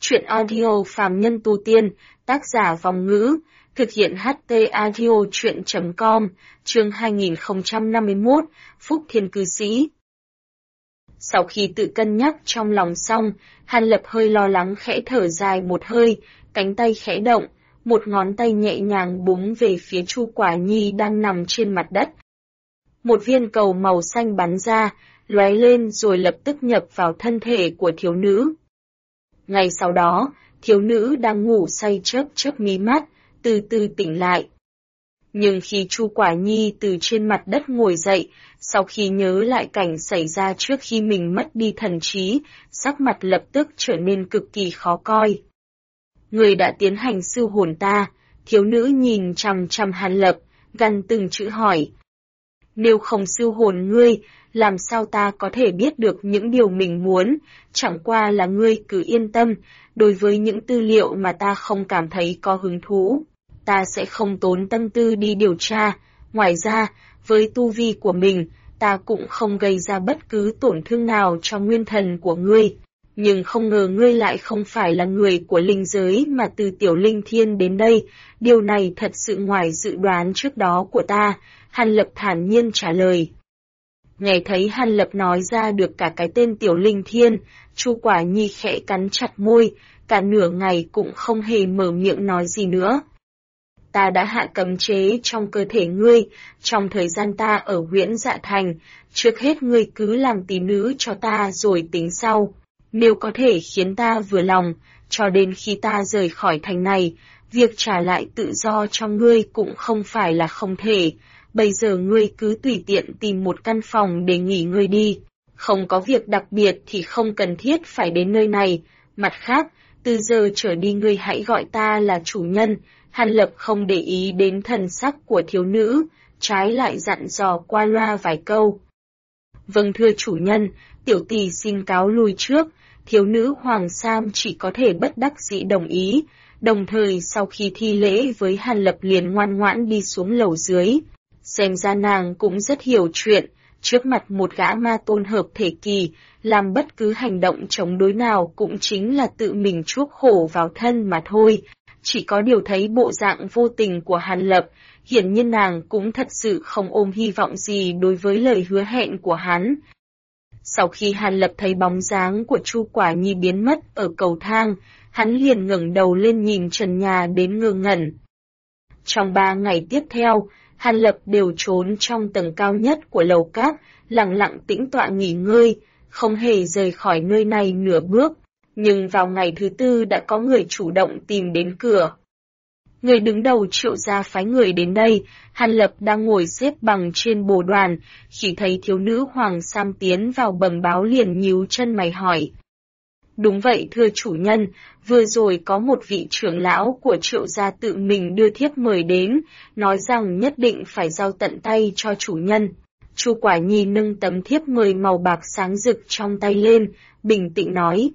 Truyện audio phàm nhân tu tiên, tác giả Vòng Ngữ, thực hiện HT audio truyện.com, chương 2051, Phúc Thiên Cư Sĩ. Sau khi tự cân nhắc trong lòng xong, Hàn Lập hơi lo lắng khẽ thở dài một hơi, cánh tay khẽ động, một ngón tay nhẹ nhàng búng về phía Chu Quả Nhi đang nằm trên mặt đất. Một viên cầu màu xanh bắn ra, lóe lên rồi lập tức nhập vào thân thể của thiếu nữ. Ngay sau đó, thiếu nữ đang ngủ say chớp mí mắt, từ từ tỉnh lại. Nhưng khi Chu Quả Nhi từ trên mặt đất ngồi dậy, sau khi nhớ lại cảnh xảy ra trước khi mình mất đi thần trí, sắc mặt lập tức trở nên cực kỳ khó coi. Người đã tiến hành siêu hồn ta, thiếu nữ nhìn chằm chằm Hàn Lập, gằn từng chữ hỏi. Nếu không siêu hồn ngươi, làm sao ta có thể biết được những điều mình muốn, chẳng qua là ngươi cứ yên tâm, đối với những tư liệu mà ta không cảm thấy có hứng thú, ta sẽ không tốn tâm tư đi điều tra, ngoài ra, với tu vi của mình, ta cũng không gây ra bất cứ tổn thương nào cho nguyên thần của ngươi. Nhưng không ngờ ngươi lại không phải là người của linh giới mà từ Tiểu Linh Thiên đến đây, điều này thật sự ngoài dự đoán trước đó của ta, Hàn Lập thản nhiên trả lời. Nghe thấy Hàn Lập nói ra được cả cái tên Tiểu Linh Thiên, Chu Quả Nhi khẽ cắn chặt môi, cả nửa ngày cũng không hề mở miệng nói gì nữa. Ta đã hạ cấm chế trong cơ thể ngươi, trong thời gian ta ở Huyễn Dạ Thành, trước hết ngươi cứ làm tỷ nữ cho ta rồi tính sau. Nếu có thể khiến ta vừa lòng, cho đến khi ta rời khỏi thành này, việc trả lại tự do cho ngươi cũng không phải là không thể. Bây giờ ngươi cứ tùy tiện tìm một căn phòng để nghỉ ngơi đi. Không có việc đặc biệt thì không cần thiết phải đến nơi này. Mặt khác, từ giờ trở đi ngươi hãy gọi ta là chủ nhân. Hàn Lập không để ý đến thần sắc của thiếu nữ, trái lại dặn dò qua loa vài câu. Vâng thưa chủ nhân, tiểu tỷ xin cáo lui trước. Thiếu nữ Hoàng Sam chỉ có thể bất đắc dĩ đồng ý, đồng thời sau khi thi lễ với Hàn Lập liền ngoan ngoãn đi xuống lầu dưới. Xem ra nàng cũng rất hiểu chuyện, trước mặt một gã ma tôn hợp thể kỳ, làm bất cứ hành động chống đối nào cũng chính là tự mình chuốc khổ vào thân mà thôi. Chỉ có điều thấy bộ dạng vô tình của Hàn Lập, hiển nhiên nàng cũng thật sự không ôm hy vọng gì đối với lời hứa hẹn của hắn. Sau khi Hàn Lập thấy bóng dáng của Chu Quả Nhi biến mất ở cầu thang, hắn liền ngẩng đầu lên nhìn trần nhà đến ngơ ngẩn. Trong 3 ngày tiếp theo, Hàn Lập đều trốn trong tầng cao nhất của lầu các, lặng lặng tĩnh tọa nghỉ ngơi, không hề rời khỏi nơi này nửa bước. Nhưng vào ngày thứ 4 đã có người chủ động tìm đến cửa. Người đứng đầu Triệu gia phái người đến đây, Hàn Lập đang ngồi xếp bằng trên bồ đoàn, khi thấy thiếu nữ Hoàng Sam tiến vào bẩm báo liền nhíu chân mày hỏi. Đúng vậy thưa chủ nhân, vừa rồi có một vị trưởng lão của Triệu gia tự mình đưa thiếp mời đến, nói rằng nhất định phải giao tận tay cho chủ nhân. Chu Quả Nhi nâng tấm thiếp mời màu bạc sáng rực trong tay lên, bình tĩnh nói.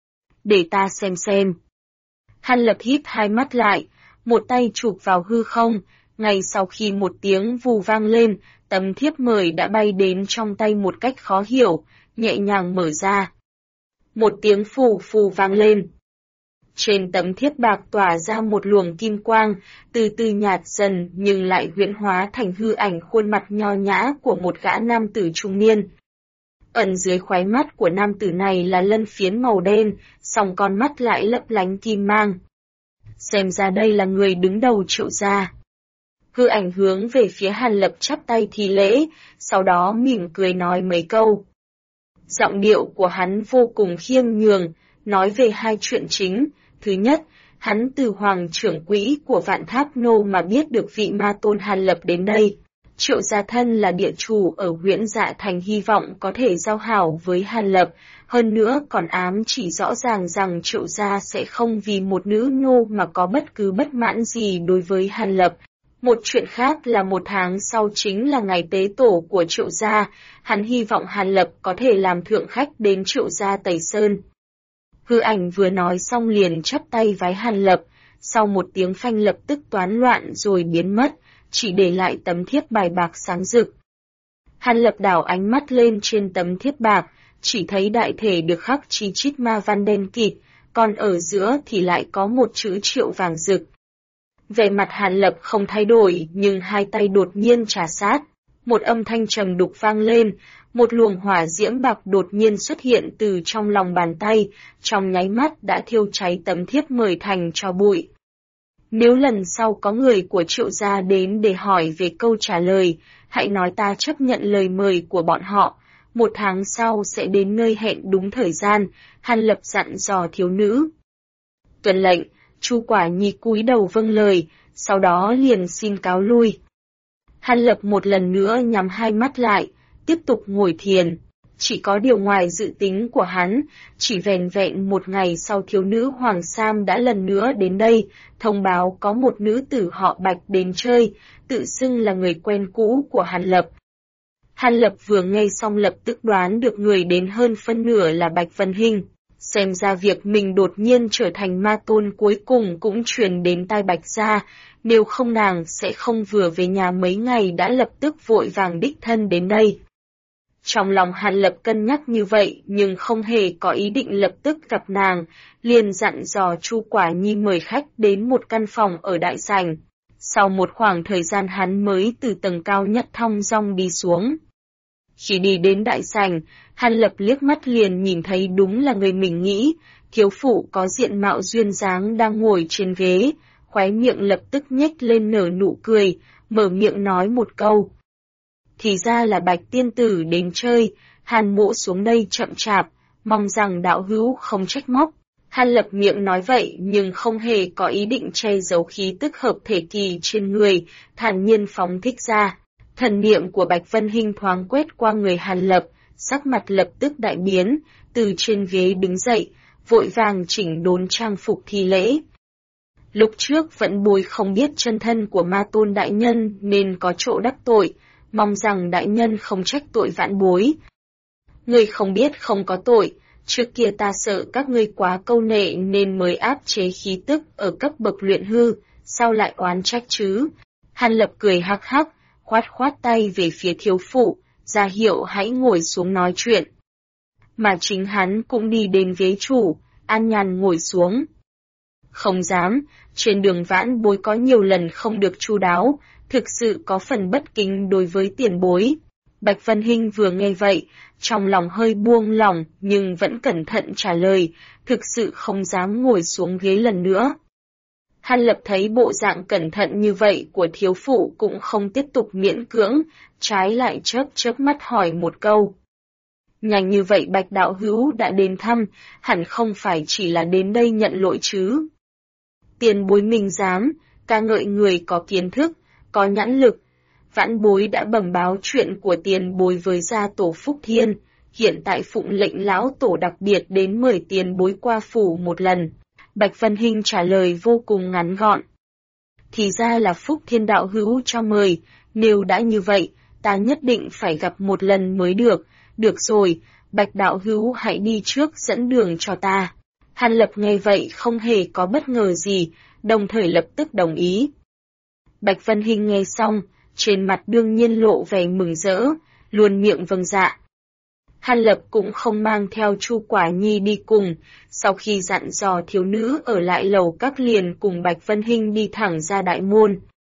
Để ta xem. Hàn Lập híp hai mắt lại, một tay chụp vào hư không, ngay sau khi một tiếng vù vang lên, tấm thiếp mời đã bay đến trong tay một cách khó hiểu, nhẹ nhàng mở ra. Một tiếng phù vang lên. Trên tấm thiếp bạc tỏa ra một luồng kim quang, từ từ nhạt dần nhưng lại huyễn hóa thành hư ảnh khuôn mặt nho nhã của một gã nam tử trung niên. Ẩn dưới khóe mắt của nam tử này là lân phiến màu đen, song con mắt lại lấp lánh kim mang. Xem ra đây là người đứng đầu Triệu gia. Hư ảnh hướng về phía Hàn Lập chắp tay thi lễ, sau đó mỉm cười nói mấy câu. Giọng điệu của hắn vô cùng khiêm nhường, nói về hai chuyện chính. Thứ nhất, hắn từ hoàng trưởng quỹ của Vạn Tháp Nô mà biết được vị ma tôn Hàn Lập đến đây. Triệu gia thân là địa chủ ở Huyễn Dạ Thành hy vọng có thể giao hảo với Hàn Lập, hơn nữa còn ám chỉ rõ ràng rằng Triệu gia sẽ không vì một nữ nô mà có bất cứ bất mãn gì đối với Hàn Lập. Một chuyện khác là 1 tháng sau chính là ngày tế tổ của Triệu gia, hắn hy vọng Hàn Lập có thể làm thượng khách đến Triệu gia Tây Sơn. Hư ảnh vừa nói xong liền chắp tay vái Hàn Lập, sau một tiếng phanh lập tức toán loạn rồi biến mất, chỉ để lại tấm thiếp bài bạc sáng rực. Hàn Lập đảo ánh mắt lên trên tấm thiếp bạc, chỉ thấy đại thể được khắc chi chít ma văn đen kịt, còn ở giữa thì lại có một chữ Triệu vàng rực. Vẻ mặt Hàn Lập không thay đổi, nhưng hai tay đột nhiên trà sát. Một âm thanh trầm đục vang lên, một luồng hỏa diễm bạc đột nhiên xuất hiện từ trong lòng bàn tay, trong nháy mắt đã thiêu cháy tấm thiếp mời thành tro bụi. Nếu lần sau có người của Triệu gia đến để hỏi về câu trả lời, hãy nói ta chấp nhận lời mời của bọn họ, 1 tháng sau sẽ đến nơi hẹn đúng thời gian, Hàn Lập dặn dò thiếu nữ. Tuân lệnh, Chu Quả Nhi cúi đầu vâng lời, sau đó liền xin cáo lui. Hàn Lập một lần nữa nhắm hai mắt lại, tiếp tục ngồi thiền. Chỉ có điều ngoài dự tính của hắn, chỉ vẻn vẹn 1 ngày sau thiếu nữ Hoàng Sam đã lần nữa đến đây, thông báo có một nữ tử họ Bạch đến chơi, tự xưng là người quen cũ của Hàn Lập. Hàn Lập vừa nghe xong lập tức đoán được người đến hơn phân nửa là Bạch Vân Hinh. Xem ra việc mình đột nhiên trở thành ma tôn cuối cùng cũng truyền đến tai Bạch gia, nếu không nàng sẽ không vừa về nhà mấy ngày đã lập tức vội vàng đích thân đến đây. Trong lòng Hàn Lập cân nhắc như vậy nhưng không hề có ý định lập tức gặp nàng, liền dặn dò Chu Quả Nhi mời khách đến một căn phòng ở đại sảnh. Sau một khoảng thời gian hắn mới từ tầng cao nhất thong dong đi xuống. Khi đi đến đại sảnh, Hàn Lập liếc mắt liền nhìn thấy đúng là người mình nghĩ, thiếu phụ có diện mạo duyên dáng đang ngồi trên ghế, khóe miệng lập tức nhếch lên nở nụ cười, mở miệng nói một câu. Thì ra là Bạch tiên tử đến chơi, Hàn mỗ xuống đây chậm chạp, mong rằng đạo hữu không trách móc. Hàn Lập miệng nói vậy nhưng không hề có ý định che giấu khí tức hợp thể kỳ trên người, thản nhiên phóng thích ra. Thần niệm của Bạch Vân Hinh thoáng quét qua người Hàn Lập, sắc mặt lập tức đại biến, từ trên ghế đứng dậy, vội vàng chỉnh đốn trang phục thi lễ. Lúc trước Vẫn Bối không biết chân thân của ma tôn đại nhân nên có chỗ đắc tội, mong rằng đại nhân không trách tội Vãn Bối. Người không biết không có tội, trước kia ta sợ các ngươi quá câu nệ nên mới áp chế khí tức ở cấp bậc luyện hư, sao lại oán trách chứ? Hàn Lập cười hắc hắc, khoát khoát tay về phía thiếu phụ, ra hiệu hãy ngồi xuống nói chuyện. Mà chính hắn cũng đi đến ghế chủ, an nhàn ngồi xuống. Không dám, trên đường Vãn Bối có nhiều lần không được chu đáo, thực sự có phần bất kính đối với tiền bối. Bạch Vân Hinh vừa nghe vậy, trong lòng hơi buông lỏng nhưng vẫn cẩn thận trả lời, thực sự không dám ngồi xuống ghế lần nữa. Hàn Lập thấy bộ dạng cẩn thận như vậy của thiếu phụ cũng không tiếp tục miễn cưỡng, trái lại chớp mắt hỏi một câu. Nhanh như vậy Bạch đạo hữu đã đến thăm, hẳn không phải chỉ là đến đây nhận lỗi chứ. Tiền bối mình dám, ca ngợi người có kiến thức, có nhãn lực. Vãn Bối đã bẩm báo chuyện của tiền bối với gia tổ Phúc Thiên, hiện tại phụng lệnh lão tổ đặc biệt đến mời tiền bối qua phủ một lần. Bạch Vân Hinh trả lời vô cùng ngắn gọn. Thì ra là Phúc Thiên đạo hữu cho mời, nếu đã như vậy, ta nhất định phải gặp một lần mới được. Được rồi, Bạch đạo hữu hãy đi trước dẫn đường cho ta. Hàn Lập nghe vậy không hề có bất ngờ gì, đồng thời lập tức đồng ý. Bạch Vân Hinh nghe xong, trên mặt đương nhiên lộ vẻ mừng rỡ, luôn miệng vâng dạ. Hàn Lập cũng không mang theo Chu Quả Nhi đi cùng, sau khi dặn dò thiếu nữ ở lại lầu các liền cùng Bạch Vân Hinh đi thẳng ra đại môn.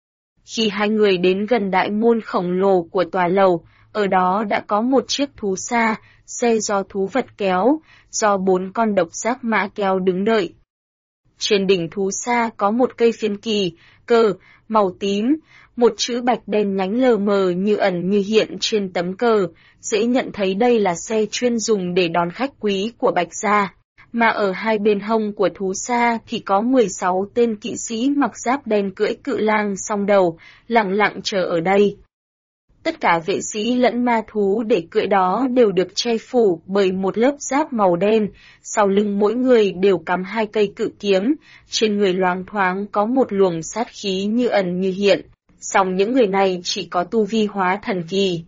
Khi hai người đến gần đại môn khổng lồ của tòa lầu, ở đó đã có một chiếc thú xa, xe do thú vật kéo, do 4 con độc giác mã kéo đứng đợi. Trên đỉnh thú xa có một cây phiến kỳ, cờ, màu tím, một chữ bạch đen nhánh lờ mờ như ẩn như hiện trên tấm cờ, dễ nhận thấy đây là xe chuyên dùng để đón khách quý của Bạch gia. Mà ở hai bên hông của thú xa thì có 16 tên kỵ sĩ mặc giáp đen cưỡi cự lang song đầu, lặng lặng chờ ở đây. Tất cả vệ sĩ lẫn ma thú để cưỡi đó đều được che phủ bởi một lớp giáp màu đen, sau lưng mỗi người đều cắm 2 cây cự kiếm, trên người loáng thoáng có một luồng sát khí như ẩn như hiện, song những người này chỉ có tu vi hóa thần kỳ.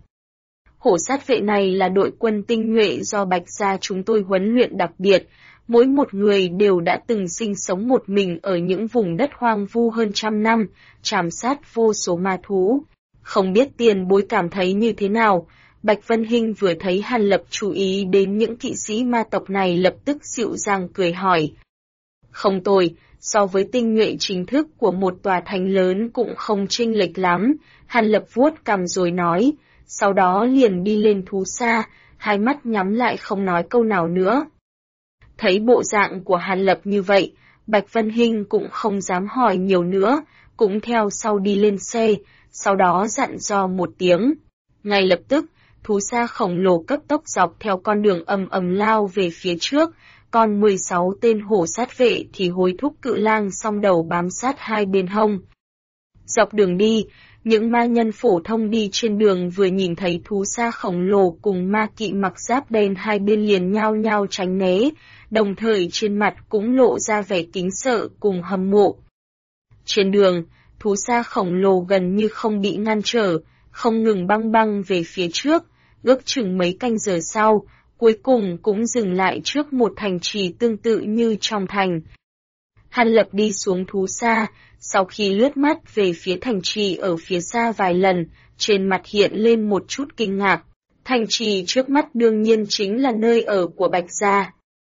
Hổ sát vệ này là đội quân tinh nhuệ do Bạch gia chúng tôi huấn luyện đặc biệt, mỗi một người đều đã từng sinh sống một mình ở những vùng đất hoang vu hơn 100 năm, trảm sát vô số ma thú. Không biết tiền bối cảm thấy như thế nào, Bạch Vân Hinh vừa thấy Hàn Lập chú ý đến những kỵ sĩ ma tộc này lập tức dịu dàng cười hỏi, Không tồi, so với tinh nhuệ chính thức của một tòa thành lớn cũng không chênh lệch lắm, Hàn Lập vuốt cằm rồi nói, sau đó liền đi lên thú xa, hai mắt nhắm lại không nói câu nào nữa. Thấy bộ dạng của Hàn Lập như vậy, Bạch Vân Hinh cũng không dám hỏi nhiều nữa, cũng theo sau đi lên xe, sau đó dặn dò một tiếng. Ngay lập tức, thú xa khổng lồ cấp tốc dọc theo con đường ầm ầm lao về phía trước, còn 16 tên hổ sát vệ thì hối thúc cự lang song đầu bám sát hai bên hông. Dọc đường đi, những ma nhân phổ thông đi trên đường vừa nhìn thấy thú xa khổng lồ cùng ma kỵ mặc giáp đen hai bên liền nhao nhao tránh né, đồng thời trên mặt cũng lộ ra vẻ kính sợ cùng hâm mộ. Trên đường, thú xa khổng lồ gần như không bị ngăn trở, không ngừng băng băng về phía trước, ước chừng mấy canh giờ sau, cuối cùng cũng dừng lại trước một thành trì tương tự như trong thành. Hàn Lập đi xuống thú xa, sau khi lướt mắt về phía thành trì ở phía xa vài lần, trên mặt hiện lên một chút kinh ngạc. Thành trì trước mắt đương nhiên chính là nơi ở của Bạch Gia.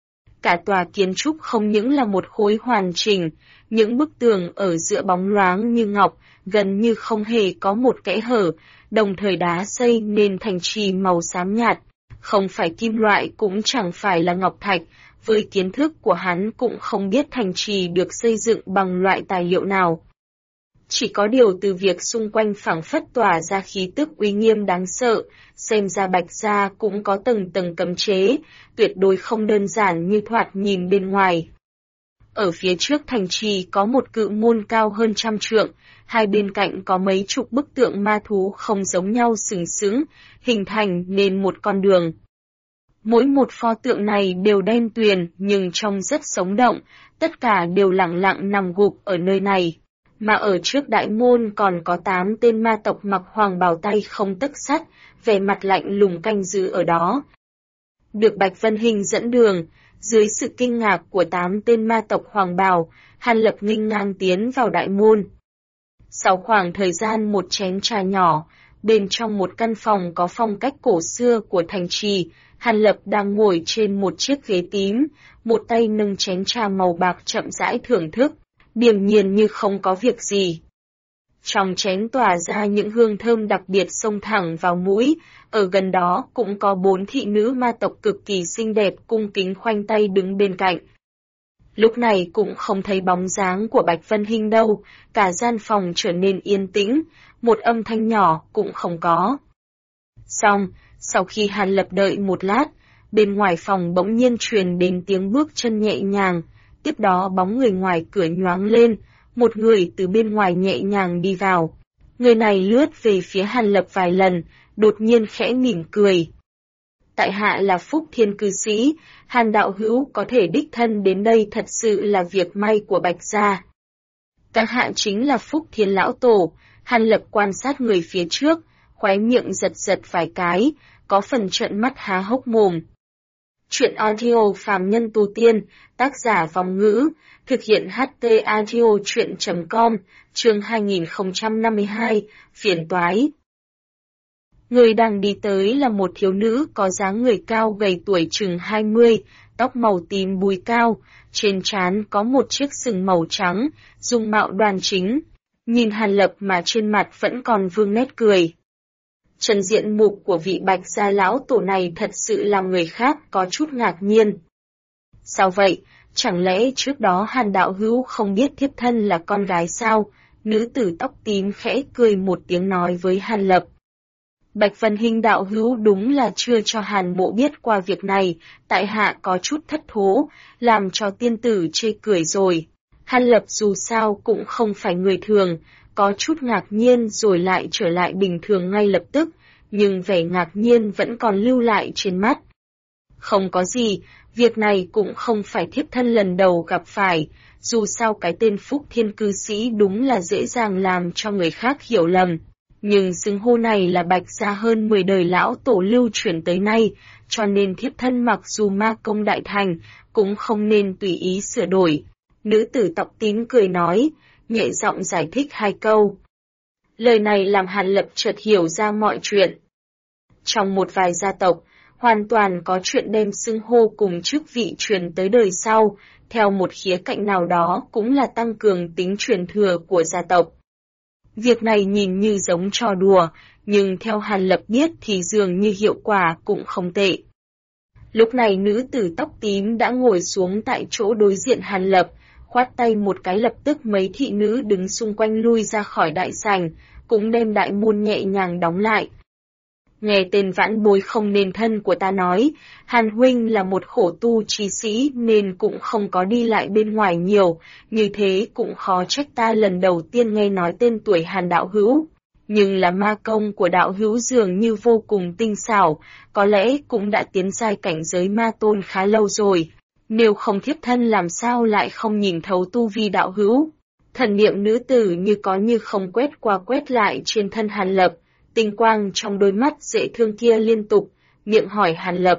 Cả tòa kiến trúc không những là một khối hoàn chỉnh, những bức tường ở giữa bóng loáng như ngọc, gần như không hề có một kẽ hở, đồng thời đá xây nên thành trì màu xám nhạt, không phải kim loại cũng chẳng phải là ngọc thạch, với kiến thức của hắn cũng không biết thành trì được xây dựng bằng loại tài liệu nào. Chỉ có điều từ việc xung quanh phảng phất tỏa ra khí tức uy nghiêm đáng sợ, xem ra Bạch Gia cũng có tầng tầng cấm chế, tuyệt đối không đơn giản như thoạt nhìn bên ngoài. Ở phía trước thành trì có một cự môn cao hơn 100 trượng, hai bên cạnh có mấy chục bức tượng ma thú không giống nhau sừng sững, hình thành nên một con đường. Mỗi một pho tượng này đều đen tuyền nhưng trông rất sống động, tất cả đều lặng lặng nằm gục ở nơi này. Mà ở trước đại môn còn có 8 tên ma tộc mặc hoàng bào tay không tấc sắt, vẻ mặt lạnh lùng canh giữ ở đó. Được Bạch Vân Hinh dẫn đường, dưới sự kinh ngạc của 8 tên ma tộc hoàng bào, Hàn Lập nghênh ngang tiến vào đại môn. Sau khoảng thời gian một chén trà nhỏ, bên trong một căn phòng có phong cách cổ xưa của thành trì, Hàn Lập đang ngồi trên một chiếc ghế tím, một tay nâng chén trà màu bạc chậm rãi thưởng thức, điềm nhiên như không có việc gì. Trong chén tỏa ra những hương thơm đặc biệt xông thẳng vào mũi, ở gần đó cũng có 4 thị nữ ma tộc cực kỳ xinh đẹp cung kính khoanh tay đứng bên cạnh. Lúc này cũng không thấy bóng dáng của Bạch Vân Hinh đâu, cả gian phòng trở nên yên tĩnh, một âm thanh nhỏ cũng không có. Xong, sau khi Hàn Lập đợi một lát, bên ngoài phòng bỗng nhiên truyền đến tiếng bước chân nhẹ nhàng, tiếp đó bóng người ngoài cửa nhoáng lên, một người từ bên ngoài nhẹ nhàng đi vào. Người này lướt về phía Hàn Lập vài lần, đột nhiên khẽ mỉm cười. Tại hạ là Phúc Thiên cư sĩ, Hàn đạo hữu có thể đích thân đến đây thật sự là việc may của Bạch Gia. Các hạ chính là Phúc Thiên lão tổ. Hàn Lập quan sát người phía trước, khóe miệng giật giật vài cái, có phần trợn mắt há hốc mồm. Chuyện audio phàm nhân tu tiên, tác giả Vong Ngữ, thực hiện HT audio chuyện.com, chương 2052, phiền toái. Người đang đi tới là một thiếu nữ có dáng người cao gầy tuổi chừng 20, tóc màu tím búi cao, trên trán có một chiếc sừng màu trắng, dung mạo đoan chính. Nhìn Hàn Lập mà trên mặt vẫn còn vương nét cười. Trần diện mục của vị Bạch Gia lão tổ này thật sự làm người khác có chút ngạc nhiên. Sao vậy, chẳng lẽ trước đó Hàn đạo hữu không biết thiếp thân là con gái sao? Nữ tử tóc tím khẽ cười một tiếng nói với Hàn Lập. Bạch Vân Hinh đạo hữu đúng là chưa cho Hàn mộ biết qua việc này, tại hạ có chút thất thố, làm cho tiên tử chê cười rồi. Hàn Lập dù sao cũng không phải người thường, có chút ngạc nhiên rồi lại trở lại bình thường ngay lập tức, nhưng vẻ ngạc nhiên vẫn còn lưu lại trên mắt. Không có gì, việc này cũng không phải thiếp thân lần đầu gặp phải, dù sao cái tên Phúc Thiên cư sĩ đúng là dễ dàng làm cho người khác hiểu lầm. Nhưng xưng hô này là Bạch Gia hơn 10 đời lão tổ lưu truyền tới nay, cho nên thiếp thân mặc dù ma công đại thành, cũng không nên tùy ý sửa đổi. Nữ tử tóc tím cười nói, nhẹ giọng giải thích 2 câu. Lời này làm Hàn Lập chợt hiểu ra mọi chuyện. Trong một vài gia tộc, hoàn toàn có chuyện đem xưng hô cùng chức vị truyền tới đời sau, theo một khía cạnh nào đó cũng là tăng cường tính truyền thừa của gia tộc. Việc này nhìn như giống trò đùa, nhưng theo Hàn Lập biết thì dường như hiệu quả cũng không tệ. Lúc này nữ tử tóc tím đã ngồi xuống tại chỗ đối diện Hàn Lập, khoát tay một cái lập tức mấy thị nữ đứng xung quanh lui ra khỏi đại sảnh, cũng đem đại môn nhẹ nhàng đóng lại. Nghe tên vãn bối không nên thân của ta nói, Hàn huynh là một khổ tu trí sĩ nên cũng không có đi lại bên ngoài nhiều, như thế cũng khó trách ta lần đầu tiên nghe nói tên tuổi Hàn đạo hữu. Nhưng là ma công của đạo hữu dường như vô cùng tinh xảo, có lẽ cũng đã tiến giai cảnh giới ma tôn khá lâu rồi. Nếu không thiếp thân làm sao lại không nhìn thấu tu vi đạo hữu. Thần niệm nữ tử như có như không quét qua quét lại trên thân Hàn Lập, tinh quang trong đôi mắt dễ thương kia liên tục, miệng hỏi Hàn Lập.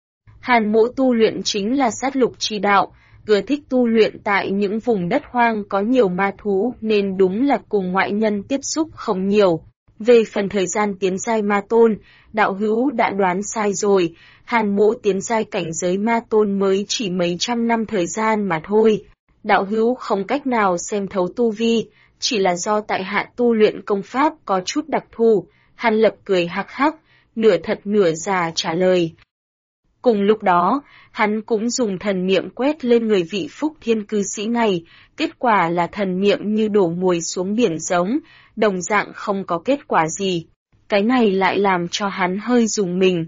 Hàn mỗ tu luyện chính là sát lục chi đạo, ưa thích tu luyện tại những vùng đất hoang có nhiều ma thú nên đúng là cùng ngoại nhân tiếp xúc không nhiều. Về phần thời gian tiến giai ma tôn, đạo hữu đã đoán sai rồi, Hàn mỗ tiến giai cảnh giới ma tôn mới chỉ mấy trăm năm thời gian mà thôi. Đạo hữu không cách nào xem thấu tu vi, chỉ là do tại hạ tu luyện công pháp có chút đặc thù. Hàn Lập cười hắc hắc, nửa thật nửa giả trả lời. Cùng lúc đó, hắn cũng dùng thần niệm quét lên người vị phúc thiên cư sĩ này, kết quả là thần niệm như đổ muối xuống biển giống, đồng dạng không có kết quả gì. Cái này lại làm cho hắn hơi rùng mình.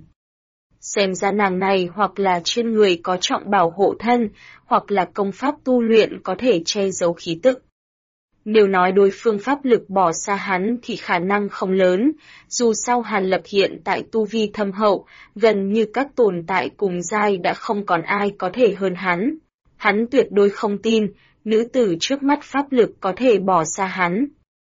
Xem ra nàng này hoặc là trên người có trọng bảo hộ thân, hoặc là công pháp tu luyện có thể che giấu khí tức. Nếu nói đối phương pháp lực bỏ xa hắn thì khả năng không lớn, dù sao Hàn Lập hiện tại tu vi thâm hậu, gần như các tồn tại cùng giai đã không còn ai có thể hơn hắn. Hắn tuyệt đối không tin, nữ tử trước mắt pháp lực có thể bỏ xa hắn.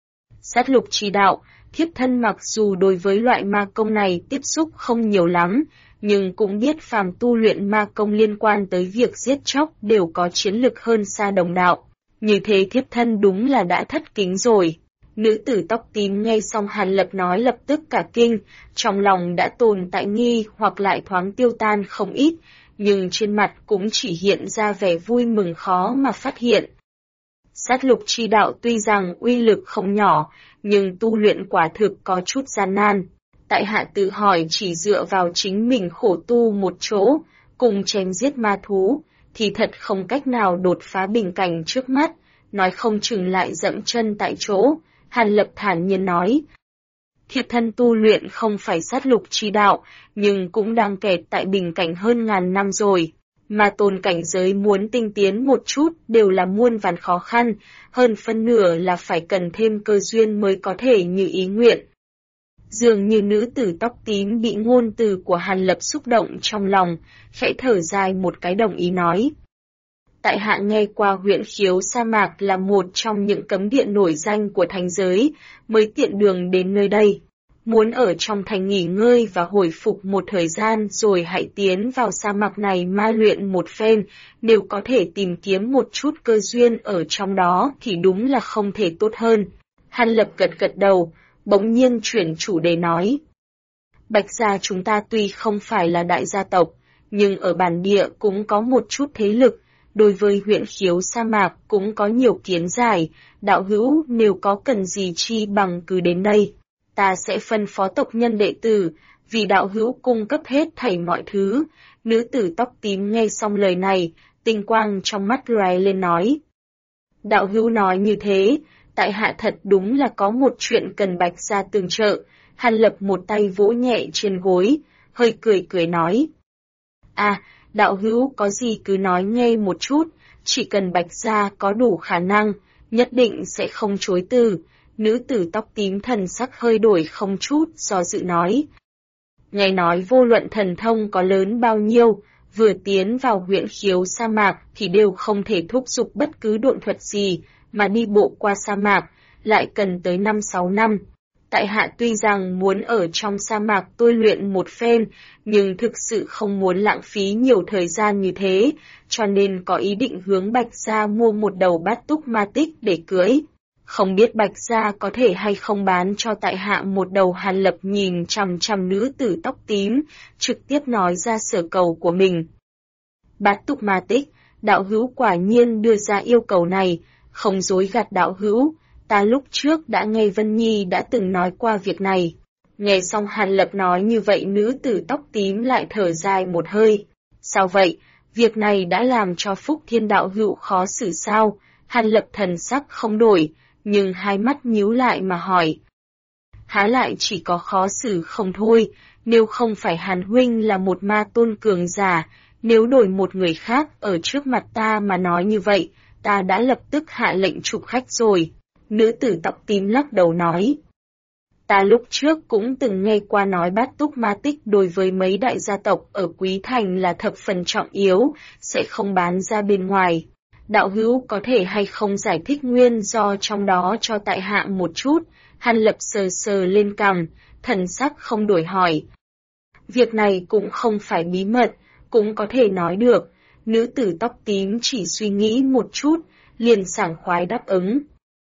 Sát lục chi đạo, thiếp thân mặc dù đối với loại ma công này tiếp xúc không nhiều lắm, nhưng cũng biết phàm tu luyện ma công liên quan tới việc giết chóc đều có chiến lực hơn xa đồng đạo. Như thế thiếp thân đúng là đã thất kính rồi. Nữ tử tóc tím nghe xong Hàn Lập nói lập tức cả kinh, trong lòng đã tồn tại nghi hoặc lại thoáng tiêu tan không ít, nhưng trên mặt cũng chỉ hiện ra vẻ vui mừng khó mà phát hiện. Sát lục chi đạo tuy rằng uy lực không nhỏ, nhưng tu luyện quả thực có chút gian nan. Tại hạ tự hỏi chỉ dựa vào chính mình khổ tu một chỗ, cùng chém giết ma thú, thì thật không cách nào đột phá bình cảnh trước mắt, nói không chừng lại dẫm chân tại chỗ. Hàn Lập thản nhiên nói. Thiệt thân tu luyện không phải sát lục chi đạo, nhưng cũng đang kẹt tại bình cảnh hơn ngàn năm rồi. Mà tôn cảnh giới muốn tinh tiến một chút đều là muôn vàn khó khăn, hơn phân nửa là phải cần thêm cơ duyên mới có thể như ý nguyện. Dường như nữ tử tóc tím bị ngôn từ của Hàn Lập xúc động trong lòng, khẽ thở dài một cái đồng ý nói. Tại hạ nghe qua huyện Khiếu sa mạc là một trong những cấm địa nổi danh của thành giới, mới tiện đường đến nơi đây. Muốn ở trong thành nghỉ ngơi và hồi phục một thời gian rồi hãy tiến vào sa mạc này ma luyện một phen, nếu có thể tìm kiếm một chút cơ duyên ở trong đó thì đúng là không thể tốt hơn. Hàn Lập gật gật đầu, bỗng nhiên chuyển chủ đề nói. Bạch gia chúng ta tuy không phải là đại gia tộc, nhưng ở bản địa cũng có một chút thế lực, đối với huyện Khiếu sa mạc cũng có nhiều kiến giải, đạo hữu nếu có cần gì chi bằng cứ đến đây. Ta sẽ phân phó tộc nhân đệ tử, vì đạo hữu cung cấp hết thảy mọi thứ. Nữ tử tóc tím nghe xong lời này, tinh quang trong mắt lóe lên nói. Đạo hữu nói như thế, tại hạ thật đúng là có một chuyện cần Bạch gia tương trợ. Hàn Lập một tay vỗ nhẹ trên gối, hơi cười nói. À, đạo hữu có gì cứ nói nghe một chút, chỉ cần Bạch gia có đủ khả năng, nhất định sẽ không chối từ. Nữ tử tóc tím thần sắc hơi đổi không chút do dự nói. Nghe nói vô luận thần thông có lớn bao nhiêu, vừa tiến vào huyện Khiếu sa mạc thì đều không thể thúc giục bất cứ độn thuật gì, mà đi bộ qua sa mạc, lại cần tới 5-6 năm. Tại hạ tuy rằng muốn ở trong sa mạc tôi luyện một phen, nhưng thực sự không muốn lãng phí nhiều thời gian như thế, cho nên có ý định hướng Bạch gia mua một đầu bát túc ma tích để cưỡi. Không biết Bạch gia có thể hay không bán cho tại hạ một đầu. Hàn Lập nhìn chằm chằm nữ tử tóc tím, trực tiếp nói ra sở cầu của mình. Bát túc ma tích, đạo hữu quả nhiên đưa ra yêu cầu này, không dối gạt đạo hữu, ta lúc trước đã nghe Vân Nhi đã từng nói qua việc này. Nghe xong Hàn Lập nói như vậy, nữ tử tóc tím lại thở dài một hơi. Sao vậy? Việc này đã làm cho Phúc Thiên đạo hữu khó xử sao? Hàn Lập thần sắc không đổi, nhưng hai mắt nhíu lại mà hỏi. Há lại chỉ có khó xử không thôi, nếu không phải Hàn huynh là một ma tôn cường giả, nếu đổi một người khác ở trước mặt ta mà nói như vậy, ta đã lập tức hạ lệnh chụp khách rồi. Nữ tử tóc tím lắc đầu nói. Ta lúc trước cũng từng nghe qua nói Bát Túc Ma Tích đối với mấy đại gia tộc ở Quý Thành là thập phần trọng yếu, sẽ không bán ra bên ngoài. Đạo hữu có thể hay không giải thích nguyên do trong đó cho tại hạ một chút? Hàn Lập sờ sờ lên cằm, thần sắc không đổi hỏi. Việc này cũng không phải bí mật, cũng có thể nói được. Nữ tử tóc tím chỉ suy nghĩ một chút, liền sảng khoái đáp ứng.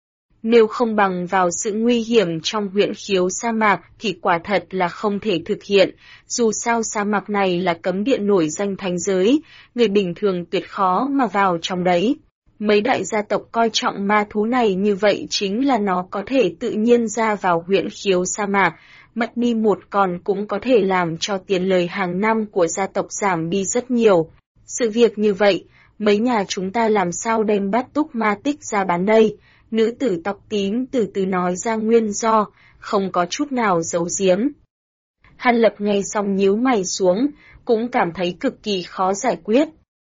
Nếu không bằng vào sự nguy hiểm trong huyện khiếu sa mạc thì quả thật là không thể thực hiện, dù sao sa mạc này là cấm địa nổi danh thánh giới, người bình thường tuyệt khó mà vào trong đấy. Mấy đại gia tộc coi trọng ma thú này như vậy chính là nó có thể tự nhiên ra vào huyện khiếu sa mạc, mất đi một con cũng có thể làm cho tiền lời hàng năm của gia tộc giảm đi rất nhiều. Sự việc như vậy, mấy nhà chúng ta làm sao đem Bát Túc Ma Tích ra bán đây? Nữ tử tóc tím từ từ nói ra nguyên do, không có chút nào giấu giếm. Hàn Lập nghe xong nhíu mày xuống, cũng cảm thấy cực kỳ khó giải quyết.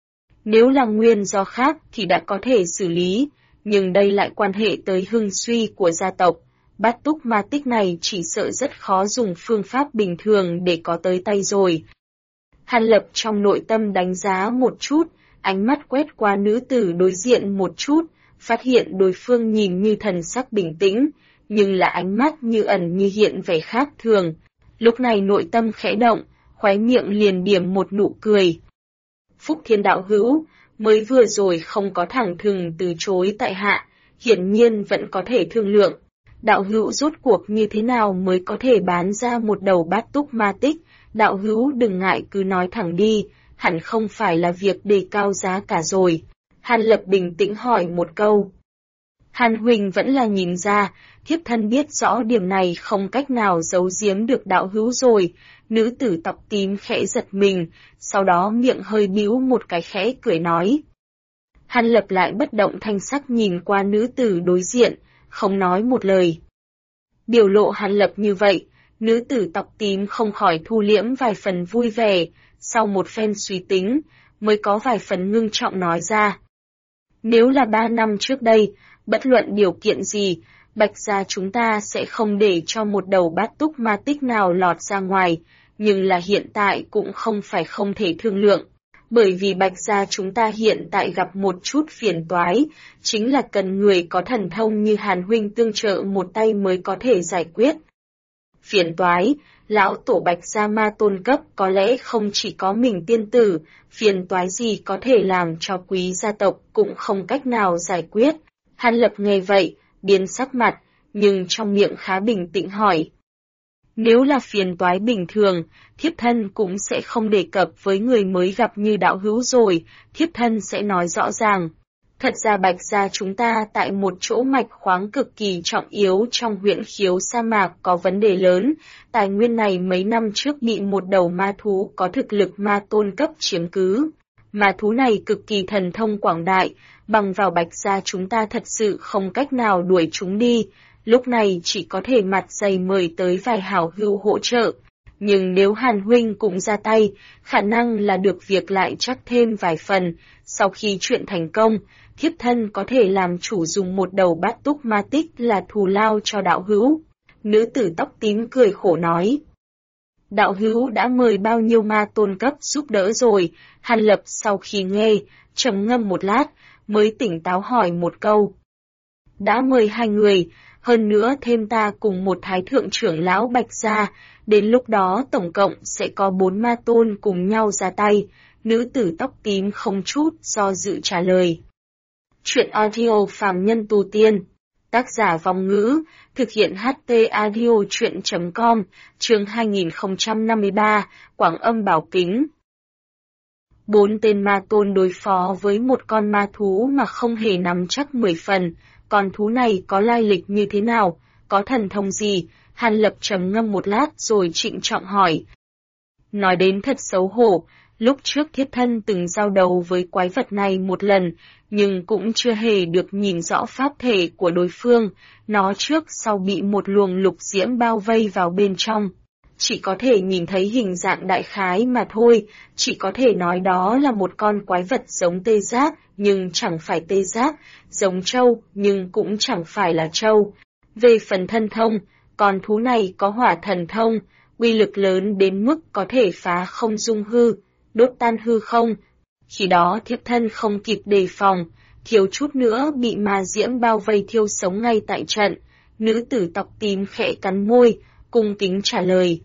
Nếu là nguyên do khác thì đã có thể xử lý, nhưng đây lại quan hệ tới hưng suy của gia tộc. Bát Túc Ma Tích này chỉ sợ rất khó dùng phương pháp bình thường để có tới tay rồi. Hàn Lập trong nội tâm đánh giá một chút, ánh mắt quét qua nữ tử đối diện một chút, phát hiện đối phương nhìn như thần sắc bình tĩnh, nhưng là ánh mắt như ẩn như hiện vẻ khác thường. Lúc này nội tâm khẽ động, khóe miệng liền điểm một nụ cười. Phúc Thiên đạo hữu, mới vừa rồi không có thẳng thừng từ chối tại hạ, hiển nhiên vẫn có thể thương lượng. Đạo hữu rốt cuộc như thế nào mới có thể bán ra một đầu Bát Túc Ma Tích? Đạo hữu đừng ngại cứ nói thẳng đi, hẳn không phải là việc đề cao giá cả rồi. Hàn Lập bình tĩnh hỏi một câu. Hàn huynh vẫn là nhìn ra, thiếp thân biết rõ điểm này không cách nào giấu giếm được đạo hữu rồi. Nữ tử tóc tím khẽ giật mình, sau đó miệng hơi bĩu một cái khẽ cười nói. Hàn Lập lại bất động thanh sắc nhìn qua nữ tử đối diện, không nói một lời. Biểu lộ Hàn Lập như vậy, nữ tử tóc tím không khỏi thu liễm vài phần vui vẻ, sau một phen suy tính, mới có vài phần ngưng trọng nói ra. Nếu là 3 năm trước đây, bất luận điều kiện gì, Bạch gia chúng ta sẽ không để cho một đầu Bát Túc Ma Tích nào lọt ra ngoài, nhưng là hiện tại cũng không phải không thể thương lượng. Bởi vì Bạch gia chúng ta hiện tại gặp một chút phiền toái, chính là cần người có thần thông như Hàn huynh tương trợ một tay mới có thể giải quyết. Phiền toái, lão tổ Bạch gia ma tôn cấp có lẽ không chỉ có mình tiên tử, phiền toái gì có thể làm cho quý gia tộc cũng không cách nào giải quyết. Hàn Lập nghe vậy, biến sắc mặt, nhưng trong miệng khá bình tĩnh hỏi. Nếu là phiền toái bình thường, thiếp thân cũng sẽ không đề cập với người mới gặp như đạo hữu rồi, thiếp thân sẽ nói rõ ràng. Thật ra Bạch gia chúng ta tại một chỗ mạch khoáng cực kỳ trọng yếu trong huyện khiếu sa mạc có vấn đề lớn, tài nguyên này mấy năm trước bị một đầu ma thú có thực lực ma tôn cấp chiếm cứ. Ma thú này cực kỳ thần thông quảng đại, bằng vào Bạch gia chúng ta thật sự không cách nào đuổi chúng đi, lúc này chỉ có thể mặt dày mời tới vài hảo hữu hỗ trợ. Nhưng nếu Hàn huynh cũng ra tay, khả năng là được việc lại chắc thêm vài phần, sau khi chuyện thành công, thiếp thân có thể làm chủ dùng một đầu Bát Túc Ma Tích là thù lao cho đạo hữu. Nữ tử tóc tím cười khổ nói. Đạo hữu đã mời bao nhiêu ma tôn cấp giúp đỡ rồi? Hàn Lập sau khi nghe, trầm ngâm một lát, mới tỉnh táo hỏi một câu. Đã mời 2 người, hơn nữa thêm ta cùng một thái thượng trưởng lão Bạch gia, đến lúc đó tổng cộng sẽ có 4 ma tôn cùng nhau ra tay. Nữ tử tóc tím không chút do dự trả lời. Chuyện audio phàm nhân tu tiên, tác giả Vong Ngữ, thực hiện HT audio chuyện.com, chương 2053, Quảng Âm Bảo Kính. 4 tên ma tôn đối phó với một con ma thú mà không hề nắm chắc 10 phần, con thú này có lai lịch như thế nào, có thần thông gì? Hàn Lập trầm ngâm một lát rồi trịnh trọng hỏi. Nói đến thật xấu hổ, lúc trước Thiết Thân từng giao đấu với quái vật này một lần, nhưng cũng chưa hề được nhìn rõ pháp thể của đối phương, nó trước sau bị một luồng lục diễm bao vây vào bên trong. Chỉ có thể nhìn thấy hình dạng đại khái mà thôi, chỉ có thể nói đó là một con quái vật giống tê giác, nhưng chẳng phải tê giác, giống trâu, nhưng cũng chẳng phải là trâu. Về phần thân thông, con thú này có hỏa thần thông, uy lực lớn đến mức có thể phá không dung hư, đốt tan hư không. Khi đó Thiếp Thân không kịp đề phòng, thiếu chút nữa bị ma diễm bao vây thiêu sống ngay tại trận. Nữ tử tóc tím khẽ cắn môi, cung kính trả lời.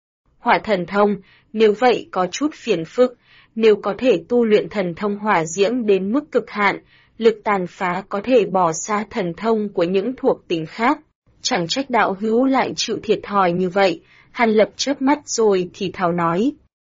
Hỏa thần thông, nếu vậy có chút phiền phức, nếu có thể tu luyện thần thông hỏa diễm đến mức cực hạn, lực tàn phá có thể bỏ xa thần thông của những thuộc tính khác. Chẳng trách đạo hữu lại chịu thiệt thòi như vậy. Hàn Lập chớp mắt rồi thì thào nói.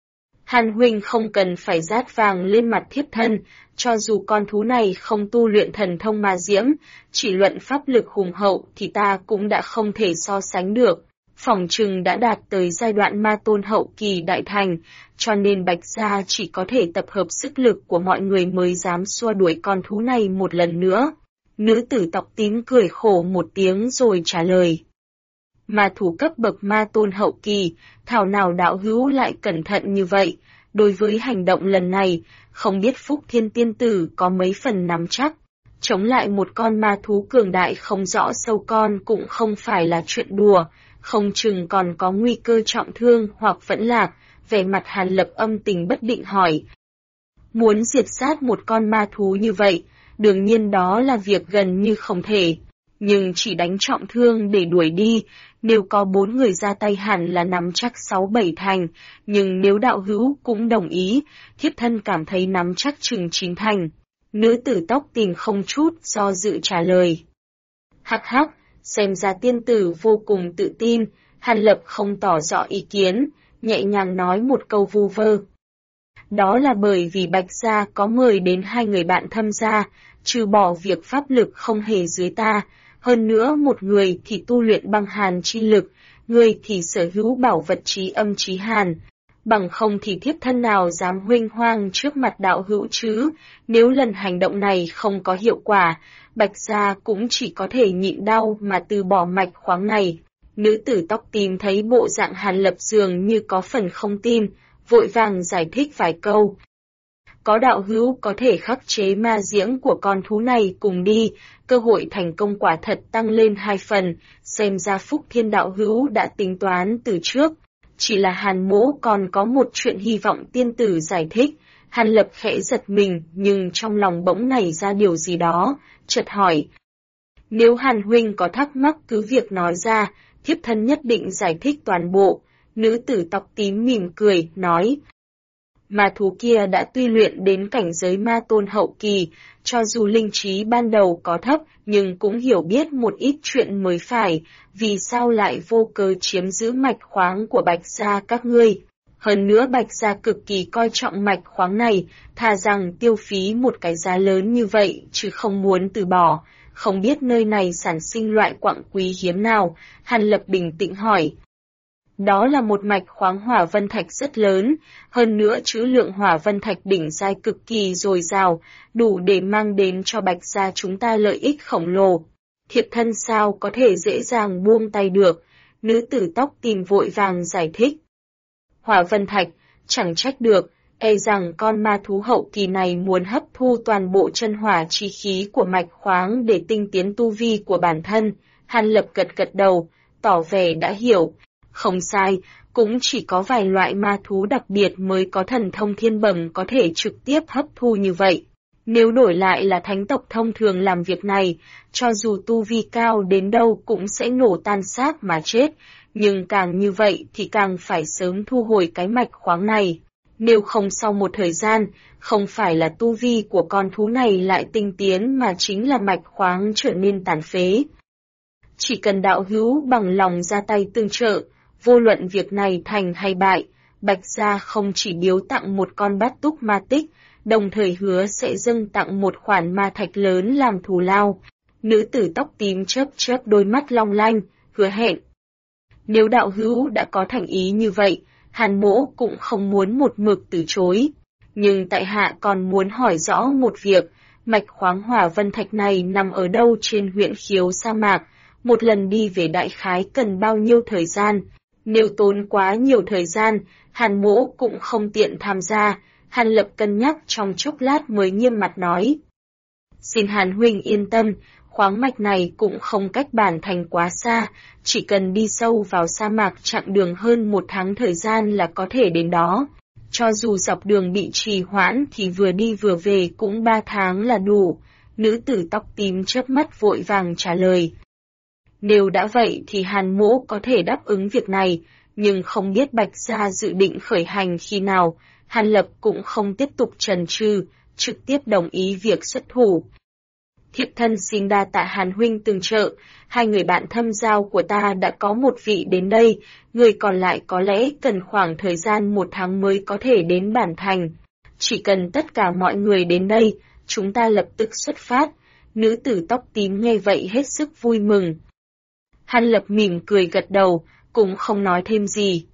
Hàn huynh không cần phải rát vàng lên mặt Thiếp Thân, cho dù con thú này không tu luyện thần thông ma diễm, chỉ luận pháp lực hùng hậu thì ta cũng đã không thể so sánh được. Phỏng chừng đã đạt tới giai đoạn ma tôn hậu kỳ đại thành, cho nên Bạch Gia chỉ có thể tập hợp sức lực của mọi người mới dám xua đuổi con thú này một lần nữa. Nữ tử tóc tím cười khổ một tiếng rồi trả lời. Ma thú cấp bậc ma tôn hậu kỳ, thảo nào đạo hữu lại cẩn thận như vậy, đối với hành động lần này, không biết Phúc Thiên Tiên Tử có mấy phần nắm chắc. Chống lại một con ma thú cường đại không rõ sâu con cũng không phải là chuyện đùa, không chừng còn có nguy cơ trọng thương hoặc vẫn lạc. Vẻ mặt Hàn Lập âm tình bất định hỏi. Muốn diệt sát một con ma thú như vậy, đương nhiên đó là việc gần như không thể, nhưng chỉ đánh trọng thương để đuổi đi, nếu có 4 người ra tay hẳn là nắm chắc 6-7 thành, nhưng nếu đạo hữu cũng đồng ý, Thiếp Thân cảm thấy nắm chắc chừng 9 thành. Nữ tử tóc tím không chút do dự trả lời. Hắc hắc, xem ra tiên tử vô cùng tự tin. Hàn Lập không tỏ rõ ý kiến, nhẹ nhàng nói một câu vu vơ. Đó là bởi vì Bạch Gia có mời đến 2 người bạn thâm gia, trừ bỏ việc pháp lực không hề dưới ta, hơn nữa một người thì tu luyện băng hàn chi lực, người thì sở hữu bảo vật trí âm trí hàn. Bằng không thì Thiếp Thân nào dám huênh hoang trước mặt đạo hữu chứ, nếu lần hành động này không có hiệu quả, Bạch Gia cũng chỉ có thể nhịn đau mà từ bỏ mạch khoáng này. Nữ tử tóc tím thấy bộ dạng Hàn Lập dường như có phần không tin, vội vàng giải thích vài câu. Có đạo hữu có thể khắc chế ma diễm của con thú này cùng đi, cơ hội thành công quả thật tăng lên 2 phần, xem ra Phúc Thiên đạo hữu đã tính toán từ trước. Chỉ là Hàn mỗ còn có một chuyện hy vọng tiên tử giải thích. Hàn Lập khẽ giật mình nhưng trong lòng bỗng nảy ra điều gì đó, chợt hỏi. Nếu Hàn huynh có thắc mắc cứ việc nói ra, Thiếp Thân nhất định giải thích toàn bộ. Nữ tử tóc tím mỉm cười, nói. Ma thú kia đã tuy luyện đến cảnh giới ma tôn hậu kỳ, cho dù linh trí ban đầu có thấp, nhưng cũng hiểu biết một ít chuyện mới phải, vì sao lại vô cớ chiếm giữ mạch khoáng của Bạch Gia các ngươi. Hơn nữa Bạch Gia cực kỳ coi trọng mạch khoáng này, thà rằng tiêu phí một cái giá lớn như vậy, chứ không muốn từ bỏ. Không biết nơi này sản sinh loại quặng quý hiếm nào, Hàn Lập bình tĩnh hỏi. Đó là một mạch khoáng hỏa vân thạch rất lớn, hơn nữa trữ lượng hỏa vân thạch đỉnh giai cực kỳ dồi dào, đủ để mang đến cho Bạch Gia chúng ta lợi ích khổng lồ. Thiếp Thân sao có thể dễ dàng buông tay được, nữ tử tóc tím vội vàng giải thích. Hỏa vân thạch, chẳng trách được, e rằng con ma thú hậu kỳ này muốn hấp thu toàn bộ chân hỏa chi khí của mạch khoáng để tinh tiến tu vi của bản thân. Hàn Lập gật gật đầu, tỏ vẻ đã hiểu. Không sai, cũng chỉ có vài loại ma thú đặc biệt mới có thần thông thiên bẩm có thể trực tiếp hấp thu như vậy. Nếu đổi lại là thánh tộc thông thường làm việc này, cho dù tu vi cao đến đâu cũng sẽ nổ tan xác mà chết, nhưng càng như vậy thì càng phải sớm thu hồi cái mạch khoáng này. Nếu không sau một thời gian, không phải là tu vi của con thú này lại tinh tiến mà chính là mạch khoáng trở nên tàn phế. Chỉ cần đạo hữu bằng lòng ra tay tương trợ, vô luận việc này thành hay bại, Bạch Gia không chỉ biếu tặng một con bát túc ma tích, đồng thời hứa sẽ dâng tặng một khoản ma thạch lớn làm thù lao. Nữ tử tóc tím chớp chớp đôi mắt long lanh, hứa hẹn. Nếu đạo hữu đã có thành ý như vậy, Hàn Mỗ cũng không muốn một mực từ chối. Nhưng tại hạ còn muốn hỏi rõ một việc, mạch khoáng hỏa vân thạch này nằm ở đâu trên huyện Khiếu sa mạc, một lần đi về đại khái cần bao nhiêu thời gian? Nếu tốn quá nhiều thời gian, Hàn Mỗ cũng không tiện tham gia. Hàn Lập cân nhắc trong chốc lát mới nghiêm mặt nói. Xin Hàn huynh yên tâm, khoáng mạch này cũng không cách bản thành quá xa, chỉ cần đi sâu vào sa mạc chặng đường hơn 1 tháng thời gian là có thể đến đó. Cho dù dọc đường bị trì hoãn thì vừa đi vừa về cũng 3 tháng là đủ. Nữ tử tóc tím chớp mắt vội vàng trả lời. Nếu đã vậy thì Hàn Mỗ có thể đáp ứng việc này, nhưng không biết Bạch Gia dự định khởi hành khi nào. Hàn Lập cũng không tiếp tục chần chừ, trực tiếp đồng ý việc xuất thủ. Thiếp thân xin đa tạ Hàn huynh tương trợ, 2 người bạn thâm giao của ta đã có một vị đến đây, người còn lại có lẽ cần khoảng thời gian 1 tháng mới có thể đến bản thành. Chỉ cần tất cả mọi người đến đây, chúng ta lập tức xuất phát. Nữ tử tóc tím nghe vậy hết sức vui mừng. Hàn Lập mỉm cười gật đầu, cũng không nói thêm gì.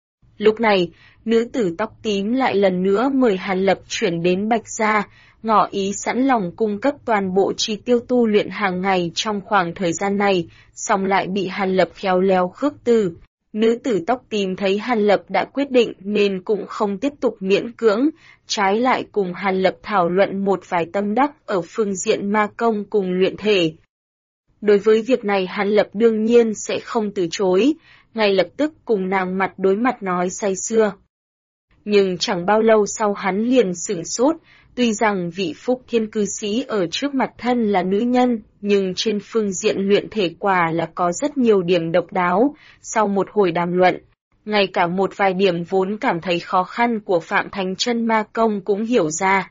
Lúc này, nữ tử tóc tím lại lần nữa mời Hàn Lập chuyển đến Bạch Gia, ngỏ ý sẵn lòng cung cấp toàn bộ chi tiêu tu luyện hàng ngày trong khoảng thời gian này, song lại bị Hàn Lập khéo léo khước từ. Nữ tử tóc tím thấy Hàn Lập đã quyết định nên cũng không tiếp tục miễn cưỡng, trái lại cùng Hàn Lập thảo luận một vài tâm đắc ở phương diện ma công cùng luyện thể. Đối với việc này Hàn Lập đương nhiên sẽ không từ chối, ngay lập tức cùng nàng mặt đối mặt nói say sưa. Nhưng chẳng bao lâu sau hắn liền sửng sốt, tuy rằng vị Phúc Thiên cư sĩ ở trước mặt thân là nữ nhân, nhưng trên phương diện luyện thể quả là có rất nhiều điểm độc đáo. Sau một hồi đàm luận, ngay cả một vài điểm vốn cảm thấy khó khăn của Phạm Thành Chân ma công cũng hiểu ra.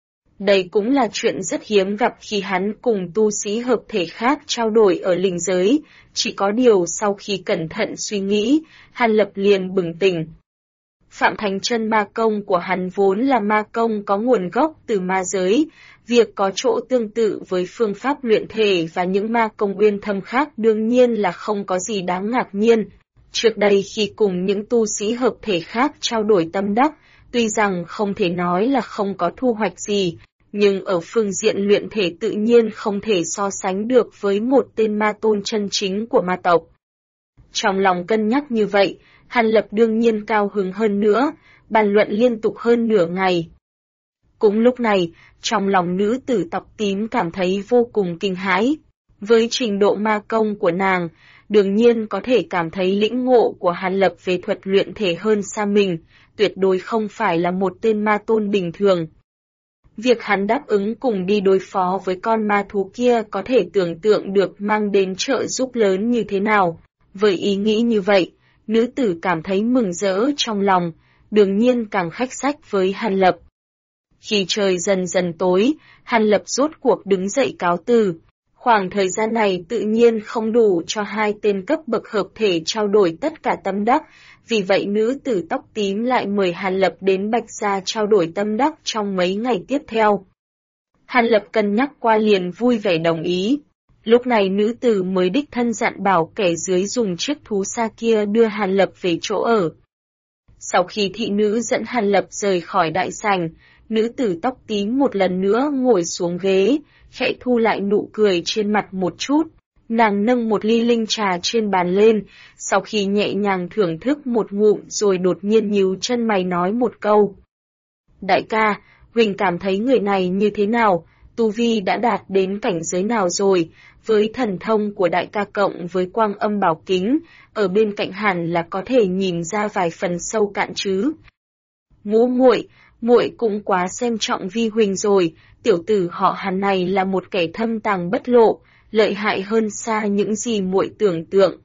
Đây cũng là chuyện rất hiếm gặp khi hắn cùng tu sĩ hợp thể khác trao đổi ở linh giới, chỉ có điều sau khi cẩn thận suy nghĩ, Hàn Lập liền bừng tỉnh. Phạm Thành Chân ma công của hắn vốn là ma công có nguồn gốc từ ma giới, việc có chỗ tương tự với phương pháp luyện thể và những ma công uyên thâm khác đương nhiên là không có gì đáng ngạc nhiên. Trước đây khi cùng những tu sĩ hợp thể khác trao đổi tâm đắc, tuy rằng không thể nói là không có thu hoạch gì, nhưng ở phương diện luyện thể tự nhiên không thể so sánh được với một tên ma tôn chân chính của ma tộc. Trong lòng cân nhắc như vậy, Hàn Lập đương nhiên cao hứng hơn nữa, bàn luận liên tục hơn nửa ngày. Cũng lúc này, trong lòng nữ tử tóc tím cảm thấy vô cùng kinh hãi. Với trình độ ma công của nàng, đương nhiên có thể cảm thấy lĩnh ngộ của Hàn Lập về thuật luyện thể hơn xa mình, tuyệt đối không phải là một tên ma tôn bình thường. Việc hắn đáp ứng cùng đi đối phó với con ma thú kia có thể tưởng tượng được mang đến trợ giúp lớn như thế nào. Với ý nghĩ như vậy, nữ tử cảm thấy mừng rỡ trong lòng, đương nhiên càng khách sách với Hàn Lập. Khi trời dần dần tối, Hàn Lập rốt cuộc đứng dậy cáo từ. Khoảng thời gian này tự nhiên không đủ cho 2 tên cấp bậc hợp thể trao đổi tất cả tâm đắc, vì vậy nữ tử tóc tím lại mời Hàn Lập đến Bạch Gia trao đổi tâm đắc trong mấy ngày tiếp theo. Hàn Lập cân nhắc qua liền vui vẻ đồng ý. Lúc này nữ tử mới đích thân dặn bảo kẻ dưới dùng chiếc thú xa kia đưa Hàn Lập về chỗ ở. Sau khi thị nữ dẫn Hàn Lập rời khỏi đại sảnh, nữ tử tóc tím một lần nữa ngồi xuống ghế, khẽ thu lại nụ cười trên mặt một chút. Nàng nâng một ly linh trà trên bàn lên, sau khi nhẹ nhàng thưởng thức một ngụm rồi đột nhiên nhíu chân mày nói một câu. Đại ca, Huỳnh cảm thấy người này như thế nào, tu vi đã đạt đến cảnh giới nào rồi, với thần thông của đại ca cộng với quang âm bảo kính, ở bên cạnh hẳn là có thể nhìn ra vài phần sâu cạn chứ. Ngũ muội cũng quá xem trọng Vi Huỳnh rồi, tiểu tử họ Hàn này là một kẻ thâm tàng bất lộ, lợi hại hơn xa những gì muội tưởng tượng.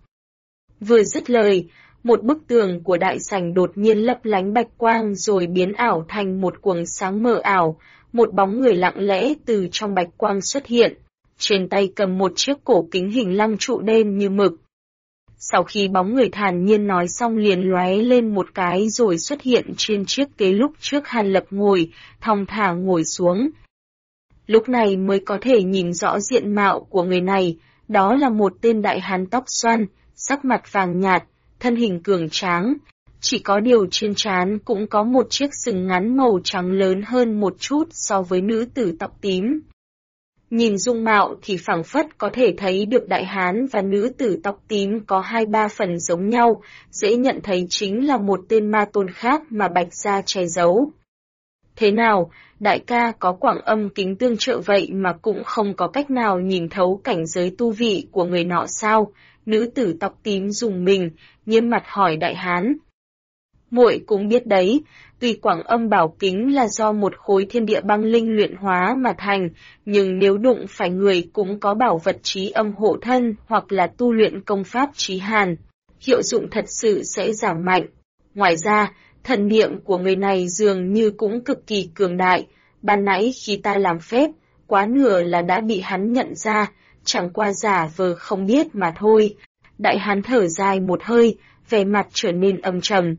Vừa dứt lời, một bức tường của đại sảnh đột nhiên lấp lánh bạch quang rồi biến ảo thành một quầng sáng mờ ảo, một bóng người lặng lẽ từ trong bạch quang xuất hiện, trên tay cầm một chiếc cổ kính hình lăng trụ đen như mực. Sau khi bóng người thản nhiên nói xong liền lóe lên một cái rồi xuất hiện trên chiếc ghế lúc trước Hàn Lập ngồi, thong thả ngồi xuống. Lúc này mới có thể nhìn rõ diện mạo của người này, đó là một tên đại hán tóc xoăn, sắc mặt vàng nhạt, thân hình cường tráng. Chỉ có điều trên trán cũng có một chiếc sừng ngắn màu trắng lớn hơn một chút so với nữ tử tóc tím. Nhìn dung mạo thì phảng phất có thể thấy được đại hán và nữ tử tóc tím có 2-3 phần giống nhau, dễ nhận thấy chính là một tên ma tôn khác mà Bạch Gia che giấu. Thế nào, đại ca có Quảng Âm kính tương trợ vậy mà cũng không có cách nào nhìn thấu cảnh giới tu vị của người nọ sao? Nữ tử tóc tím rùng mình, nghiêm mặt hỏi đại hán. Muội cũng biết đấy, tuy Quảng Âm bảo kính là do một khối thiên địa băng linh luyện hóa mà thành, nhưng nếu đụng phải người cũng có bảo vật trí âm hộ thân hoặc là tu luyện công pháp trí hàn, hiệu dụng thật sự sẽ giảm mạnh. Ngoài ra, thần niệm của người này dường như cũng cực kỳ cường đại, ban nãy khi ta làm phép, quá nửa là đã bị hắn nhận ra, chẳng qua giả vờ không biết mà thôi. Đại hán thở dài một hơi, vẻ mặt trở nên âm trầm.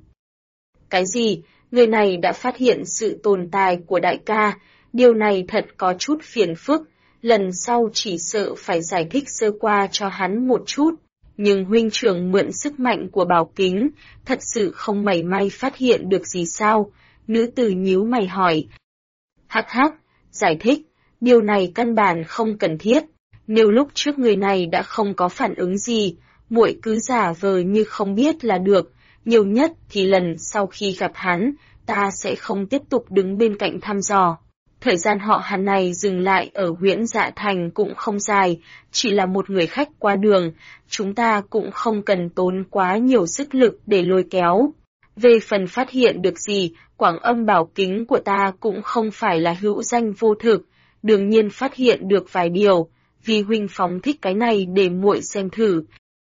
Cái gì? Người này đã phát hiện sự tồn tại của đại ca, điều này thật có chút phiền phức, lần sau chỉ sợ phải giải thích sơ qua cho hắn một chút. Nhưng huynh trưởng mượn sức mạnh của bảo kính, thật sự không mảy may phát hiện được gì sao? Nữ tử nhíu mày hỏi. Hắc hắc, giải thích, điều này căn bản không cần thiết. Nếu lúc trước người này đã không có phản ứng gì, muội cứ giả vờ như không biết là được. Nhiều nhất thì lần sau khi gặp hắn, ta sẽ không tiếp tục đứng bên cạnh thăm dò. Thời gian họ Hàn này dừng lại ở huyện Dạ Thành cũng không dài, chỉ là một người khách qua đường, chúng ta cũng không cần tốn quá nhiều sức lực để lôi kéo. Về phần phát hiện được gì, Quảng Âm bảo kính của ta cũng không phải là hữu danh vô thực, đương nhiên phát hiện được vài điều, vì huynh phóng thích cái này để muội xem thử.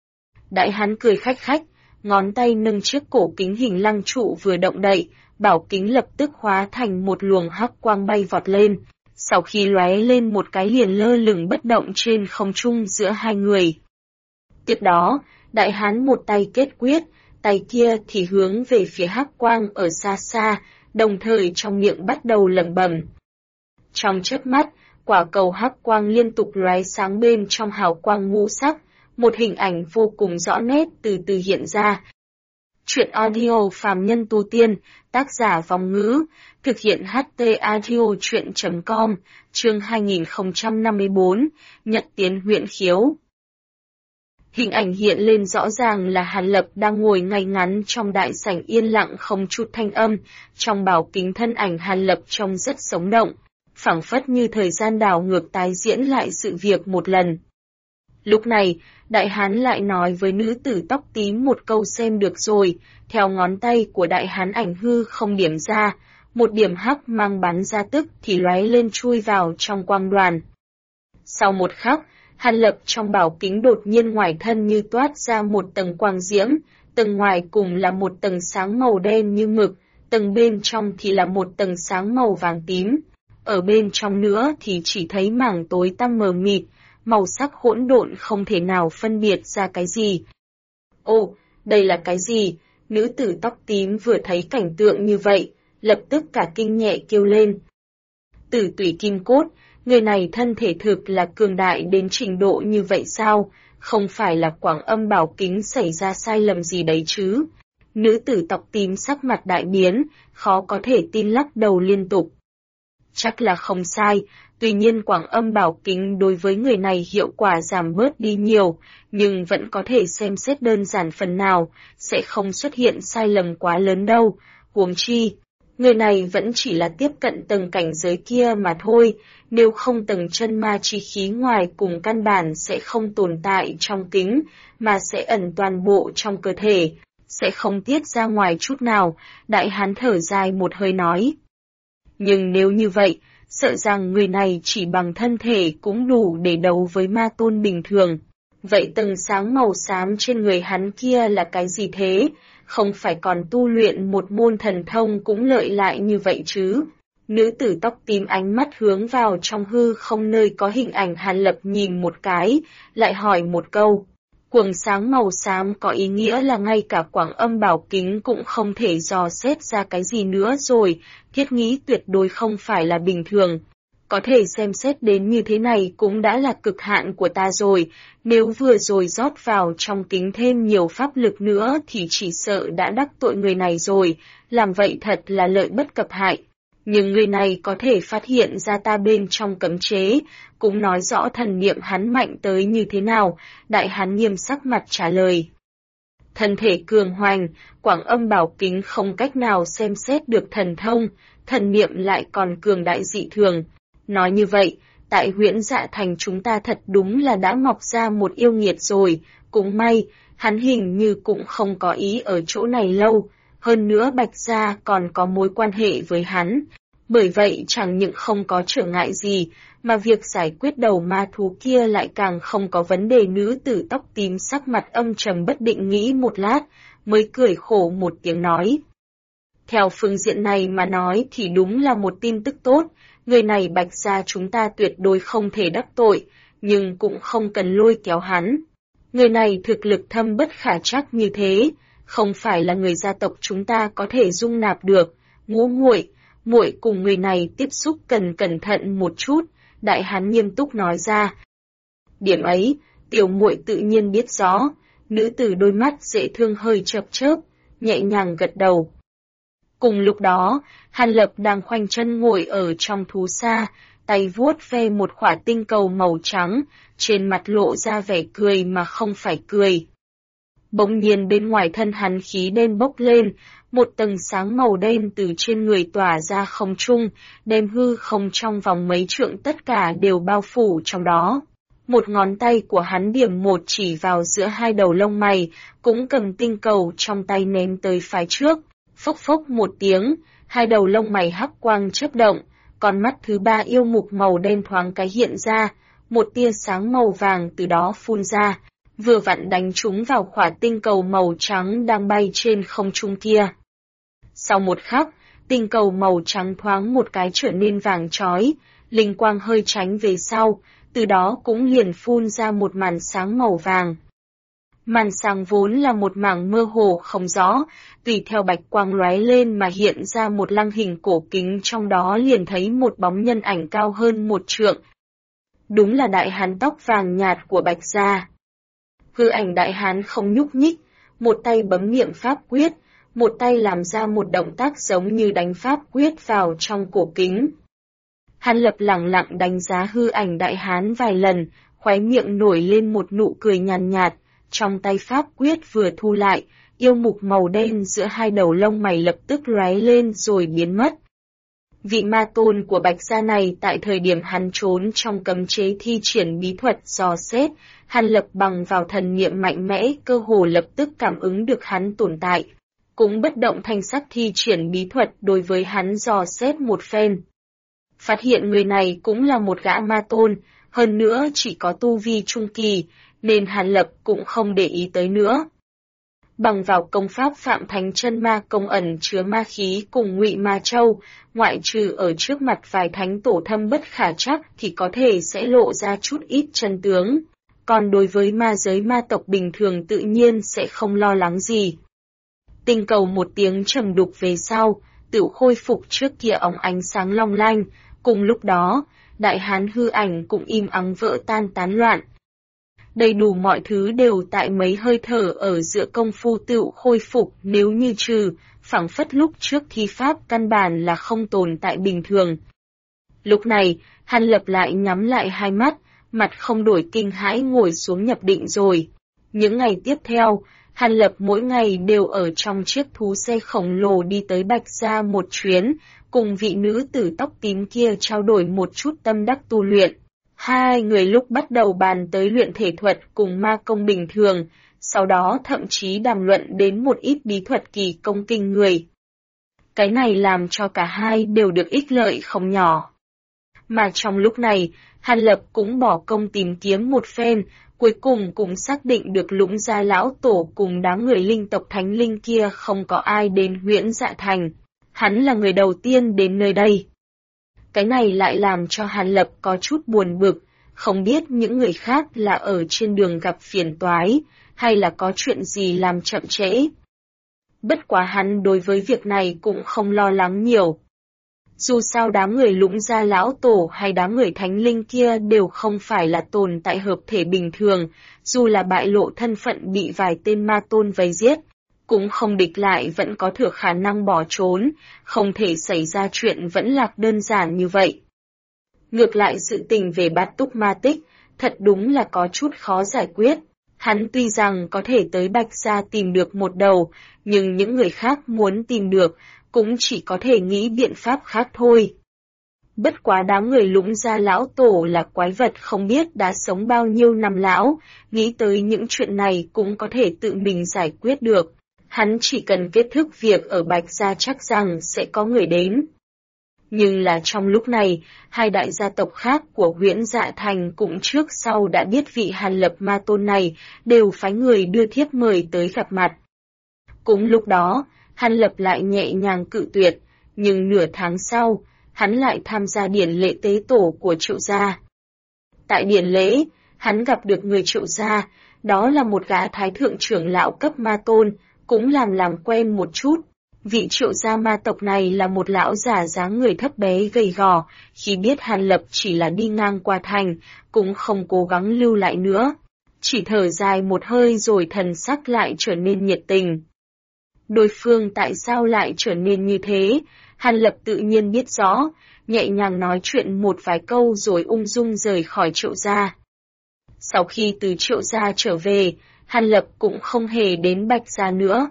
Đại hán cười khách khách, ngón tay nâng chiếc cổ kính hình lăng trụ vừa động đậy, bảo kính lập tức hóa thành một luồng hắc quang bay vọt lên, sau khi lóe lên một cái liền lơ lửng bất động trên không trung giữa hai người. Tiếp đó, đại hán một tay kết quyết, tay kia thì hướng về phía hắc quang ở xa xa, đồng thời trong miệng bắt đầu lẩm bẩm. Trong chớp mắt, quả cầu hắc quang liên tục lóe sáng bên trong hào quang ngũ sắc, một hình ảnh vô cùng rõ nét từ từ hiện ra. Chuyện audio phàm nhân tu tiên, tác giả Vong Ngữ, thực hiện HT Audio Chuyện.com, chương 2054, Nhật Tiến huyện khiếu. Hình ảnh hiện lên rõ ràng là Hàn Lập đang ngồi ngay ngắn trong đại sảnh yên lặng không chút thanh âm, trong bảo kính thân ảnh Hàn Lập trông rất sống động, phảng phất như thời gian đảo ngược tái diễn lại sự việc một lần. Lúc này, đại hán lại nói với nữ tử tóc tím một câu xem được rồi, theo ngón tay của đại hán ảnh hư không điểm ra, một điểm hắc mang bắn ra tức thì lóe lên chui vào trong quang đoàn. Sau một khắc, Hàn Lập trong bảo kính đột nhiên ngoài thân như toát ra một tầng quang diễm, tầng ngoài cùng là một tầng sáng màu đen như mực, tầng bên trong thì là một tầng sáng màu vàng tím. Ở bên trong nữa thì chỉ thấy mảng tối tăm mờ mịt, màu sắc hỗn độn không thể nào phân biệt ra cái gì. Ồ, đây là cái gì? Nữ tử tóc tím vừa thấy cảnh tượng như vậy, lập tức cả kinh nhẹ kêu lên. Tử tủy kim cốt, người này thân thể thực là cường đại đến trình độ như vậy sao? Không phải là Quảng Âm bảo kính xảy ra sai lầm gì đấy chứ? Nữ tử tóc tím sắc mặt đại biến, khó có thể tin lắc đầu liên tục. Chắc là không sai, tuy nhiên Quảng Âm bảo kính đối với người này hiệu quả giảm bớt đi nhiều, nhưng vẫn có thể xem xét đơn giản phần nào, sẽ không xuất hiện sai lầm quá lớn đâu, huống chi. Người này vẫn chỉ là tiếp cận tầng cảnh giới kia mà thôi, nếu không tầng chân ma chi khí ngoài cùng căn bản sẽ không tồn tại trong kính, mà sẽ ẩn toàn bộ trong cơ thể, sẽ không tiết ra ngoài chút nào, đại hán thở dài một hơi nói. Nhưng nếu như vậy, sợ rằng người này chỉ bằng thân thể cũng đủ để đấu với ma tôn bình thường. Vậy tầng sáng màu xám trên người hắn kia là cái gì thế? Không phải còn tu luyện một môn thần thông cũng lợi lại như vậy chứ? Nữ tử tóc tím ánh mắt hướng vào trong hư không nơi có hình ảnh Hàn Lập nhìn một cái, lại hỏi một câu. Quầng sáng màu xám có ý nghĩa là ngay cả Quảng Âm Bảo Kính cũng không thể dò xét ra cái gì nữa rồi, thiết nghĩ tuyệt đối không phải là bình thường. Có thể xem xét đến như thế này cũng đã là cực hạn của ta rồi, nếu vừa rồi rót vào trong kính thêm nhiều pháp lực nữa thì chỉ sợ đã đắc tội người này rồi, làm vậy thật là lợi bất cập hại. Nhưng người này có thể phát hiện ra ta bên trong cấm chế, cũng nói rõ thần niệm hắn mạnh tới như thế nào, Đại Hán nghiêm sắc mặt trả lời. Thân thể cường hoành, Quảng Âm Bảo Kính không cách nào xem xét được thần thông, thần niệm lại còn cường đại dị thường. Nói như vậy, tại Huyễn Dạ Thành chúng ta thật đúng là đã mọc ra một yêu nghiệt rồi, cũng may, hắn hình như cũng không có ý ở chỗ này lâu, hơn nữa Bạch Gia còn có mối quan hệ với hắn. Bởi vậy chẳng những không có trở ngại gì, mà việc giải quyết đầu ma thú kia lại càng không có vấn đề. Nữ tử tóc tím sắc mặt âm trầm bất định nghĩ một lát, mới cười khổ một tiếng nói. Theo phương diện này mà nói thì đúng là một tin tức tốt, người này Bạch Gia chúng ta tuyệt đối không thể đắc tội, nhưng cũng không cần lôi kéo hắn. Người này thực lực thâm bất khả trắc như thế, không phải là người gia tộc chúng ta có thể dung nạp được. Ngũ muội cùng người này tiếp xúc cần cẩn thận một chút, Đại Hán nghiêm túc nói ra. Điểm ấy, tiểu muội tự nhiên biết rõ, nữ tử đôi mắt dễ thương hơi chớp chớp, nhẹ nhàng gật đầu. Cùng lúc đó, Hàn Lập đang khoanh chân ngồi ở trong thú xa, tay vuốt ve một khỏa tinh cầu màu trắng, trên mặt lộ ra vẻ cười mà không phải cười. Bỗng nhiên bên ngoài thân hắn khí đen bốc lên, một tầng sáng màu đen từ trên người tỏa ra không trung, đem hư không trong vòng mấy trượng tất cả đều bao phủ trong đó. Một ngón tay của hắn điểm một chỉ vào giữa hai đầu lông mày, cũng cầm tinh cầu trong tay ném tới phía trước. Phốc phốc một tiếng, hai đầu lông mày hắc quang chớp động, con mắt thứ ba yêu mục màu đen thoáng cái hiện ra, một tia sáng màu vàng từ đó phun ra, vừa vặn đánh trúng vào khỏa tinh cầu màu trắng đang bay trên không trung kia. Sau một khắc, tinh cầu màu trắng thoáng một cái trở nên vàng chói, linh quang hơi tránh về sau, từ đó cũng liền phun ra một màn sáng màu vàng. Màn sáng vốn là một mảng mơ hồ không rõ, tùy theo bạch quang lóe lên mà hiện ra một lăng hình cổ kính, trong đó liền thấy một bóng nhân ảnh cao hơn một trượng. Đúng là Đại Hán tóc vàng nhạt của Bạch Gia. Hư ảnh Đại Hán không nhúc nhích, một tay bấm niệm pháp quyết, một tay làm ra một động tác giống như đánh pháp quyết vào trong cổ kính. Hàn Lập lẳng lặng đánh giá hư ảnh Đại Hán vài lần, khóe miệng nổi lên một nụ cười nhàn nhạt, trong tay pháp quyết vừa thu lại, yêu mục màu đen giữa hai đầu lông mày lập tức lóe lên rồi biến mất. Vị ma tôn của Bạch Gia này tại thời điểm hắn trốn trong cấm chế thi triển bí thuật dò xét, Hàn Lập bằng vào thần niệm mạnh mẽ cơ hồ lập tức cảm ứng được hắn tồn tại, cũng bất động thanh sắc thi triển bí thuật đối với hắn dò xét một phen. Phát hiện người này cũng là một gã ma tôn, hơn nữa chỉ có tu vi trung kỳ, nên Hàn Lập cũng không để ý tới nữa. Bằng vào công pháp Phạm Thánh Chân Ma công ẩn chứa ma khí cùng Ngụy Ma Châu, ngoại trừ ở trước mặt vài thánh tổ thâm bất khả trắc thì có thể sẽ lộ ra chút ít chân tướng. Còn đối với ma giới ma tộc bình thường tự nhiên sẽ không lo lắng gì. Tinh cầu một tiếng trầm đục về sau, tự khôi phục trước kia óng ánh sáng long lanh, cùng lúc đó, Đại Hán hư ảnh cũng im ắng vỡ tan tán loạn. Đầy đủ mọi thứ đều tại mấy hơi thở ở giữa công phu tự khôi phục, nếu như trừ, phảng phất lúc trước thi pháp căn bản là không tồn tại bình thường. Lúc này, Hàn Lập lại nhắm lại hai mắt, mặt không đổi kinh hãi ngồi xuống nhập định rồi. Những ngày tiếp theo, Hàn Lập mỗi ngày đều ở trong chiếc thú xe khổng lồ đi tới Bạch Gia một chuyến, cùng vị nữ tử tóc tím kia trao đổi một chút tâm đắc tu luyện. Hai người lúc bắt đầu bàn tới luyện thể thuật cùng ma công bình thường, sau đó thậm chí đàm luận đến một ít bí thuật kỳ công kinh người. Cái này làm cho cả hai đều được ích lợi không nhỏ. Mà trong lúc này, Hàn Lập cũng bỏ công tìm kiếm một phen, cuối cùng cũng xác định được Lũng Gia lão tổ cùng đám người linh tộc thánh linh kia không có ai đến Huyễn Dạ Thành. Hắn là người đầu tiên đến nơi đây. Cái này lại làm cho Hàn Lập có chút buồn bực, không biết những người khác là ở trên đường gặp phiền toái, hay là có chuyện gì làm chậm trễ. Bất quá hắn đối với việc này cũng không lo lắng nhiều. Dù sao đám người Lũng Gia lão tổ hay đám người thánh linh kia đều không phải là tồn tại hợp thể bình thường, dù là bại lộ thân phận bị vài tên ma tôn vây giết, cũng không địch lại vẫn có thừa khả năng bỏ trốn, không thể xảy ra chuyện vẫn lạc đơn giản như vậy. Ngược lại sự tình về Bát Túc Ma Tích, thật đúng là có chút khó giải quyết. Hắn tuy rằng có thể tới Bạch Gia tìm được một đầu, nhưng những người khác muốn tìm được, cũng chỉ có thể nghĩ biện pháp khác thôi. Bất quá đám người Lũng Gia lão tổ là quái vật không biết đã sống bao nhiêu năm lão, nghĩ tới những chuyện này cũng có thể tự mình giải quyết được. Hắn chỉ cần kết thúc việc ở Bạch Gia chắc rằng sẽ có người đến. Nhưng là trong lúc này, hai đại gia tộc khác của Huyễn Dạ Thành cũng trước sau đã biết vị Hàn Lập ma tôn này, đều phái người đưa thiếp mời tới gặp mặt. Cũng lúc đó, Hàn Lập lại nhẹ nhàng cự tuyệt, nhưng nửa tháng sau, hắn lại tham gia điển lễ tế tổ của Triệu gia. Tại điển lễ, hắn gặp được người Triệu gia, đó là một gã thái thượng trưởng lão cấp ma tôn, cũng làm quen một chút. Vị Triệu gia ma tộc này là một lão già dáng người thấp bé gầy gò, khi biết Hàn Lập chỉ là đi ngang qua thành, cũng không cố gắng lưu lại nữa. Chỉ thở dài một hơi rồi thần sắc lại trở nên nhiệt tình. Đối phương tại sao lại trở nên như thế, Hàn Lập tự nhiên biết rõ, nhẹ nhàng nói chuyện một vài câu rồi ung dung rời khỏi Triệu gia. Sau khi từ Triệu gia trở về, Hàn Lập cũng không hề đến Bạch gia nữa.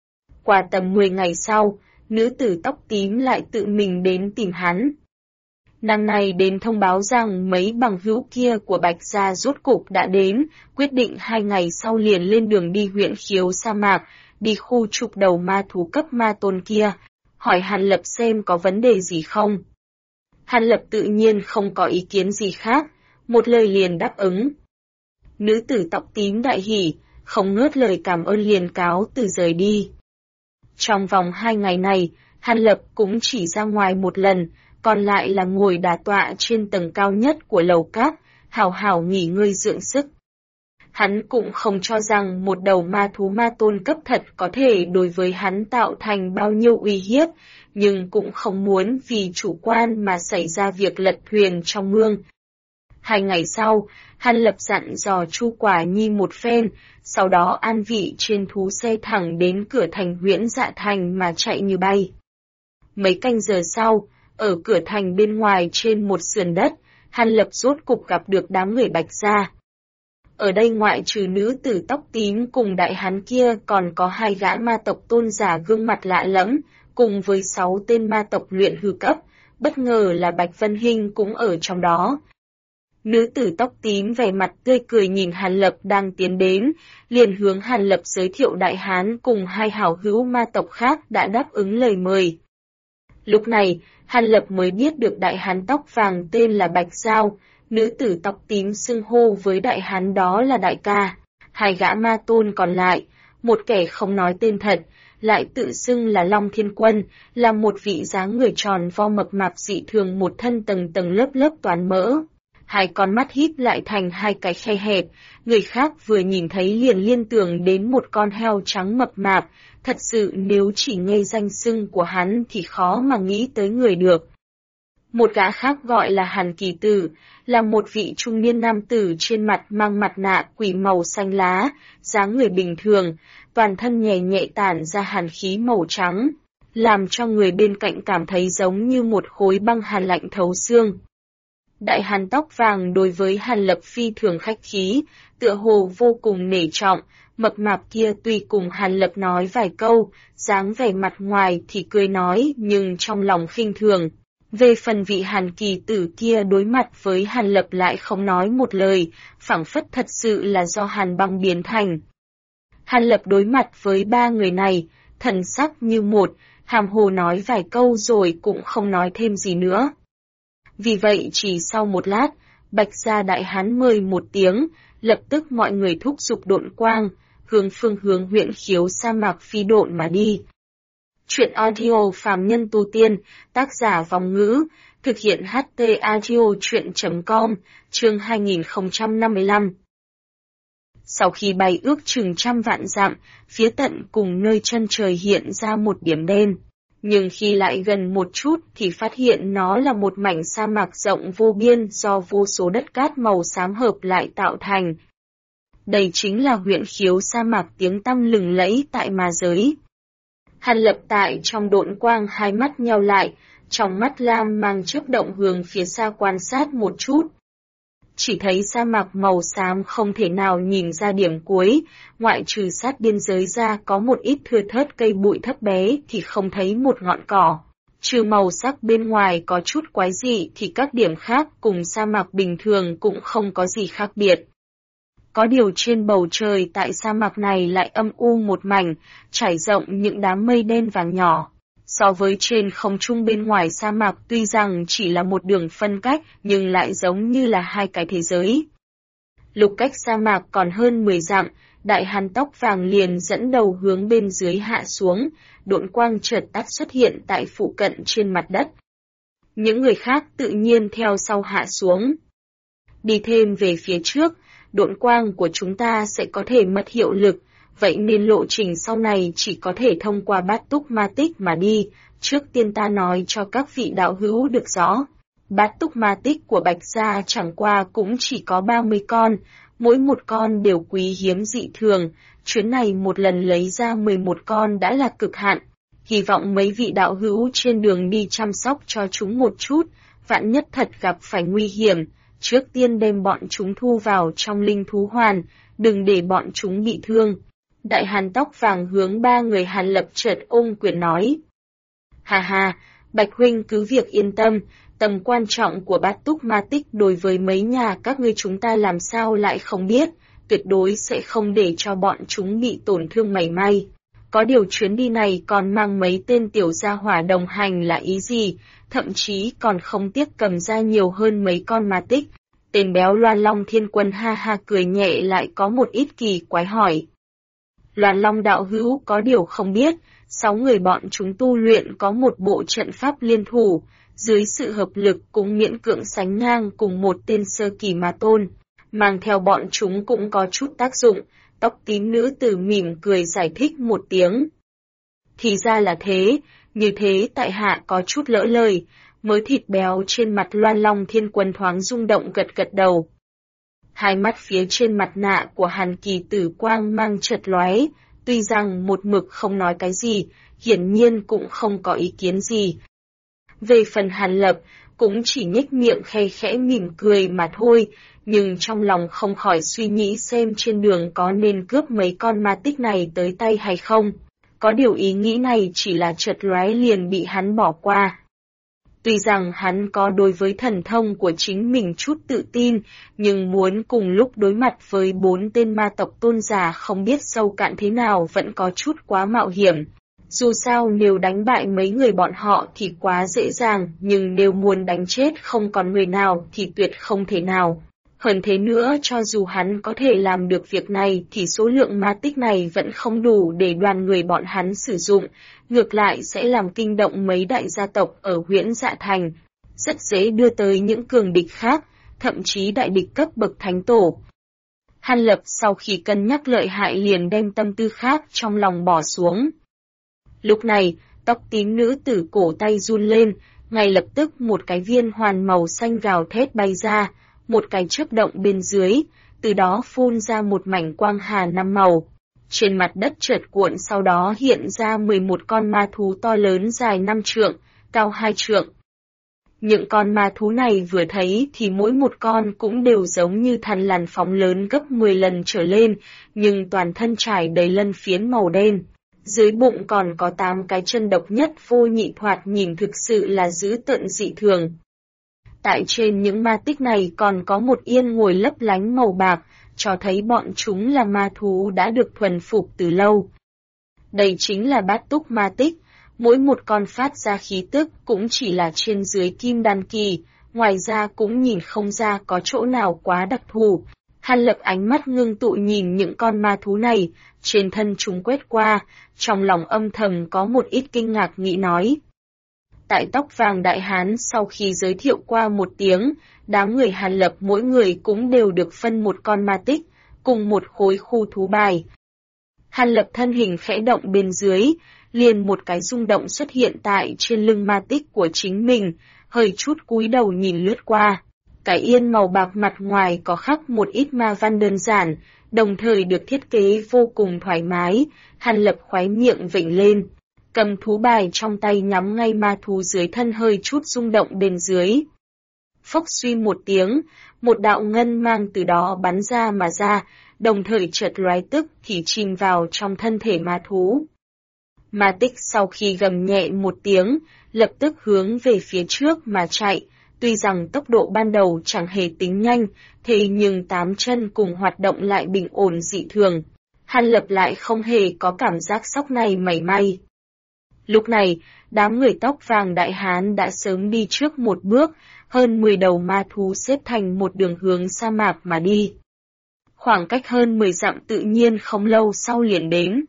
Qua tầm 10 ngày sau, nữ tử tóc tím lại tự mình đến tìm hắn. Nàng này đến thông báo rằng mấy bằng hữu kia của Bạch gia rốt cục đã đến, quyết định 2 ngày sau liền lên đường đi huyện Khiếu sa mạc, đi khu trục đầu ma thú cấp ma tôn kia, hỏi Hàn Lập xem có vấn đề gì không. Hàn Lập tự nhiên không có ý kiến gì khác, một lời liền đáp ứng. Nữ tử tóc tím đại hỉ, không ngớt lời cảm ơn liền cáo từ rời đi. Trong vòng 2 ngày này, Hàn Lập cũng chỉ ra ngoài một lần, còn lại là ngồi đả tọa trên tầng cao nhất của lầu cát, hào hào nghỉ ngơi dưỡng sức. Hắn cũng không cho rằng một đầu ma thú ma tôn cấp thật có thể đối với hắn tạo thành bao nhiêu uy hiếp, nhưng cũng không muốn vì chủ quan mà xảy ra việc lật thuyền trong mương. 2 ngày sau, Hàn Lập dặn dò Chu Quả Nhi một phen, sau đó an vị trên thú xe thẳng đến cửa thành Huyễn Dạ Thành mà chạy như bay. Mấy canh giờ sau, ở cửa thành bên ngoài trên một sườn đất, Hàn Lập rốt cục gặp được đám người Bạch gia. Ở đây ngoại trừ nữ tử tóc tím cùng đại hán kia còn có 2 gã ma tộc tôn giả gương mặt lạ lẫm, cùng với 6 tên ma tộc luyện hư cấp, bất ngờ là Bạch Vân Hinh cũng ở trong đó. Nữ tử tóc tím vẻ mặt tươi cười nhìn Hàn Lập đang tiến đến, liền hướng Hàn Lập giới thiệu đại hán cùng 2 hảo hữu ma tộc khác đã đáp ứng lời mời. Lúc này, Hàn Lập mới biết được đại hán tóc vàng tên là Bạch Giao, nữ tử tóc tím xưng hô với đại hán đó là đại ca. 2 gã ma tôn còn lại, một kẻ không nói tên thật, lại tự xưng là Long Thiên Quân, là một vị dáng người tròn vo mập mạp dị thường, một thân tầng tầng lớp lớp toán mỡ. 2 con mắt híp lại thành 2 cái khe hẹp, người khác vừa nhìn thấy liền liên tưởng đến một con heo trắng mập mạp, thật sự nếu chỉ nghe danh xưng của hắn thì khó mà nghĩ tới người được. Một gã khác gọi là Hàn Kỳ Tử, là một vị trung niên nam tử trên mặt mang mặt nạ quỷ màu xanh lá, dáng người bình thường, toàn thân nhẹ nhẹ tản ra hàn khí màu trắng, làm cho người bên cạnh cảm thấy giống như một khối băng hàn lạnh thấu xương. Đại hán tóc vàng đối với Hàn Lập phi thường khách khí, tựa hồ vô cùng nể trọng, mập mạp kia tuy cùng Hàn Lập nói vài câu, dáng vẻ mặt ngoài thì cười nói nhưng trong lòng khinh thường. Về phần vị Hàn Kỳ Tử kia đối mặt với Hàn Lập lại không nói một lời, phảng phất thật sự là do Hàn băng biến thành. Hàn Lập đối mặt với 3 người này, thần sắc như một, hàm hồ nói vài câu rồi cũng không nói thêm gì nữa. Vì vậy chỉ sau một lát, Bạch gia đại hán mời một tiếng, lập tức mọi người thúc giục độn quang, hướng phương hướng huyện Khiếu sa mạc phi độn mà đi. Chuyện audio phàm nhân tu tiên, tác giả Vòng Ngữ, Thực hiện HT Audio Chuyện.com, chương 2055. Sau khi bay ước chừng trăm vạn dặm, phía tận cùng nơi chân trời hiện ra một điểm đen. Nhưng khi lại gần một chút thì phát hiện nó là một mảnh sa mạc rộng vô biên do vô số đất cát màu xám hợp lại tạo thành. Đây chính là huyện khiếu sa mạc tiếng tăm lừng lẫy tại ma giới. Hàn Lập tại trong độn quang hai mắt nheo lại, trong mắt lam mang chớp động hướng phía xa quan sát một chút. Chỉ thấy sa mạc màu xám không thể nào nhìn ra điểm cuối, ngoại trừ sát biên giới ra có một ít thưa thớt cây bụi thấp bé thì không thấy một ngọn cỏ. Trừ màu sắc bên ngoài có chút quái dị thì các điểm khác cùng sa mạc bình thường cũng không có gì khác biệt. Có điều trên bầu trời tại sa mạc này lại âm u một mảnh, trải rộng những đám mây đen vàng nhỏ. So với trên không trung bên ngoài sa mạc tuy rằng chỉ là một đường phân cách nhưng lại giống như là hai cái thế giới. Lục cách sa mạc còn hơn 10 dặm, đại hàn tóc vàng liền dẫn đầu hướng bên dưới hạ xuống, độn quang chợt tắt xuất hiện tại phụ cận trên mặt đất. Những người khác tự nhiên theo sau hạ xuống. Đi thêm về phía trước, độn quang của chúng ta sẽ có thể mất hiệu lực, vậy nên lộ trình sau này chỉ có thể thông qua bát túc ma tích mà đi. Trước tiên ta nói cho các vị đạo hữu được rõ, bát túc ma tích của Bạch Gia chẳng qua cũng chỉ có 30 con, mỗi một con đều quý hiếm dị thường, chuyến này một lần lấy ra 11 con đã là cực hạn. Hy vọng mấy vị đạo hữu trên đường đi chăm sóc cho chúng một chút, vạn nhất thật gặp phải nguy hiểm, trước tiên đem bọn chúng thu vào trong linh thú hoàn, đừng để bọn chúng bị thương. Đại hàn tóc vàng hướng ba người Hàn Lập chợt ôm quyền nói. Hà hà, Bạch huynh cứ việc yên tâm, tầm quan trọng của bát túc ma tích đối với mấy nhà các ngươi chúng ta làm sao lại không biết, tuyệt đối sẽ không để cho bọn chúng bị tổn thương mảy may. Có điều chuyến đi này còn mang mấy tên tiểu gia hỏa đồng hành là ý gì, thậm chí còn không tiếc cầm ra nhiều hơn mấy con ma tích. Tên béo Loan Long Thiên Quân ha ha cười nhẹ lại có một ít kỳ quái hỏi. Loan Long đạo hữu có điều không biết, 6 người bọn chúng tu luyện có một bộ trận pháp liên thủ, dưới sự hợp lực cũng miễn cưỡng sánh ngang cùng một tên sơ kỳ ma tôn, mang theo bọn chúng cũng có chút tác dụng. Tóc tím nữ tử mỉm cười giải thích một tiếng. Thì ra là thế, như thế tại hạ có chút lỡ lời, mới thịt béo trên mặt Loan Long Thiên Quân thoáng rung động gật gật đầu. Hai mắt phía trên mặt nạ của Hàn Kỳ tử quang mang chợt lóe, tuy rằng một mực không nói cái gì, hiển nhiên cũng không có ý kiến gì. Về phần Hàn Lập, cũng chỉ nhếch miệng khe khẽ mỉm cười mà thôi, nhưng trong lòng không khỏi suy nghĩ xem trên đường có nên cướp mấy con ma tích này tới tay hay không. Có điều ý nghĩ này chỉ là chợt lóe liền bị hắn bỏ qua. Tuy rằng hắn có đối với thần thông của chính mình chút tự tin, nhưng muốn cùng lúc đối mặt với 4 tên ma tộc tôn giả không biết sâu cạn thế nào vẫn có chút quá mạo hiểm. Dù sao nếu đánh bại mấy người bọn họ thì quá dễ dàng, nhưng nếu muốn đánh chết không còn người nào thì tuyệt không thể nào. Hơn thế nữa cho dù hắn có thể làm được việc này thì số lượng ma tích này vẫn không đủ để đoàn người bọn hắn sử dụng, ngược lại sẽ làm kinh động mấy đại gia tộc ở Huyễn Dạ Thành, rất dễ đưa tới những cường địch khác, thậm chí đại địch cấp bậc thánh tổ. Hàn Lập sau khi cân nhắc lợi hại liền đem tâm tư khác trong lòng bỏ xuống. Lúc này, tóc tím nữ tử cổ tay run lên, ngay lập tức một cái viên hoàn màu xanh gào thét bay ra, một cái chớp động bên dưới, từ đó phun ra một mảnh quang hà 5 màu. Trên mặt đất chợt cuộn sau đó hiện ra 11 con ma thú to lớn dài 5 trượng, cao 2 trượng. Những con ma thú này vừa thấy thì mỗi một con cũng đều giống như thằn lằn phóng lớn gấp 10 lần trở lên, nhưng toàn thân trải đầy lân phiến màu đen. Dưới bụng còn có 8 cái chân độc nhất vô nhị, thoạt nhìn thực sự là dữ tợn dị thường. Tại trên những ma tích này còn có một yên ngồi lấp lánh màu bạc, cho thấy bọn chúng là ma thú đã được thuần phục từ lâu. Đây chính là bát túc ma tích, mỗi một con phát ra khí tức cũng chỉ là trên dưới kim đan kỳ, ngoài ra cũng nhìn không ra có chỗ nào quá đặc thù. Hàn Lập ánh mắt ngưng tụ nhìn những con ma thú này, trên thân chúng quét qua, trong lòng âm thầm có một ít kinh ngạc nghĩ nói. Tại Tóc Vàng Đại Hán sau khi giới thiệu qua một tiếng, đám người Hàn Lập mỗi người cũng đều được phân một con ma tích, cùng một khối khu thú bài. Hàn Lập thân hình khẽ động bên dưới, liền một cái rung động xuất hiện tại trên lưng ma tích của chính mình, hơi chút cúi đầu nhìn lướt qua. Cái yên màu bạc mặt ngoài có khắc một ít ma văn đơn giản, đồng thời được thiết kế vô cùng thoải mái. Hàn Lập khóe miệng vểnh lên, cầm thú bài trong tay nhắm ngay ma thú dưới thân hơi chút rung động bên dưới. Phốc suy một tiếng, một đạo ngân mang từ đó bắn ra mà ra, đồng thời chợt lóe tức thì chìm vào trong thân thể ma thú. Ma tích sau khi gầm nhẹ một tiếng, lập tức hướng về phía trước mà chạy, tuy rằng tốc độ ban đầu chẳng hề tính nhanh, thế nhưng tám chân cùng hoạt động lại bình ổn dị thường. Hàn Lập lại không hề có cảm giác sốc này mảy may. Lúc này, đám người Tóc Vàng Đại Hán đã sớm đi trước một bước, hơn 10 đầu ma thú xếp thành một đường hướng sa mạc mà đi. Khoảng cách hơn 10 dặm tự nhiên không lâu sau liền đến.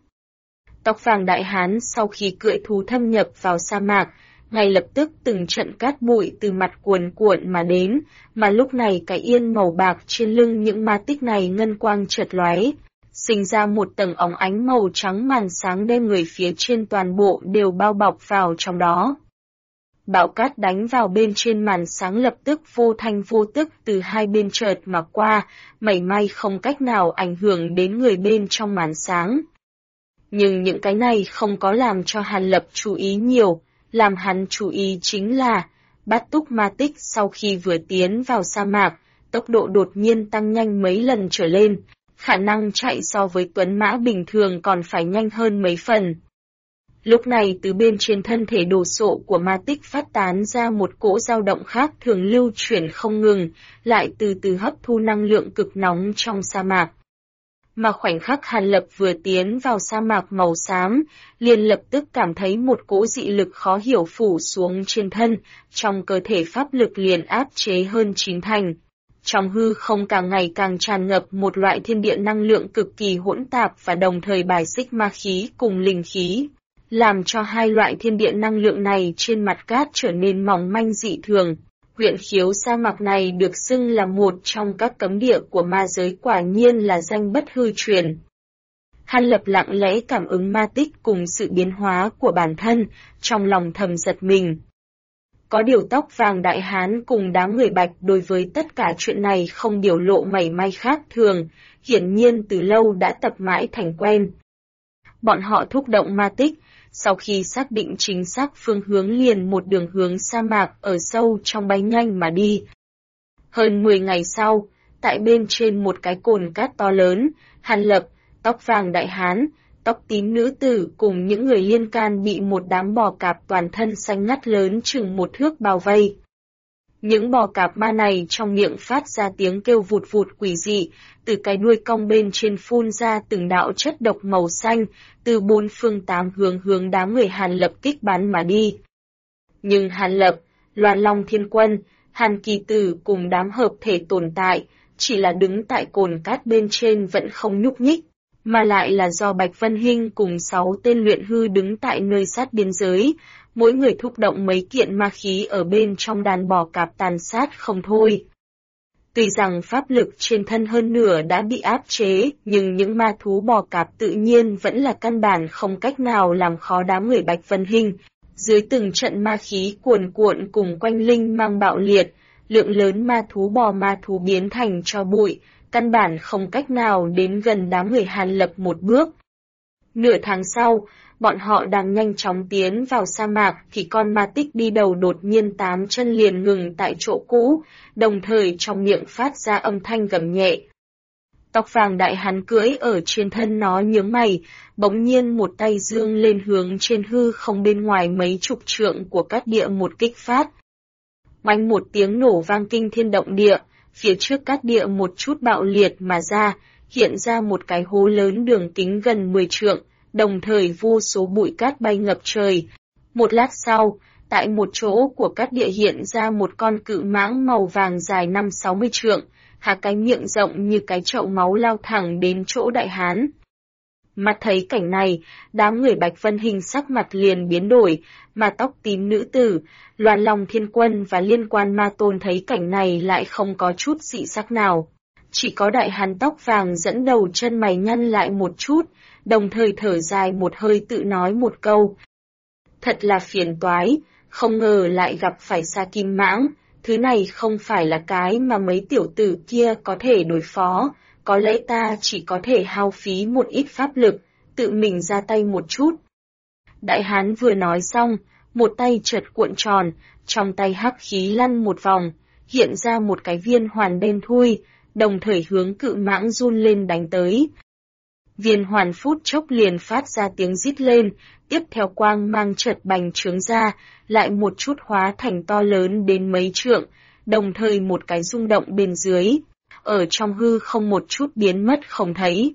Tóc Vàng Đại Hán sau khi cưỡi thú thâm nhập vào sa mạc, ngay lập tức từng trận cát bụi từ mặt cuồn cuộn mà đến, mà lúc này cái yên màu bạc trên lưng những ma tích này ngân quang chợt lóe, sinh ra một tầng óng ánh màu trắng màn sáng đem người phía trên toàn bộ đều bao bọc vào trong đó. Bão cát đánh vào bên trên màn sáng lập tức vô thanh vô tức từ hai bên chợt mà qua, mảy may không cách nào ảnh hưởng đến người bên trong màn sáng. Nhưng những cái này không có làm cho Hàn Lập chú ý nhiều, làm hắn chú ý chính là, Bát Túc ma tích sau khi vừa tiến vào sa mạc, tốc độ đột nhiên tăng nhanh mấy lần trở lên, khả năng chạy so với tuấn mã bình thường còn phải nhanh hơn mấy phần. Lúc này từ bên trên thân thể đồ sộ của ma tích phát tán ra một cỗ dao động khác thường lưu chuyển không ngừng, lại từ từ hấp thu năng lượng cực nóng trong sa mạc. Mà khoảnh khắc Hàn Lập vừa tiến vào sa mạc màu xám, liền lập tức cảm thấy một cỗ dị lực khó hiểu phủ xuống trên thân, trong cơ thể pháp lực liền áp chế hơn 9 thành. Trong hư không càng ngày càng tràn ngập một loại thiên địa năng lượng cực kỳ hỗn tạp và đồng thời bài xích ma khí cùng linh khí, làm cho hai loại thiên địa năng lượng này trên mặt cát trở nên mỏng manh dị thường. Huyện khiếu sa mạc này được xưng là một trong các cấm địa của ma giới, quả nhiên là danh bất hư truyền. Hàn Lập lặng lẽ cảm ứng ma tích cùng sự biến hóa của bản thân, trong lòng thầm giật mình. Có điều Tóc Vàng Đại Hán cùng đám người Bạch đối với tất cả chuyện này không biểu lộ mảy may khác thường, hiển nhiên từ lâu đã tập mãi thành quen. Bọn họ thúc động ma tích, sau khi xác định chính xác phương hướng liền một đường hướng sa mạc ở sâu trong bay nhanh mà đi. Hơn 10 ngày sau, tại bên trên một cái cồn cát to lớn, Hàn Lập, Tóc Vàng Đại Hán, Tóc Tím nữ tử cùng những người liên can bị một đám bò cạp toàn thân xanh ngắt lớn chừng 1 thước bao vây. Những bò cạp ma này trong miệng phát ra tiếng kêu vụt vụt quỷ dị, từ cái đuôi cong bên trên phun ra từng đạo chất độc màu xanh, từ 4 phương 8 hướng đám người Hàn Lập kích bắn mà đi. Nhưng Hàn Lập, Loan Long Thiên Quân, Hàn Kỳ Tử cùng đám hợp thể tồn tại, chỉ là đứng tại cồn cát bên trên vẫn không nhúc nhích, mà lại là do Bạch Vân Hinh cùng 6 tên luyện hư đứng tại nơi sát biên giới, mỗi người thúc động mấy kiện ma khí ở bên trong đàn bò cạp tàn sát không thôi. Tuy rằng pháp lực trên thân hơn nửa đã bị áp chế, nhưng những ma thú bò cạp tự nhiên vẫn là căn bản không cách nào làm khó đám người Bạch Vân Hinh. Dưới từng trận ma khí cuồn cuộn cùng quanh linh mang bạo liệt, lượng lớn ma thú biến thành tro bụi, căn bản không cách nào đến gần đám người Hàn Lập một bước. Nửa tháng sau, bọn họ đang nhanh chóng tiến vào sa mạc thì con ma tích đi đầu đột nhiên 8 chân liền ngừng tại chỗ cũ, đồng thời trong miệng phát ra âm thanh gầm nhẹ. Tóc Vàng Đại Hán cưỡi ở trên thân nó nhướng mày, bỗng nhiên một tay dương lên hướng trên hư không bên ngoài mấy chục trượng của cát địa một kích phát. Oanh một tiếng nổ vang kinh thiên động địa, phía trước cát địa một chút bạo liệt mà ra, hiện ra một cái hố lớn đường kính gần 10 trượng, đồng thời vô số bụi cát bay ngập trời. Một lát sau, tại một chỗ của cát địa hiện ra một con cự mãng màu vàng dài 5-60 trượng, há cái miệng rộng như cái chậu máu lao thẳng đến chỗ Đại Hán. Mắt thấy cảnh này, đám người Bạch Vân Hinh sắc mặt liền biến đổi, mà tóc tím nữ tử, Loan Long Thiên Quân và Liên Quan Ma Tôn thấy cảnh này lại không có chút dị sắc nào. Chỉ có đại hán tóc vàng dẫn đầu chân mày nhăn lại một chút, đồng thời thở dài một hơi tự nói một câu. Thật là phiền toái, không ngờ lại gặp phải Sa Kim Mãng, thứ này không phải là cái mà mấy tiểu tử kia có thể đối phó, có lẽ ta chỉ có thể hao phí một ít pháp lực, tự mình ra tay một chút. Đại hán vừa nói xong, một tay chợt cuộn tròn, trong tay hắc khí lăn một vòng, hiện ra một cái viên hoàn đen thui, đồng thời hướng cự mãng run lên đánh tới. Viên hoàn phút chốc liền phát ra tiếng rít lên, tiếp theo quang mang chợt bành trướng ra, lại một chút hóa thành to lớn đến mấy trượng, đồng thời một cái rung động bên dưới, ở trong hư không một chút biến mất không thấy.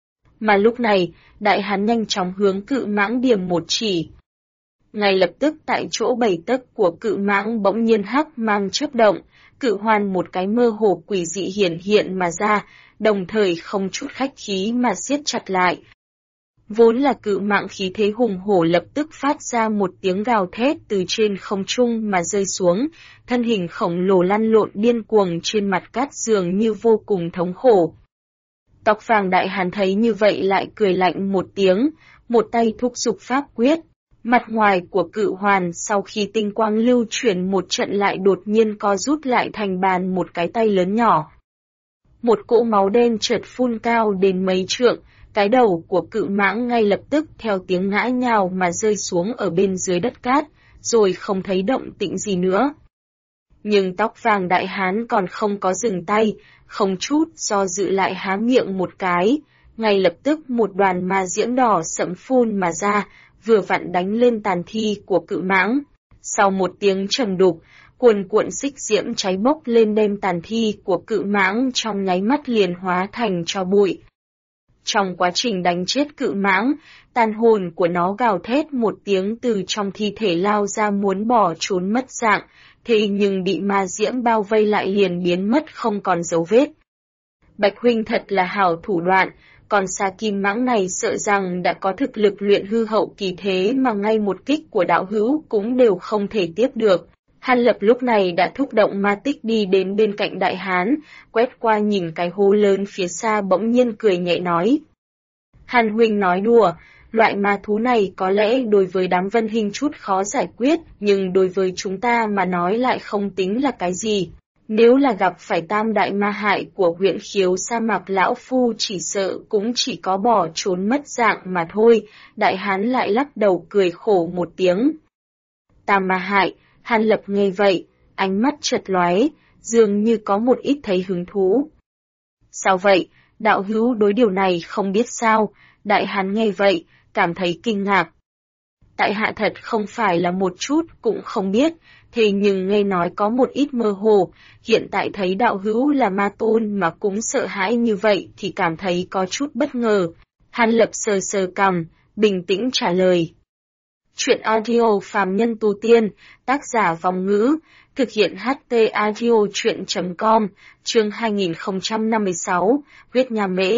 Mà lúc này, đại hán nhanh chóng hướng cự mãng điểm một chỉ. Ngay lập tức tại chỗ 7 tấc của cự mãng bỗng nhiên hắc mang chớp động, cự hoàn một cái mơ hồ quỷ dị hiển hiện mà ra, đồng thời không chút khách khí mà siết chặt lại. Vốn là cự mãng khí thế hùng hổ lập tức phát ra một tiếng gào thét từ trên không trung mà rơi xuống, thân hình khổng lồ lăn lộn điên cuồng trên mặt cát dường như vô cùng thống khổ. Tóc vàng đại hán thấy như vậy lại cười lạnh một tiếng, một tay thúc giục pháp quyết. Mặt ngoài của cự hoàn sau khi tinh quang lưu chuyển một trận lại đột nhiên co rút lại thành bàn một cái tay lớn nhỏ. Một cỗ máu đen chợt phun cao đến mấy trượng, cái đầu của cự mãng ngay lập tức theo tiếng ngã nhào mà rơi xuống ở bên dưới đất cát, rồi không thấy động tĩnh gì nữa. Nhưng tóc vàng đại hán còn không có dừng tay, không chút do dự lại há miệng một cái, ngay lập tức một đoàn ma diễm đỏ sẫm phun mà ra, vừa vặn đánh lên tàn thi của cự mãng. Sau một tiếng trầm đục, cuồn cuộn xích diễm cháy bốc lên đem tàn thi của cự mãng trong nháy mắt liền hóa thành tro bụi. Trong quá trình đánh chết cự mãng, tàn hồn của nó gào thét một tiếng từ trong thi thể lao ra muốn bỏ trốn mất dạng, thế nhưng bị ma diễm bao vây lại liền biến mất không còn dấu vết. Bạch huynh thật là hảo thủ đoạn, còn Sa Kim Mãng này sợ rằng đã có thực lực luyện hư hậu kỳ thế mà ngay một kích của đạo hữu cũng đều không thể tiếp được. Hàn Lập lúc này đã thúc động ma tích đi đến bên cạnh đại hán, quét qua nhìn cái hố lớn phía xa bỗng nhiên cười nhẹ nói. Hàn huynh nói đùa, loại ma thú này có lẽ đối với đám Vân Hinh chút khó giải quyết, nhưng đối với chúng ta mà nói lại không tính là cái gì. Nếu là gặp phải tam đại ma hại của huyện Khiếu sa mạc lão phu chỉ sợ cũng chỉ có bỏ trốn mất dạng mà thôi, đại hán lại lắc đầu cười khổ một tiếng. Tam ma hại, Hàn Lập nghe vậy, ánh mắt chợt lóe, dường như có một ít thấy hứng thú. Sao vậy, đạo hữu đối điều này không biết sao, đại hán nghe vậy, cảm thấy kinh ngạc. Tại hạ thật không phải là một chút cũng không biết, thế nhưng nghe nói có một ít mơ hồ, hiện tại thấy đạo hữu là ma tôn mà cũng sợ hãi như vậy thì cảm thấy có chút bất ngờ. Hàn Lập sờ sờ cằm, bình tĩnh trả lời. Chuyện audio phàm nhân tu tiên, tác giả Vòng Ngữ, thực hiện HT audio chuyện.com, chương 2056, huyết nha mễ.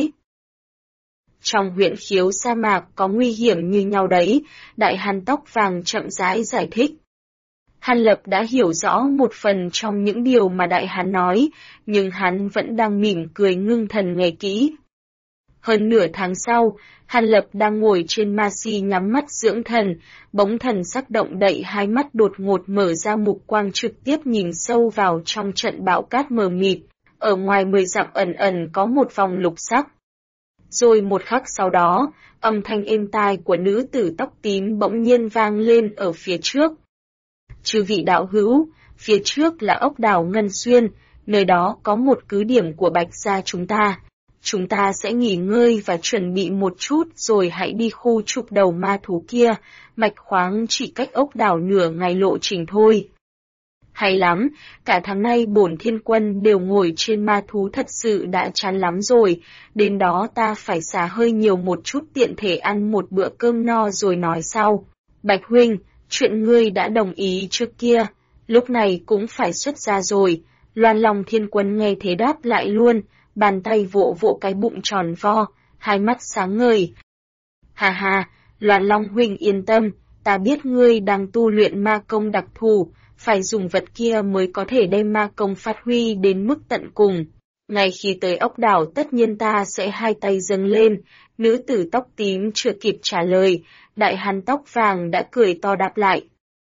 Trong huyện Khiếu sa mạc có nguy hiểm như nhau đấy, đại hán tóc vàng chậm rãi giải thích. Hàn Lập đã hiểu rõ một phần trong những điều mà đại hán nói, nhưng hắn vẫn đang mỉm cười ngưng thần nghe kỹ. Hơn nửa tháng sau, Hàn Lập đang ngồi trên ma si nhắm mắt dưỡng thần, bỗng thần sắc động đậy hai mắt đột ngột mở ra mục quang trực tiếp nhìn sâu vào trong trận bão cát mờ mịt, ở ngoài 10 dặm ẩn ẩn có một vòng lục sắc. Rồi một khắc sau đó, âm thanh êm tai của nữ tử tóc tím bỗng nhiên vang lên ở phía trước. Chư vị đạo hữu, phía trước là ốc đảo Ngân Xuyên, nơi đó có một cứ điểm của Bạch gia chúng ta. Chúng ta sẽ nghỉ ngơi và chuẩn bị một chút rồi hãy đi khu trục đầu ma thú kia, mạch khoáng chỉ cách ốc đảo nửa ngày lộ trình thôi. Hay lắm, cả tháng nay bổn thiên quân đều ngồi trên ma thú thật sự đã chán lắm rồi, đến đó ta phải xả hơi nhiều một chút tiện thể ăn một bữa cơm no rồi nói sau. Bạch huynh, chuyện ngươi đã đồng ý trước kia, lúc này cũng phải xuất ra rồi. Loan Long Thiên Quân nghe thế đáp lại luôn, bàn tay vỗ vỗ cái bụng tròn vo, hai mắt sáng ngời. Hà hà, Loan Long huynh yên tâm, ta biết ngươi đang tu luyện ma công đặc thù, phải dùng vật kia mới có thể đem ma công phát huy đến mức tận cùng. Ngay khi tới ốc đảo tất nhiên ta sẽ hai tay dâng lên, nữ tử tóc tím chưa kịp trả lời, đại hán tóc vàng đã cười to đáp lại.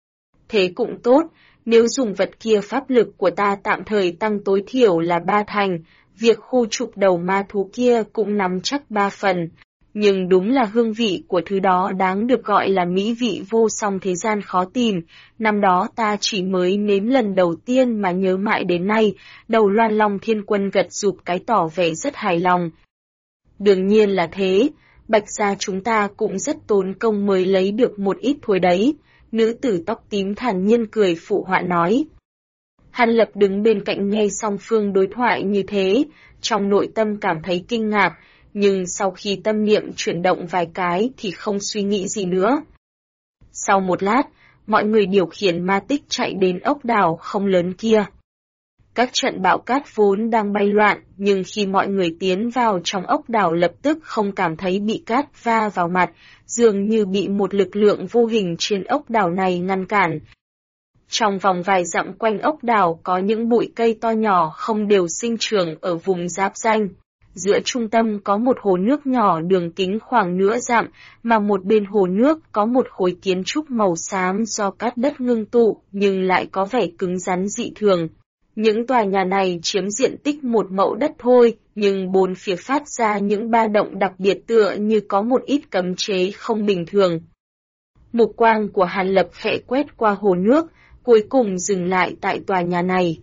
Thế cũng tốt, nếu dùng vật kia pháp lực của ta tạm thời tăng tối thiểu là 3 thành, việc khu trục đầu ma thú kia cũng nắm chắc 3 phần. Nhưng đúng là hương vị của thứ đó đáng được gọi là mỹ vị vô song thế gian khó tìm, năm đó ta chỉ mới nếm lần đầu tiên mà nhớ mãi đến nay, đầu Loan Long Thiên Quân gật gù cái tỏ vẻ rất hài lòng. Đương nhiên là thế, Bạch gia chúng ta cũng rất tốn công mới lấy được một ít thôi đấy, nữ tử tóc tím thản nhiên cười phụ họa nói. Hàn Lập đứng bên cạnh nghe song phương đối thoại như thế, trong nội tâm cảm thấy kinh ngạc, nhưng sau khi tâm niệm chuyển động vài cái thì không suy nghĩ gì nữa. Sau một lát, mọi người điều khiển ma tích chạy đến ốc đảo không lớn kia. Các trận bão cát vốn đang bay loạn, nhưng khi mọi người tiến vào trong ốc đảo lập tức không cảm thấy bị cát va vào mặt, dường như bị một lực lượng vô hình trên ốc đảo này ngăn cản. Trong vòng vài dặm quanh ốc đảo có những bụi cây to nhỏ không đều sinh trưởng ở vùng giáp ranh. Giữa trung tâm có một hồ nước nhỏ đường kính khoảng nửa dặm, mà một bên hồ nước có một khối kiến trúc màu xám do cát đất ngưng tụ nhưng lại có vẻ cứng rắn dị thường. Những tòa nhà này chiếm diện tích một mẫu đất thôi, nhưng bốn phía phát ra những ba động đặc biệt tựa như có một ít cấm chế không bình thường. Mục quang của Hàn Lập khẽ quét qua hồ nước, cuối cùng dừng lại tại tòa nhà này.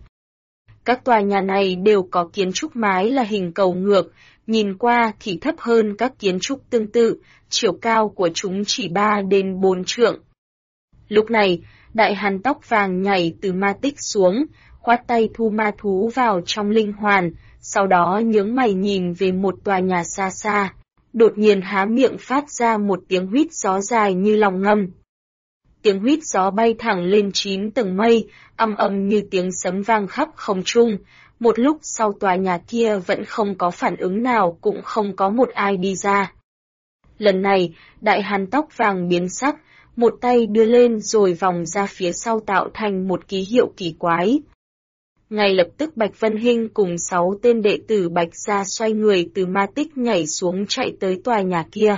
Các tòa nhà này đều có kiến trúc mái là hình cầu ngược, nhìn qua thì thấp hơn các kiến trúc tương tự, chiều cao của chúng chỉ 3 đến 4 trượng. Lúc này, đại hán tóc vàng nhảy từ ma tích xuống, khoát tay thu ma thú vào trong linh hoàn, sau đó nhướng mày nhìn về một tòa nhà xa xa, đột nhiên há miệng phát ra một tiếng huýt gió dài như lòng ngâm. Tiếng huýt gió bay thẳng lên 9 tầng mây, âm ầm như tiếng sấm vang khắp không trung. Một lúc sau tòa nhà kia vẫn không có phản ứng nào, cũng không có một ai đi ra. Lần này, đại hán tóc vàng biến sắc, một tay đưa lên rồi vòng ra phía sau tạo thành một ký hiệu kỳ quái. Ngay lập tức Bạch Vân Hinh cùng 6 tên đệ tử Bạch gia xoay người từ ma tích nhảy xuống chạy tới tòa nhà kia.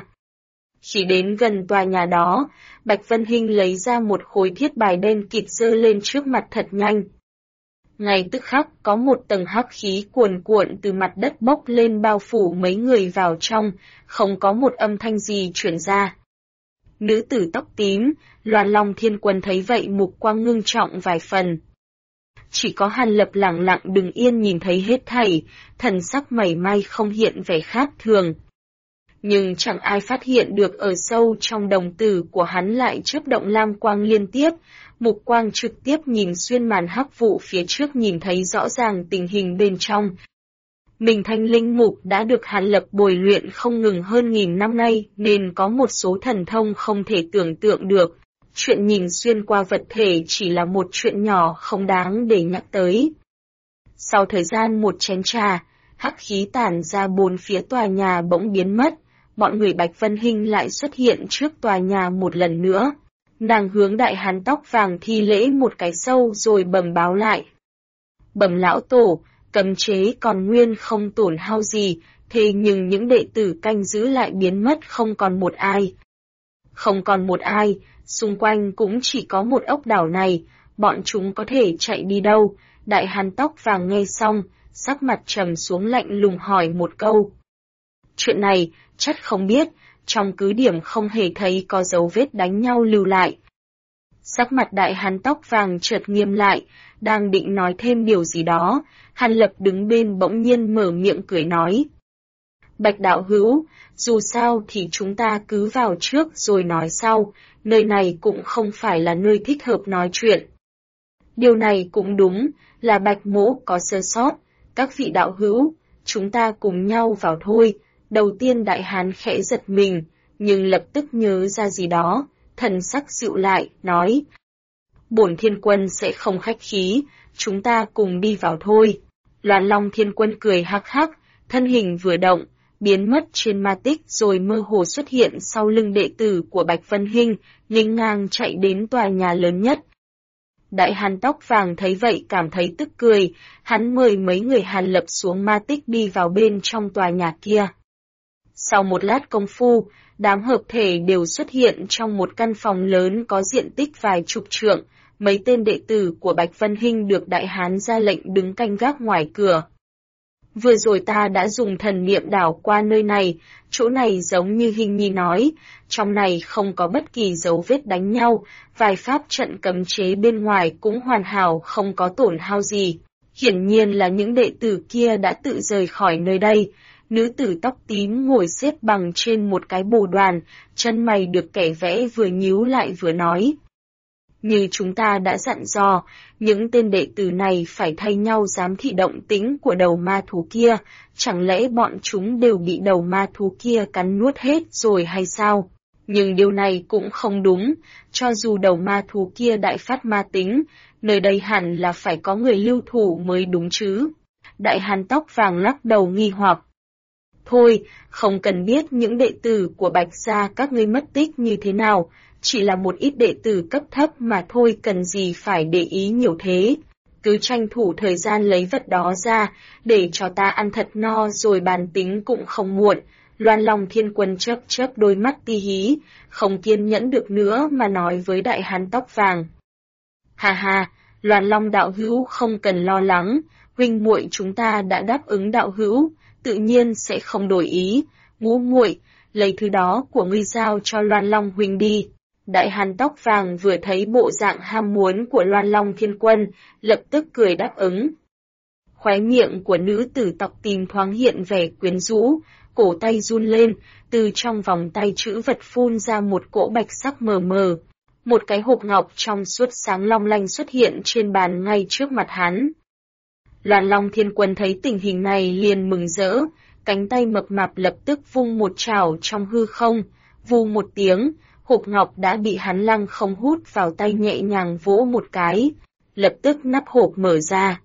Khi đến gần tòa nhà đó, Bạch Vân Hinh lấy ra một khối thiết bài đen kịt giơ lên trước mặt thật nhanh. Ngay tức khắc có một tầng hắc khí cuồn cuộn từ mặt đất bốc lên bao phủ mấy người vào trong, không có một âm thanh gì truyền ra. Nữ tử tóc tím, Loan Long Thiên Quân thấy vậy mục quang ngưng trọng vài phần. Chỉ có Hàn Lập lặng lặng đứng yên nhìn thấy hết thảy, thần sắc mảy may không hiện vẻ khác thường. Nhưng chẳng ai phát hiện được ở sâu trong đồng tử của hắn lại chớp động lam quang liên tiếp, mục quang trực tiếp nhìn xuyên màn hắc vụ phía trước nhìn thấy rõ ràng tình hình bên trong. Mình thanh linh mục đã được Hàn Lập bồi luyện không ngừng hơn 1000 năm nay nên có một số thần thông không thể tưởng tượng được. Chuyện nhìn xuyên qua vật thể chỉ là một chuyện nhỏ không đáng để nhắc tới. Sau thời gian một chén trà, hắc khí tản ra bốn phía tòa nhà bỗng biến mất, bọn người Bạch Vân Hinh lại xuất hiện trước tòa nhà một lần nữa. Nàng hướng đại hán tóc vàng thi lễ một cái sâu rồi bẩm báo lại. Bẩm lão tổ, cấm chế còn nguyên không tổn hao gì, thế nhưng những đệ tử canh giữ lại biến mất không còn một ai. Không còn một ai, xung quanh cũng chỉ có một ốc đảo này, bọn chúng có thể chạy đi đâu? Đại hán tóc vàng nghe xong, sắc mặt trầm xuống lạnh lùng hỏi một câu. Chuyện này, chắc không biết, trong cứ điểm không hề thấy có dấu vết đánh nhau lưu lại. Sắc mặt đại hán tóc vàng chợt nghiêm lại, đang định nói thêm điều gì đó, Hàn Lập đứng bên bỗng nhiên mở miệng cười nói. Bạch đạo hữu, dù sao thì chúng ta cứ vào trước rồi nói sau, nơi này cũng không phải là nơi thích hợp nói chuyện. Điều này cũng đúng, là Bạch mỗ có sơ sót, các vị đạo hữu, chúng ta cùng nhau vào thôi. Đầu tiên đại hán khẽ giật mình, nhưng lập tức nhớ ra gì đó, thần sắc dịu lại, nói. Bổn Thiên Quân sẽ không khách khí, chúng ta cùng đi vào thôi. Loan Long Thiên Quân cười hắc hắc, thân hình vừa động, biến mất trên ma tích rồi mơ hồ xuất hiện sau lưng đệ tử của Bạch Vân Hinh, nghênh ngang chạy đến tòa nhà lớn nhất. Đại hán tóc vàng thấy vậy cảm thấy tức cười, hắn mời mấy người Hàn Lập xuống ma tích đi vào bên trong tòa nhà kia. Sau một lát công phu, đám hợp thể đều xuất hiện trong một căn phòng lớn có diện tích vài chục trượng, mấy tên đệ tử của Bạch Vân Hinh được đại hán ra lệnh đứng canh gác ngoài cửa. Vừa rồi ta đã dùng thần niệm đảo qua nơi này, chỗ này giống như Hinh Nhi nói, trong này không có bất kỳ dấu vết đánh nhau, vài pháp trận cấm chế bên ngoài cũng hoàn hảo không có tổn hao gì. Hiển nhiên là những đệ tử kia đã tự rời khỏi nơi đây. Nữ tử tóc tím ngồi xếp bằng trên một cái bồ đoàn, chân mày được kẻ vẽ vừa nhíu lại vừa nói. Như chúng ta đã dặn dò, những tên đệ tử này phải thay nhau giám thị động tĩnh của đầu ma thú kia, chẳng lẽ bọn chúng đều bị đầu ma thú kia cắn nuốt hết rồi hay sao? Nhưng điều này cũng không đúng, cho dù đầu ma thú kia đại phát ma tính, nơi đây hẳn là phải có người lưu thủ mới đúng chứ. Đại hán tóc vàng lắc đầu nghi hoặc. Thôi, không cần biết những đệ tử của Bạch gia các ngươi mất tích như thế nào, chỉ là một ít đệ tử cấp thấp mà thôi, cần gì phải để ý nhiều thế. Cứ tranh thủ thời gian lấy vật đó ra, để cho ta ăn thật no rồi bàn tính cũng không muộn. Loan Long Thiên Quân chớp chớp đôi mắt ti hí, không kiên nhẫn được nữa mà nói với đại hán tóc vàng. Ha ha, Loan Long đạo hữu không cần lo lắng, huynh muội chúng ta đã đáp ứng đạo hữu, tự nhiên sẽ không đổi ý. Ngũ muội, lấy thứ đó của ngươi giao cho Loan Long huynh đi. Đại hán tóc vàng vừa thấy bộ dạng ham muốn của Loan Long Thiên Quân, lập tức cười đáp ứng. Khóe miệng của nữ tử tóc tím thoáng hiện vẻ quyến rũ, cổ tay run lên, từ trong vòng tay chữ vật phun ra một cỗ bạch sắc mờ mờ. Một cái hộp ngọc trong suốt sáng long lanh xuất hiện trên bàn ngay trước mặt hắn. Loan Long Thiên Quân thấy tình hình này liền mừng rỡ, cánh tay mập mạp lập tức vung một chảo trong hư không, vù một tiếng, hộp ngọc đã bị hắn lăng không hút vào tay nhẹ nhàng vỗ một cái, lập tức nắp hộp mở ra.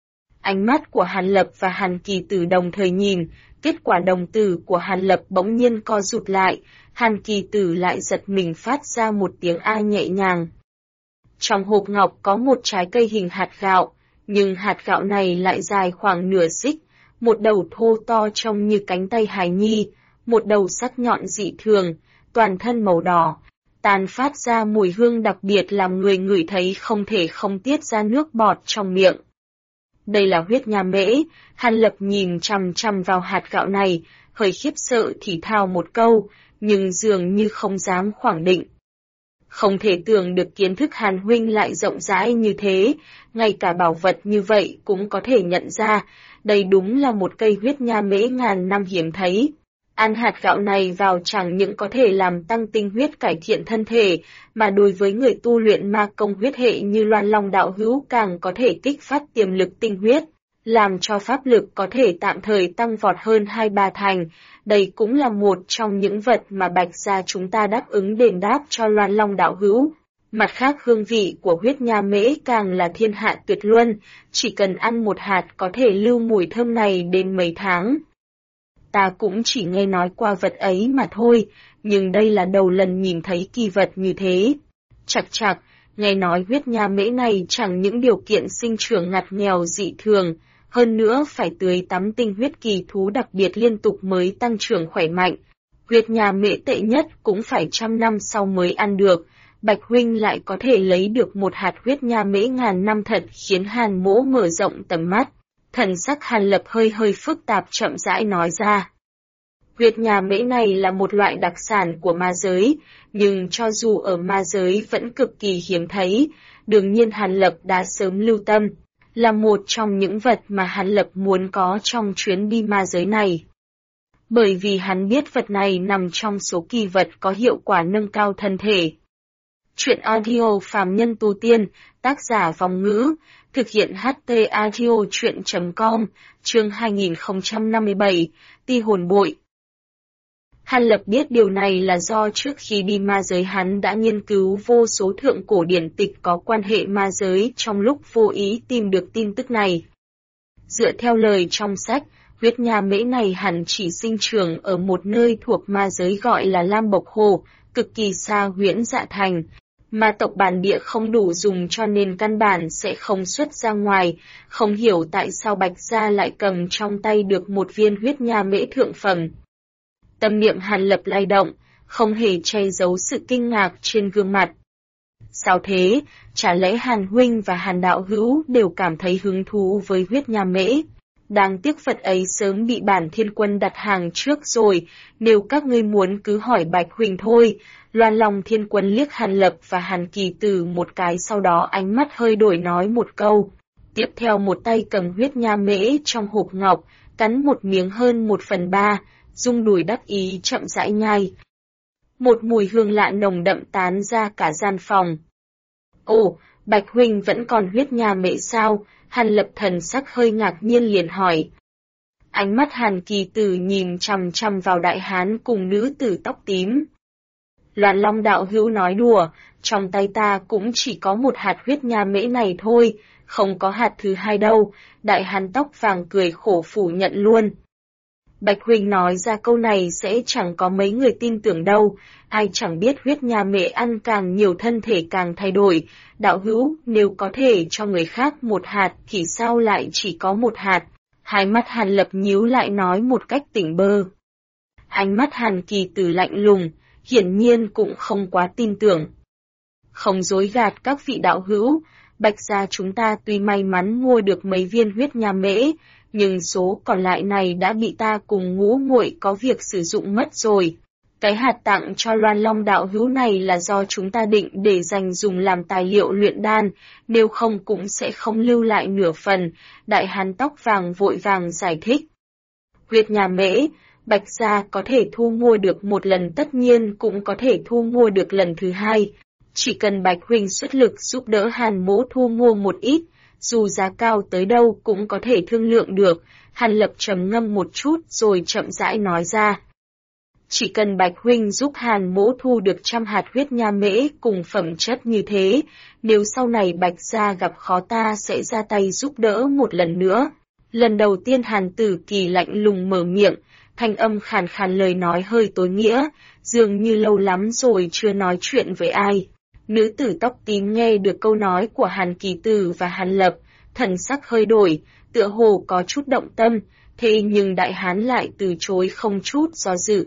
Ánh mắt của Hàn Lập và Hàn Kỳ Tử đồng thời nhìn, kết quả đồng tử của Hàn Lập bỗng nhiên co rụt lại, Hàn Kỳ Tử lại giật mình phát ra một tiếng a nhẹ nhàng. Trong hộp ngọc có một trái cây hình hạt gạo, nhưng hạt gạo này lại dài khoảng nửa xích, một đầu thô to trông như cánh tay hài nhi, một đầu sắc nhọn dị thường, toàn thân màu đỏ, tàn phát ra mùi hương đặc biệt làm người ngửi thấy không thể không tiết ra nước bọt trong miệng. Đây là huyết nha mễ, Hàn Lập nhìn chằm chằm vào hạt gạo này, hơi khiếp sợ thì thào một câu, nhưng dường như không dám khẳng định. Không thể tưởng được kiến thức Hàn huynh lại rộng rãi như thế, ngay cả bảo vật như vậy cũng có thể nhận ra, đây đúng là một cây huyết nha mễ ngàn năm hiếm thấy. Ăn hạt gạo này vào chẳng những có thể làm tăng tinh huyết cải thiện thân thể, mà đối với người tu luyện ma công huyết hệ như Loan Long đạo hữu càng có thể kích phát tiềm lực tinh huyết, làm cho pháp lực có thể tạm thời tăng vọt hơn 2-3 thành. Đây cũng là một trong những vật mà Bạch gia chúng ta đáp ứng đền đáp cho Loan Long đạo hữu. Mặt khác hương vị của huyết nha mễ càng là thiên hạ tuyệt luân, chỉ cần ăn một hạt có thể lưu mùi thơm này đến mấy tháng. Ta cũng chỉ nghe nói qua vật ấy mà thôi, nhưng đây là đầu lần nhìn thấy kỳ vật như thế. Chặt chặt, nghe nói huyết nha mễ này chẳng những điều kiện sinh trưởng ngặt nghèo dị thường, hơn nữa phải tưới tắm tinh huyết kỳ thú đặc biệt liên tục mới tăng trưởng khỏe mạnh. Huyết nha mễ tệ nhất cũng phải 100 năm sau mới ăn được, Bạch huynh lại có thể lấy được một hạt huyết nha mễ ngàn năm thật khiến Hàn Mỗ mở rộng tầm mắt. Thần sắc Hàn Lập hơi phức tạp chậm rãi nói ra. Huyết nha mễ này là một loại đặc sản của ma giới, nhưng cho dù ở ma giới vẫn cực kỳ hiếm thấy, đương nhiên Hàn Lập đã sớm lưu tâm, là một trong những vật mà Hàn Lập muốn có trong chuyến đi ma giới này. Bởi vì hắn biết vật này nằm trong số kỳ vật có hiệu quả nâng cao thân thể. Chuyện audio phàm nhân tu tiên, tác giả Vong Ngữ, thực hiện HT audio chuyện.com, chương 2057, Ti hồn bội. Hàn Lập biết điều này là do trước khi đi ma giới hắn đã nghiên cứu vô số thượng cổ điển tịch có quan hệ ma giới trong lúc vô ý tìm được tin tức này. Dựa theo lời trong sách, Huyết nha mễ này hẳn chỉ sinh trưởng ở một nơi thuộc ma giới gọi là Lam Bộc Hồ, cực kỳ xa Huyễn Dạ Thành. Ma tộc bản địa không đủ dùng cho nên căn bản sẽ không xuất ra ngoài, không hiểu tại sao Bạch Gia lại cầm trong tay được một viên huyết nha mễ thượng phẩm. Tâm niệm Hàn Lập lay động, không hề che giấu sự kinh ngạc trên gương mặt. Sao thế, chả lẽ Hàn huynh và Hàn đạo hữu đều cảm thấy hứng thú với huyết nha mễ? Đáng tiếc vật ấy sớm bị bản thiên quân đặt hàng trước rồi, nếu các ngươi muốn cứ hỏi Bạch huynh thôi. Loan Long Thiên Quân liếc Hàn Lập và Hàn Kỳ Tử một cái, sau đó ánh mắt hơi đổi nói một câu. Tiếp theo một tay cầm huyết nha mễ trong hộp ngọc, cắn một miếng hơn 1/3, rung đùi đắc ý chậm rãi nhai. Một mùi hương lạ nồng đậm tán ra cả gian phòng. Ồ, Bạch huynh vẫn còn huyết nha mễ sao? Hàn Lập thần sắc hơi ngạc nhiên liền hỏi. Ánh mắt Hàn Kỳ Tử nhìn chằm chằm vào đại hán cùng nữ tử tóc tím. Loan Long đạo hữu nói đùa, trong tay ta cũng chỉ có một hạt huyết nha mễ này thôi, không có hạt thứ hai đâu, đại hán tóc vàng cười khổ phủ nhận luôn. Bạch huynh nói ra câu này sẽ chẳng có mấy người tin tưởng đâu, ai chẳng biết huyết nha mễ ăn càng nhiều thân thể càng thay đổi, đạo hữu nếu có thể cho người khác một hạt thì sao lại chỉ có một hạt, hai mắt Hàn Lập nhíu lại nói một cách tỉnh bơ. Ánh mắt Hàn Kỳ Tử lạnh lùng, hiển nhiên cũng không quá tin tưởng. Không dối gạt các vị đạo hữu, Bạch gia chúng ta tuy may mắn mua được mấy viên huyết nha mễ, nhưng số còn lại này đã bị ta cùng Ngũ muội có việc sử dụng mất rồi. Cái hạt tặng cho Loan Long đạo hữu này là do chúng ta định để dành dùng làm tài liệu luyện đan, nếu không cũng sẽ không lưu lại nửa phần, đại hán tóc vàng vội vàng giải thích. Huyết nha mễ, Bạch gia có thể thu mua được một lần, tất nhiên cũng có thể thu mua được lần thứ hai. Chỉ cần Bạch huynh xuất lực giúp đỡ Hàn mỗ thu mua một ít, dù giá cao tới đâu cũng có thể thương lượng được. Hàn Lập trầm ngâm một chút rồi chậm rãi nói ra. Chỉ cần Bạch huynh giúp Hàn mỗ thu được 100 hạt huyết nha mễ cùng phẩm chất như thế, nếu sau này Bạch gia gặp khó ta sẽ ra tay giúp đỡ một lần nữa. Lần đầu tiên Hàn Tử Kỳ lạnh lùng mở miệng, thanh âm khàn khàn, lời nói hơi tối nghĩa, dường như lâu lắm rồi chưa nói chuyện với ai. Nữ tử tóc tím nghe được câu nói của Hàn Kỳ Tử và Hàn Lập, thần sắc hơi đổi, tựa hồ có chút động tâm, thế nhưng đại hán lại từ chối không chút do dự.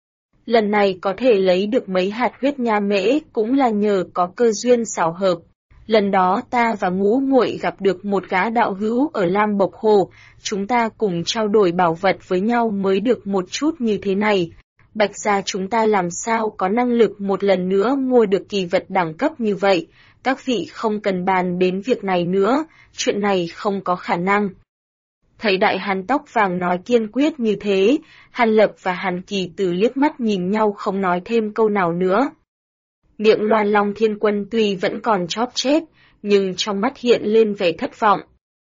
Lần này có thể lấy được mấy hạt huyết nha mễ cũng là nhờ có cơ duyên xảo hợp. Lần đó ta và Ngũ muội gặp được một gã đạo hữu ở Lam Bộc Hồ, chúng ta cùng trao đổi bảo vật với nhau mới được một chút như thế này. Bạch gia chúng ta làm sao có năng lực một lần nữa mua được kỳ vật đẳng cấp như vậy, các vị không cần bàn đến việc này nữa, chuyện này không có khả năng. Thấy đại hán tóc vàng nói kiên quyết như thế, Hàn Lập và Hàn Kỳ Tử liếc mắt nhìn nhau không nói thêm câu nào nữa. Miệng Loan Long Thiên Quân tuy vẫn còn chóp chép, nhưng trong mắt hiện lên vẻ thất vọng.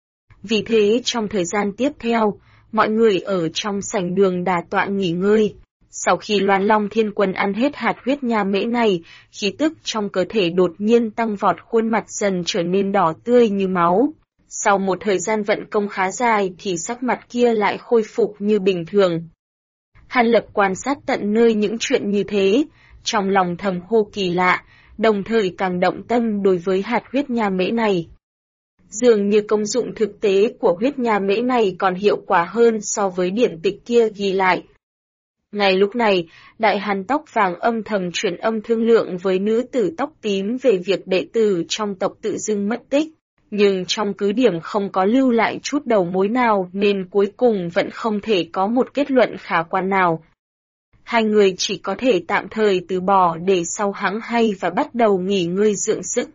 Vì thế trong thời gian tiếp theo, mọi người ở trong sảnh đường đà tọa nghỉ ngơi. Sau khi Loan Long Thiên Quân ăn hết hạt huyết nha mễ này, khí tức trong cơ thể đột nhiên tăng vọt, khuôn mặt dần trở nên đỏ tươi như máu. Sau một thời gian vận công khá dài thì sắc mặt kia lại khôi phục như bình thường. Hàn Lập quan sát tận nơi những chuyện như thế, trong lòng thầm hô kỳ lạ, đồng thời càng động tâm đối với hạt huyết nha mễ này. Dường như công dụng thực tế của huyết nha mễ này còn hiệu quả hơn so với điển tịch kia ghi lại. Ngay lúc này, đại hán tóc vàng âm thầm truyền âm thương lượng với nữ tử tóc tím về việc đệ tử trong tộc tự dưng mất tích, nhưng trong cứ điểm không có lưu lại chút đầu mối nào nên cuối cùng vẫn không thể có một kết luận khả quan nào. Hai người chỉ có thể tạm thời từ bỏ để sau hãng hay và bắt đầu nghỉ ngơi dưỡng sức.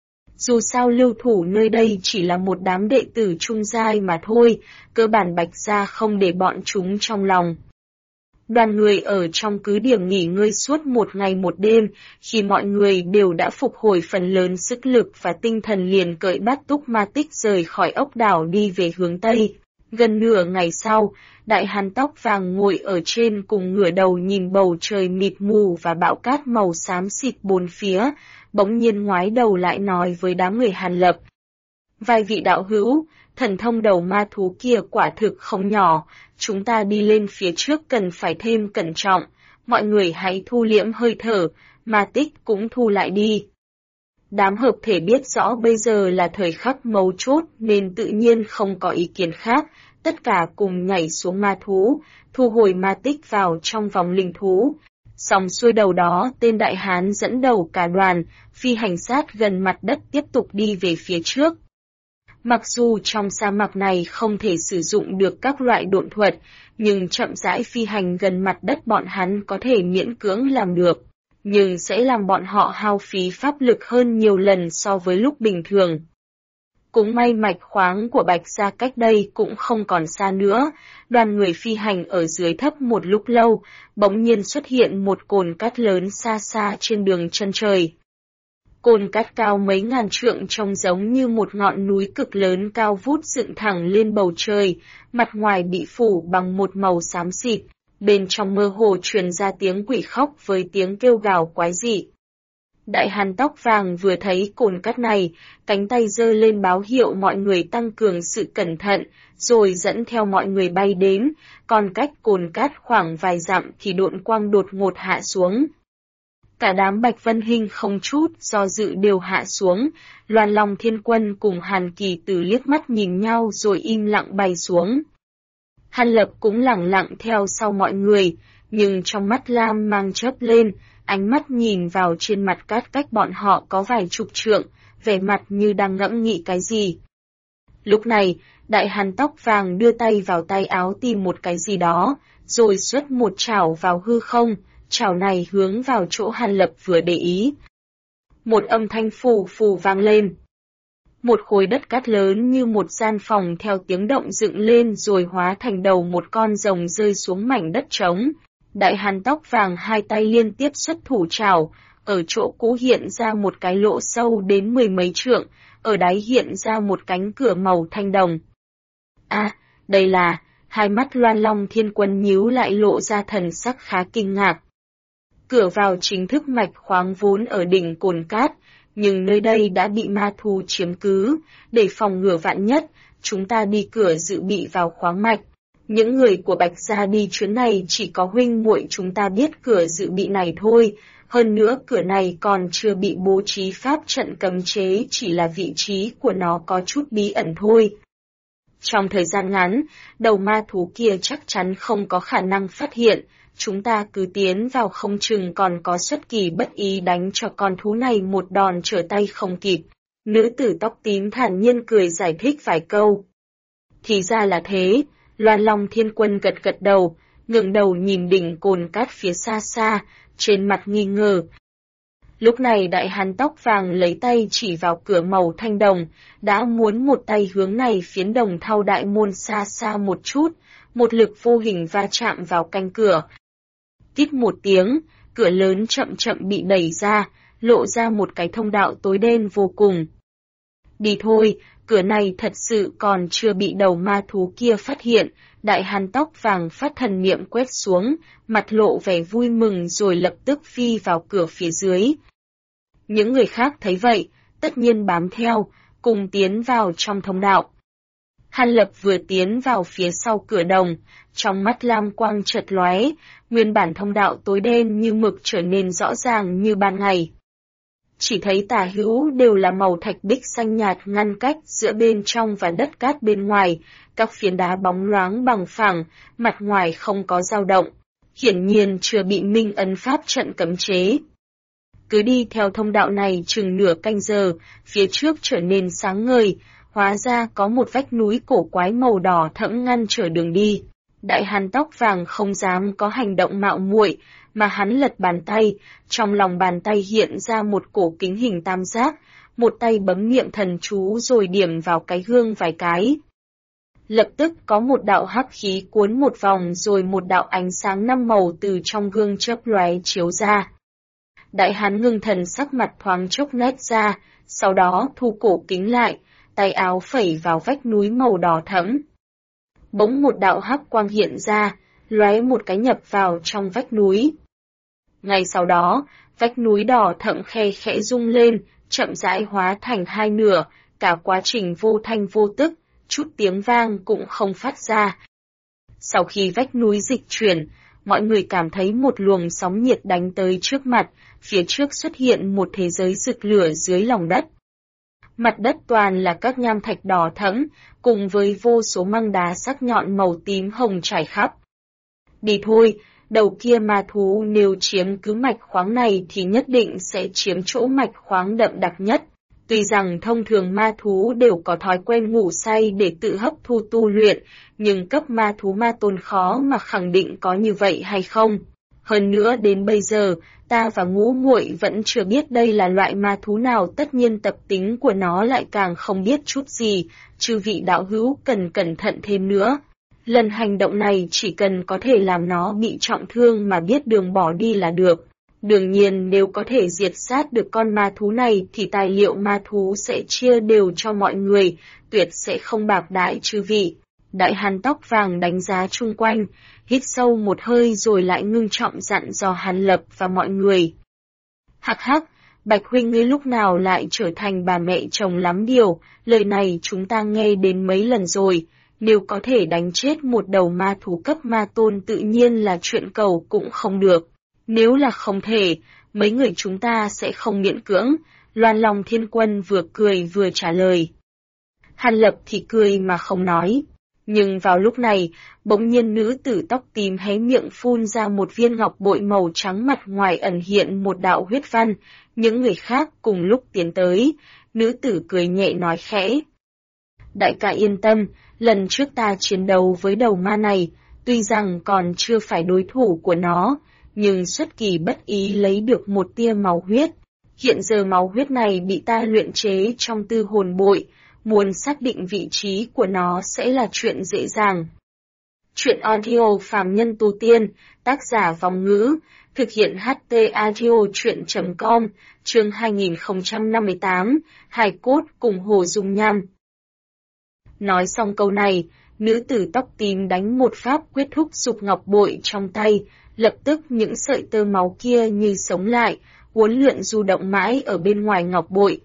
Dù sao lưu thủ nơi đây chỉ là một đám đệ tử trung giai mà thôi, cơ bản Bạch gia không để bọn chúng trong lòng. Đoàn người ở trong cứ điểm nghỉ ngơi suốt một ngày một đêm, khi mọi người đều đã phục hồi phần lớn sức lực và tinh thần liền cởi bát túc ma tích rời khỏi ốc đảo đi về hướng Tây. Gần nửa ngày sau, đại hán tóc vàng ngồi ở trên cùng ngửa đầu nhìn bầu trời mịt mù và bão cát màu xám xịt bốn phía, bỗng nhiên ngoái đầu lại nói với đám người Hàn Lập. Vài vị đạo hữu, Thần thông đầu ma thú kia quả thực không nhỏ, chúng ta đi lên phía trước cần phải thêm cẩn trọng, mọi người hãy thu liễm hơi thở, ma tích cũng thu lại đi. Đám hợp thể biết rõ bây giờ là thời khắc mấu chốt nên tự nhiên không có ý kiến khác, tất cả cùng nhảy xuống ma thú, thu hồi ma tích vào trong vòng linh thú. Xong xuôi đầu đó, tên đại hán dẫn đầu cả đoàn, phi hành sát gần mặt đất tiếp tục đi về phía trước. Mặc dù trong sa mạc này không thể sử dụng được các loại độn thuật, nhưng chậm rãi phi hành gần mặt đất bọn hắn có thể miễn cưỡng làm được, nhưng sẽ làm bọn họ hao phí pháp lực hơn nhiều lần so với lúc bình thường. Cũng may mạch khoáng của Bạch Gia cách đây cũng không còn xa nữa, đoàn người phi hành ở dưới thấp một lúc lâu, bỗng nhiên xuất hiện một cồn cát lớn xa xa trên đường chân trời. Cồn cát cao mấy ngàn trượng trông giống như một ngọn núi cực lớn cao vút dựng thẳng lên bầu trời, mặt ngoài bị phủ bằng một màu xám xịt, bên trong mơ hồ truyền ra tiếng quỷ khóc với tiếng kêu gào quái dị. Đại hán tóc vàng vừa thấy cồn cát này, cánh tay giơ lên báo hiệu mọi người tăng cường sự cẩn thận, rồi dẫn theo mọi người bay đến, còn cách cồn cát khoảng vài dặm thì độn quang đột ngột hạ xuống. Cả đám Bạch Vân Hinh không chút do dự đều hạ xuống, Loan Long Thiên Quân cùng Hàn Kỳ Tử liếc mắt nhìn nhau rồi im lặng bay xuống. Hàn Lập cũng lẳng lặng theo sau mọi người, nhưng trong mắt lam mang chớp lên, ánh mắt nhìn vào trên mặt cát cách bọn họ có vài chục trượng, vẻ mặt như đang ngẫm nghĩ cái gì. Lúc này, đại hán tóc vàng đưa tay vào tay áo tìm một cái gì đó, rồi xuất một chảo vào hư không, chảo này hướng vào chỗ Hàn Lập vừa để ý. Một âm thanh phù phù vang lên. Một khối đất cát lớn như một gian phòng theo tiếng động dựng lên rồi hóa thành đầu một con rồng rơi xuống mảnh đất trống. Đại hán tóc vàng hai tay liên tiếp xuất thủ chảo, ở chỗ cũ hiện ra một cái lỗ sâu đến 10 mấy trượng, ở đáy hiện ra một cánh cửa màu thanh đồng. Đây là, hai mắt Loan Long Thiên Quân nhíu lại lộ ra thần sắc khá kinh ngạc. Cửa vào chính thức mạch khoáng vốn ở đỉnh cồn cát, nhưng nơi đây đã bị ma thú chiếm cứ, để phòng ngừa vạn nhất, chúng ta đi cửa dự bị vào khoáng mạch. Những người của Bạch Gia đi chuyến này chỉ có huynh muội chúng ta biết cửa dự bị này thôi, hơn nữa cửa này còn chưa bị bố trí pháp trận cấm chế, chỉ là vị trí của nó có chút bí ẩn thôi. Trong thời gian ngắn, đầu ma thú kia chắc chắn không có khả năng phát hiện, chúng ta cứ tiến vào không chừng còn có xuất kỳ bất ý đánh cho con thú này một đòn trở tay không kịp. Nữ tử tóc tím thản nhiên cười giải thích vài câu. Thì ra là thế, Loan Long Thiên Quân gật gật đầu, ngẩng đầu nhìn đỉnh cồn cát phía xa xa, trên mặt nghi ngờ. Lúc này đại hán tóc vàng lấy tay chỉ vào cửa màu thanh đồng, đã muốn một tay hướng này phiến đồng thau đại môn xa xa một chút, một lực vô hình va chạm vào canh cửa. Tít một tiếng, cửa lớn chậm chậm bị đẩy ra, lộ ra một cái thông đạo tối đen vô cùng. Đi thôi, cửa này thật sự còn chưa bị đầu ma thú kia phát hiện, đại hán tóc vàng phát thần niệm quét xuống, mặt lộ vẻ vui mừng rồi lập tức phi vào cửa phía dưới. Những người khác thấy vậy, tất nhiên bám theo, cùng tiến vào trong thông đạo. Hàn Lập vừa tiến vào phía sau cửa đồng, trong mắt lam quang chợt lóe, nguyên bản thông đạo tối đen như mực trở nên rõ ràng như ban ngày. Chỉ thấy tả hữu đều là màu thạch bích xanh nhạt ngăn cách giữa bên trong và đất cát bên ngoài, các phiến đá bóng loáng bằng phẳng, mặt ngoài không có dao động, hiển nhiên chưa bị minh ấn pháp trận cấm chế. Cứ đi theo thông đạo này chừng nửa canh giờ, phía trước trở nên sáng ngời, hóa ra có một vách núi cổ quái màu đỏ thẫm ngăn trở đường đi. Đại hán tóc vàng không dám có hành động mạo muội, mà hắn lật bàn tay, trong lòng bàn tay hiện ra một cổ kính hình tam giác, một tay bấm niệm thần chú rồi điểm vào cái gương vài cái. Lập tức có một đạo hắc khí cuốn một vòng rồi một đạo ánh sáng năm màu từ trong gương chớp lóe chiếu ra. Đại hán ngưng thần sắc mặt thoáng chốc nét ra, sau đó thu cổ kính lại, tay áo phẩy vào vách núi màu đỏ thẫm. Bỗng một đạo hắc quang hiện ra, lóe một cái nhập vào trong vách núi. Ngay sau đó, vách núi đỏ thẫm khe khẽ rung lên, chậm rãi hóa thành hai nửa, cả quá trình vô thanh vô tức, chút tiếng vang cũng không phát ra. Sau khi vách núi dịch chuyển, mọi người cảm thấy một luồng sóng nhiệt đánh tới trước mặt, phía trước xuất hiện một thế giới rực lửa dưới lòng đất. Mặt đất toàn là các nham thạch đỏ thẫm, cùng với vô số măng đá sắc nhọn màu tím hồng trải khắp. Đi thôi, đầu kia ma thú nếu chiếm cứ mạch khoáng này thì nhất định sẽ chiếm chỗ mạch khoáng đậm đặc nhất. Tuy rằng thông thường ma thú đều có thói quen ngủ say để tự hấp thu tu luyện, nhưng cấp ma thú ma tôn khó mà khẳng định có như vậy hay không. Hơn nữa đến bây giờ, ta và Ngũ Muội vẫn chưa biết đây là loại ma thú nào, tất nhiên tập tính của nó lại càng không biết chút gì, chư vị đạo hữu cần cẩn thận thêm nữa. Lần hành động này chỉ cần có thể làm nó bị trọng thương mà biết đường bỏ đi là được. Đương nhiên nếu có thể diệt sát được con ma thú này thì tài liệu ma thú sẽ chia đều cho mọi người, tuyệt sẽ không bạc đãi chư vị. Đại hán tóc vàng đánh giá chung quanh, hít sâu một hơi rồi lại ngưng trọng dặn dò Hàn Lập và mọi người. Hắc hắc, Bạch huynh ngươi lúc nào lại trở thành bà mẹ chồng lắm điều, lời này chúng ta nghe đến mấy lần rồi. Nếu có thể đánh chết một đầu ma thú cấp ma tôn tự nhiên là chuyện cầu cũng không được. Nếu là không thể, mấy người chúng ta sẽ không miễn cưỡng, Loan Long Thiên Quân vừa cười vừa trả lời. Hàn Lập thì cười mà không nói. Nhưng vào lúc này, bỗng nhiên nữ tử tóc tím hé miệng phun ra một viên ngọc bội màu trắng, mặt ngoài ẩn hiện một đạo huyết văn, những người khác cùng lúc tiến tới, nữ tử cười nhẹ nói khẽ. Đại ca yên tâm, lần trước ta chiến đấu với đầu ma này, tuy rằng còn chưa phải đối thủ của nó, nhưng xuất kỳ bất ý lấy được một tia máu huyết. Hiện giờ máu huyết này bị ta luyện chế trong tư hồn bội, muốn xác định vị trí của nó sẽ là chuyện dễ dàng. Chuyện audio phàm nhân tu tiên, tác giả Vong Ngữ, thực hiện HT audio chuyện.com, chương 2058, hài cốt cùng Hồ Dung Nham. Nói xong câu này, nữ tử tóc tím đánh một pháp quyết thúc giục ngọc bội trong tay, lập tức những sợi tơ máu kia như sống lại, uốn lượn du động mãi ở bên ngoài ngọc bội.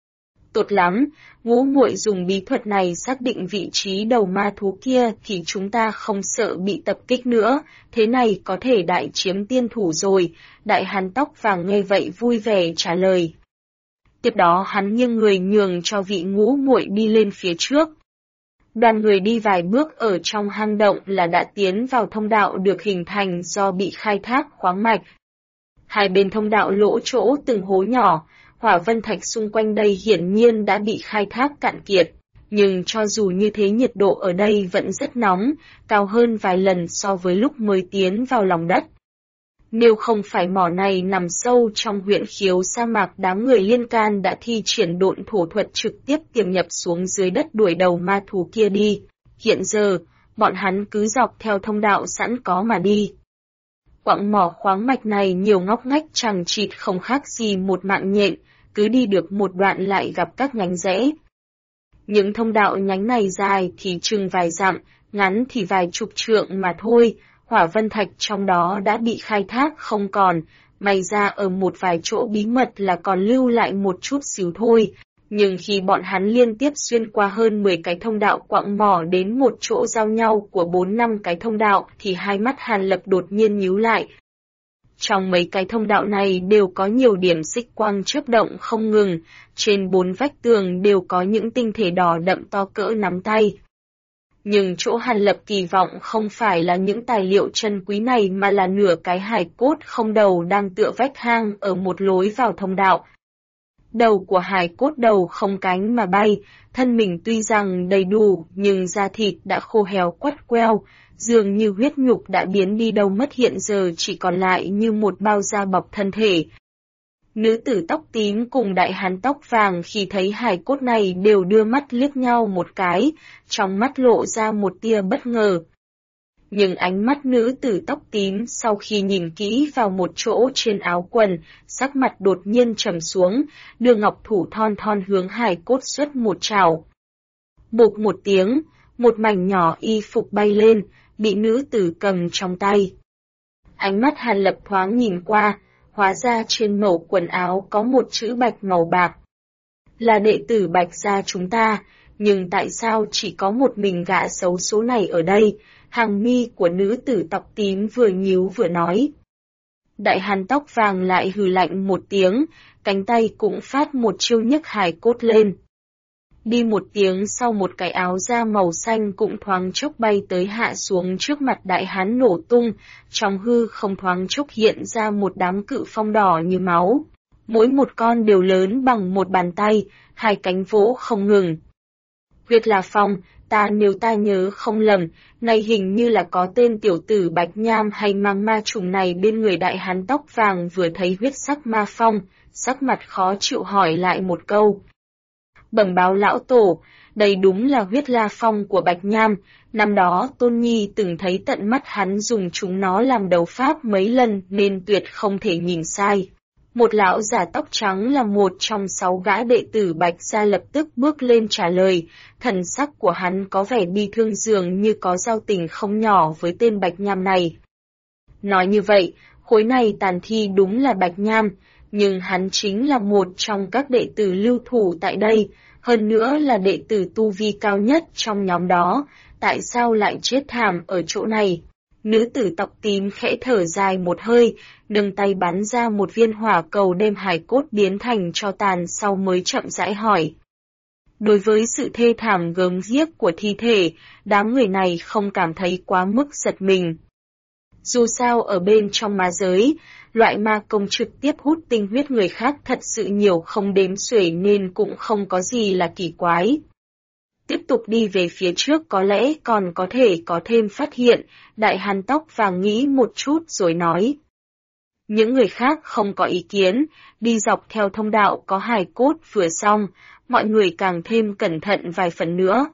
Tốt lắm, Ngũ Muội dùng bí thuật này xác định vị trí đầu ma thú kia thì chúng ta không sợ bị tập kích nữa, thế này có thể đại chiếm tiên thủ rồi, đại hán tóc vàng nghe vậy vui vẻ trả lời. Tiếp đó hắn nghiêng người nhường cho vị Ngũ Muội đi lên phía trước. Đoàn người đi vài bước ở trong hang động là đã tiến vào thông đạo được hình thành do bị khai thác khoáng mạch. Hai bên thông đạo lỗ chỗ từng hố nhỏ, hỏa vân thạch xung quanh đây hiển nhiên đã bị khai thác cạn kiệt, nhưng cho dù như thế nhiệt độ ở đây vẫn rất nóng, cao hơn vài lần so với lúc mới tiến vào lòng đất. Nếu không phải mỏ này nằm sâu trong huyện khiếu sa mạc, đám người Liên Can đã thi triển độn thổ thuật trực tiếp tiềm nhập xuống dưới đất đuổi đầu ma thú kia đi. Hiện giờ, bọn hắn cứ dọc theo thông đạo sẵn có mà đi. Quặng mỏ khoáng mạch này nhiều ngóc ngách chằng chịt không khác gì một mạng nhện, cứ đi được một đoạn lại gặp các nhánh rẽ. Những thông đạo nhánh này dài thì chừng vài dặm, ngắn thì vài chục trượng mà thôi, hỏa vân thạch trong đó đã bị khai thác không còn, may ra ở một vài chỗ bí mật là còn lưu lại một chút xíu thôi. Nhưng khi bọn hắn liên tiếp xuyên qua hơn 10 cái thông đạo quặng mỏ đến một chỗ giao nhau của 4-5 cái thông đạo thì hai mắt Hàn Lập đột nhiên nhíu lại. Trong mấy cái thông đạo này đều có nhiều điểm xích quang chớp động không ngừng, trên 4 vách tường đều có những tinh thể đỏ đậm to cỡ nắm tay. Nhưng chỗ Hàn Lập kỳ vọng không phải là những tài liệu chân quý này mà là nửa cái hài cốt không đầu đang tựa vách hang ở một lối vào thông đạo. Đầu của hài cốt đầu không cánh mà bay, thân mình tuy rằng đầy đủ nhưng da thịt đã khô héo quắt queo, dường như huyết nhục đã biến đi đâu mất, hiện giờ chỉ còn lại như một bao da bọc thân thể. Nữ tử tóc tím cùng đại hán tóc vàng khi thấy hài cốt này đều đưa mắt liếc nhau một cái, trong mắt lộ ra một tia bất ngờ. Nhưng ánh mắt nữ tử tóc tím sau khi nhìn kỹ vào một chỗ trên áo quần, sắc mặt đột nhiên trầm xuống, đưa ngọc thủ thon thon hướng hài cốt xuất một trảo. Bụp một tiếng, một mảnh nhỏ y phục bay lên, bị nữ tử cầm trong tay. Ánh mắt Hàn Lập thoáng nhìn qua, hóa ra trên mẩu quần áo có một chữ Bạch màu bạc. Là đệ tử Bạch gia chúng ta, nhưng tại sao chỉ có một mình gã xấu số này ở đây? Hàng mi của nữ tử tóc tím vừa nhíu vừa nói. Đại hán tóc vàng lại hừ lạnh một tiếng, cánh tay cũng phát một chiêu nhấc hài cốt lên. Đi một tiếng sau một cái áo da màu xanh cũng thoáng chốc bay tới hạ xuống trước mặt đại hán nổ tung, trong hư không thoáng chốc hiện ra một đám cự phong đỏ như máu. Mỗi một con đều lớn bằng một bàn tay, hai cánh vỗ không ngừng. Huyết La Phong, nếu ta nhớ không lầm, này hình như là có tên tiểu tử Bạch Nham hay mang ma trùng này bên người đại hán tóc vàng vừa thấy huyết sắc ma phong, sắc mặt khó chịu hỏi lại một câu. Bẩm báo lão tổ, đây đúng là huyết La Phong của Bạch Nham, năm đó Tôn Nhi từng thấy tận mắt hắn dùng chúng nó làm đấu pháp mấy lần nên tuyệt không thể nhìn sai. Một lão già tóc trắng là một trong 6 gã đệ tử Bạch gia lập tức bước lên trả lời, thần sắc của hắn có vẻ bi thương dường như có giao tình không nhỏ với tên Bạch Nham này. Nói như vậy, khối này tàn thi đúng là Bạch Nham, nhưng hắn chính là một trong các đệ tử lưu thủ tại đây, hơn nữa là đệ tử tu vi cao nhất trong nhóm đó, tại sao lại chết thảm ở chỗ này? Nữ tử tóc tím khẽ thở dài một hơi, nâng tay bắn ra một viên hỏa cầu đem hài cốt biến thành tro tàn sau mới chậm rãi hỏi. Đối với sự thê thảm gớm ghiếc của thi thể, đám người này không cảm thấy quá mức giật mình. Dù sao ở bên trong ma giới, loại ma công trực tiếp hút tinh huyết người khác thật sự nhiều không đếm xuể nên cũng không có gì là kỳ quái. Tiếp tục đi về phía trước có lẽ còn có thể có thêm phát hiện, đại hán tóc vàng nghĩ một chút rồi nói. Những người khác không có ý kiến, đi dọc theo thông đạo có hài cốt vừa xong, mọi người càng thêm cẩn thận vài phần nữa.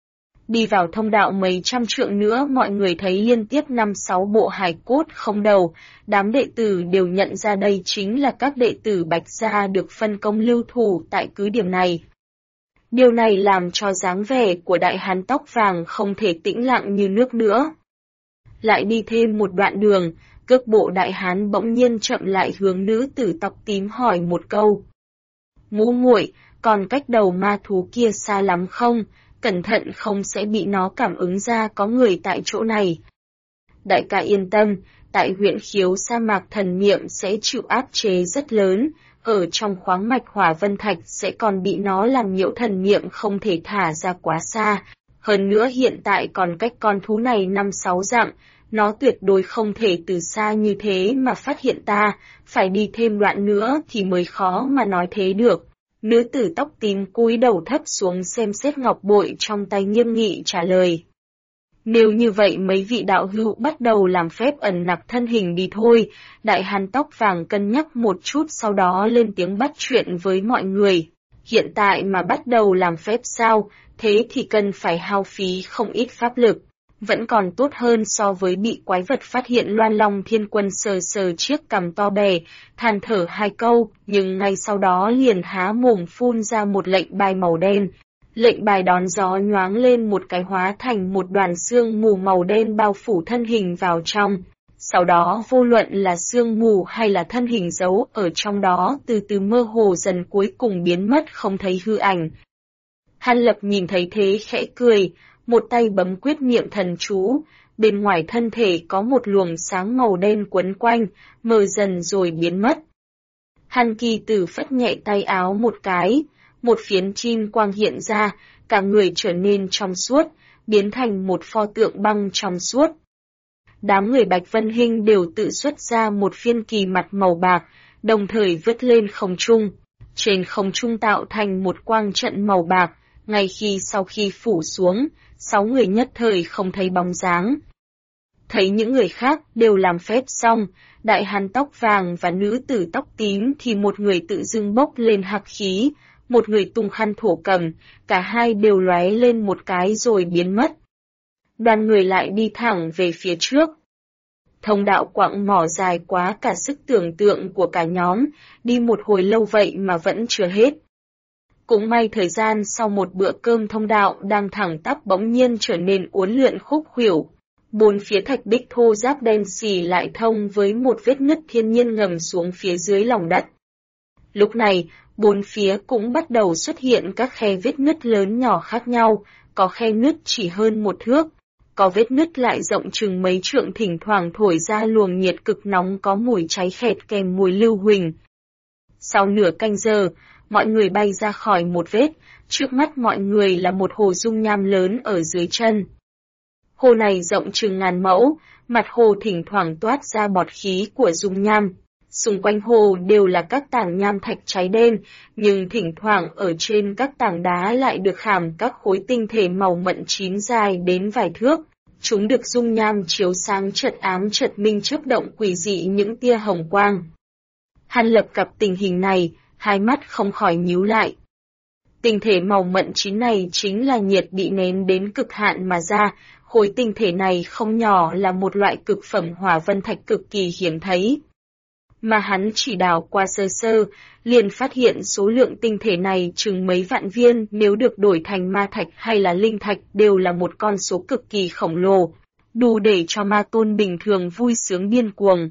Đi vào thông đạo mấy trăm trượng nữa mọi người thấy liên tiếp 5-6 bộ hài cốt không đầu, đám đệ tử đều nhận ra đây chính là các đệ tử Bạch gia được phân công lưu thủ tại cứ điểm này. Điều này làm cho dáng vẻ của đại hán tóc vàng không thể tĩnh lặng như nước nữa. Lại đi thêm một đoạn đường, cước bộ đại hán bỗng nhiên chậm lại hướng nữ tử tóc tím hỏi một câu. Ngũ muội, còn cách đầu ma thú kia xa lắm không? Cẩn thận không sẽ bị nó cảm ứng ra có người tại chỗ này. Đại ca yên tâm, tại huyện Khiếu sa mạc thần niệm sẽ chịu áp chế rất lớn, ở trong khoáng mạch Hỏa Vân Thạch sẽ còn bị nó làm nhiễu thần niệm không thể thả ra quá xa. Hơn nữa hiện tại còn cách con thú này 5-6 dặm, nó tuyệt đối không thể từ xa như thế mà phát hiện ta, phải đi thêm đoạn nữa thì mới khó mà nói thế được. Nữ tử tóc tím cúi đầu thấp xuống xem xét ngọc bội trong tay nghiêm nghị trả lời. Nếu như vậy mấy vị đạo hữu bắt đầu làm phép ẩn nặc thân hình đi thôi, đại hán tóc vàng cân nhắc một chút sau đó lên tiếng bắt chuyện với mọi người. Hiện tại mà bắt đầu làm phép sao, thế thì cần phải hao phí không ít pháp lực. Vẫn còn tốt hơn so với bị quái vật phát hiện. Loan Long Thiên Quân sờ sờ chiếc cằm to bè, than thở 2 câu, nhưng ngay sau đó liền há mồm phun ra một lệnh bài màu đen. Lệnh bài đón gió nhoáng lên một cái hóa thành một đoàn sương mù màu đen bao phủ thân hình vào trong. Sau đó vô luận là sương mù hay là thân hình giấu ở trong đó từ từ mơ hồ dần cuối cùng biến mất không thấy hư ảnh. Hàn Lập nhìn thấy thế khẽ cười, một tay bấm quyết niệm thần chú, bên ngoài thân thể có một luồng sáng màu đen quấn quanh, mờ dần rồi biến mất. Hàn Kỳ Tử phất nhẹ tay áo một cái, một phiến chim quang hiện ra, cả người trở nên trong suốt, biến thành một pho tượng băng trong suốt. Đám người Bạch Vân Hinh đều tự xuất ra một phiên kỳ mặt màu bạc, đồng thời vứt lên không trung. Trên không trung tạo thành một quang trận màu bạc, ngay sau khi phủ xuống, 6 người nhất thời không thấy bóng dáng. Thấy những người khác đều làm phép xong, đại hán tóc vàng và nữ tử tóc tím thì một người tự dưng bốc lên hắc khí, một người tung khăn thổ cầm, cả hai đều lóe lên một cái rồi biến mất. Đoàn người lại đi thẳng về phía trước. Thông đạo quặng mỏ dài quá cả sức tưởng tượng của cả nhóm, đi một hồi lâu vậy mà vẫn chưa hết. Cũng may thời gian sau một bữa cơm thông đạo đang thẳng tắp bỗng nhiên trở nên uốn lượn khúc khuỷu. 4 phía thạch bích thô ráp đen xì lại thông với một vết nứt thiên nhiên ngầm xuống phía dưới lòng đất. Lúc này, Bốn phía cũng bắt đầu xuất hiện các khe vết nứt lớn nhỏ khác nhau, có khe nứt chỉ hơn 1 thước, có vết nứt lại rộng chừng mấy trượng, thỉnh thoảng thổi ra luồng nhiệt cực nóng có mùi cháy khét kèm mùi lưu huỳnh. Sau nửa canh giờ, mọi người bay ra khỏi một vết, trước mắt mọi người là một hồ dung nham lớn ở dưới chân. Hồ này rộng chừng ngàn mẫu, mặt hồ thỉnh thoảng toát ra bọt khí của dung nham. Xung quanh hồ đều là các tảng nham thạch cháy đen, nhưng thỉnh thoảng ở trên các tảng đá lại được khảm các khối tinh thể màu mận chín dài đến vài thước. Chúng được dung nham chiếu sáng chợt ám chợt minh chớp động quỷ dị những tia hồng quang. Hàn Lập gặp tình hình này, hai mắt không khỏi nhíu lại. Tinh thể màu mận chín này chính là nhiệt bị nén đến cực hạn mà ra, khối tinh thể này không nhỏ, là một loại cực phẩm hỏa vân thạch cực kỳ hiếm thấy. Mà hắn chỉ đào qua sơ sơ, liền phát hiện số lượng tinh thể này chừng mấy vạn viên, nếu được đổi thành ma thạch hay là linh thạch đều là một con số cực kỳ khổng lồ, đủ để cho ma tôn bình thường vui sướng điên cuồng.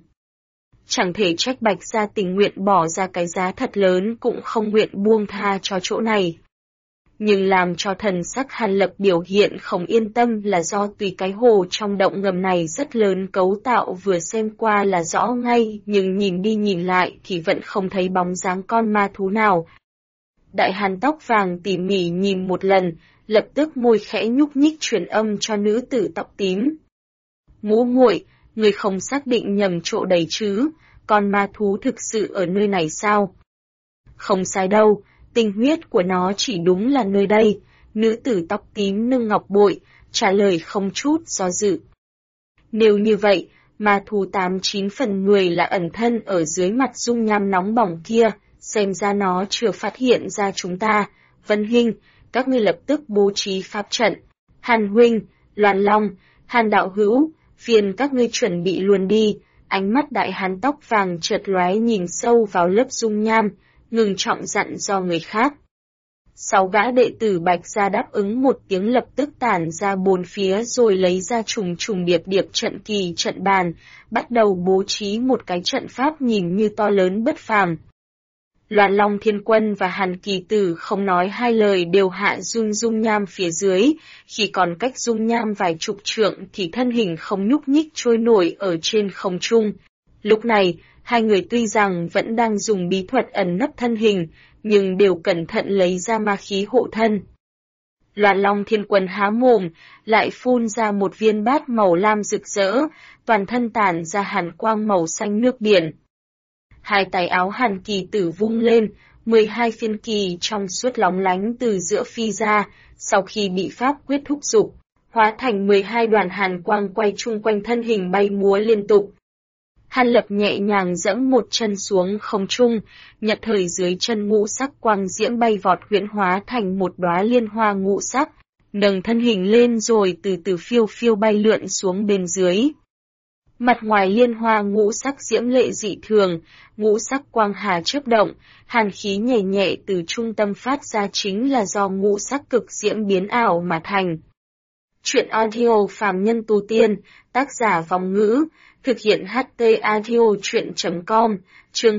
Chẳng thể trách Bạch Gia tình nguyện bỏ ra cái giá thật lớn cũng không nguyện buông tha cho chỗ này. Nhưng làm cho thần sắc Hàn Lập biểu hiện không yên tâm là do tùy cái hồ trong động ngầm này rất lớn, cấu tạo vừa xem qua là rõ ngay, nhưng nhìn đi nhìn lại thì vẫn không thấy bóng dáng con ma thú nào. Đại Hàn tóc vàng tỉ mỉ nhìn một lần, lập tức môi khẽ nhúc nhích truyền âm cho nữ tử tóc tím. Ngũ muội, người không xác định nhầm chỗ đấy chứ, con ma thú thực sự ở nơi này sao? Không sai đâu. Tinh huyết của nó chỉ đúng là nơi đây, nữ tử tóc tím nâng ngọc bội, trả lời không chút do dự. Nếu như vậy, ma thú 89 phần người là ẩn thân ở dưới mặt dung nham nóng bỏng kia, xem ra nó chưa phát hiện ra chúng ta. Vân Hinh, các ngươi lập tức bố trí pháp trận. Hàn Huynh, Loan Long, Hàn Đạo Hữu, phiền các ngươi chuẩn bị luôn đi. Ánh mắt đại hán tóc vàng chợt lóe nhìn sâu vào lớp dung nham, ngừng trọng dặn do người khác. 6 gã đệ tử Bạch Gia đáp ứng một tiếng, lập tức tản ra bốn phía rồi lấy ra trùng trùng điệp điệp trận kỳ trận bàn, bắt đầu bố trí một cái trận pháp nhìn như to lớn bất phàm. Loan Long Thiên Quân và Hàn Kỳ Tử không nói hai lời đều hạ dung nham phía dưới, khi còn cách dung nham vài chục trượng thì thân hình không nhúc nhích trôi nổi ở trên không trung. Lúc này, hai người tuy rằng vẫn đang dùng bí thuật ẩn nấp thân hình, nhưng đều cẩn thận lấy ra ma khí hộ thân. Loan Long Thiên Quân há mồm, lại phun ra một viên bát màu lam rực rỡ, toàn thân tản ra hàn quang màu xanh nước biển. Hai tay áo Hàn Kỳ Tử vung lên, 12 phiên kỳ trong suốt lóng lánh từ giữa phi ra, sau khi bị pháp quyết thúc giục, hóa thành 12 đoàn hàn quang quay chung quanh thân hình bay múa liên tục. Hàn Lập nhẹ nhàng giẫm một chân xuống không trung, nhật thời dưới chân ngũ sắc quang diễm bay vọt huyễn hóa thành một đóa liên hoa ngũ sắc, nâng thân hình lên rồi từ từ phiêu phiêu bay lượn xuống bên dưới. Mặt ngoài liên hoa ngũ sắc diễm lệ dị thường, ngũ sắc quang hà chớp động, hàn khí nhẹ nhẹ từ trung tâm phát ra chính là do ngũ sắc cực diễm biến ảo mà thành. Truyện audio phàm nhân tu tiên, tác giả Vong Ngữ, thực hiện HT audio truyện.com, chương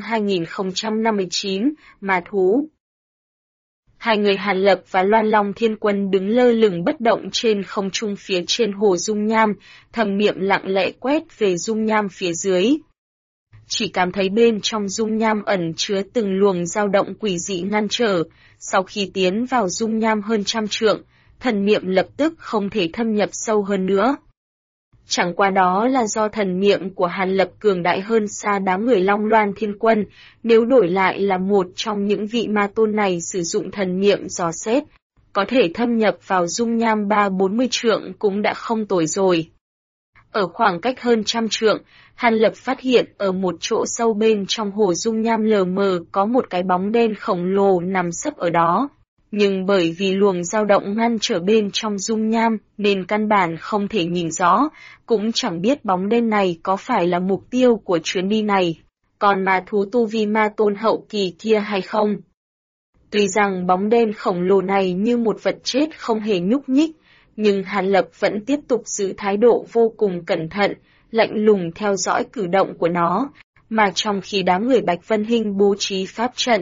2059, Ma Thú. Hai người Hàn Lập và Loan Long Thiên Quân đứng lơ lửng bất động trên không trung phía trên hồ dung nham, thầm niệm lặng lẽ quét về dung nham phía dưới. Chỉ cảm thấy bên trong dung nham ẩn chứa từng luồng dao động quỷ dị ngăn trở, sau khi tiến vào dung nham hơn trăm trượng, thần niệm lập tức không thể thâm nhập sâu hơn nữa. Chẳng qua đó là do thần niệm của Hàn Lập cường đại hơn xa đám người Long Loan Thiên Quân, nếu đổi lại là một trong những vị ma tôn này sử dụng thần niệm dò xét, có thể thâm nhập vào dung nham 30-40 trượng cũng đã không tồi rồi. Ở khoảng cách hơn trăm trượng, Hàn Lập phát hiện ở một chỗ sâu bên trong hồ dung nham lờ mờ có một cái bóng đen khổng lồ nằm sấp ở đó. Nhưng bởi vì luồng dao động ngăn trở bên trong dung nham nên căn bản không thể nhìn rõ, cũng chẳng biết bóng đen này có phải là mục tiêu của chuyến đi này, còn ma thú tu vi ma tôn hậu kỳ kia hay không. Tuy rằng bóng đen khổng lồ này như một vật chết không hề nhúc nhích, nhưng Hàn Lập vẫn tiếp tục giữ thái độ vô cùng cẩn thận, lạnh lùng theo dõi cử động của nó, mà trong khi đám người Bạch Vân Hinh bố trí pháp trận,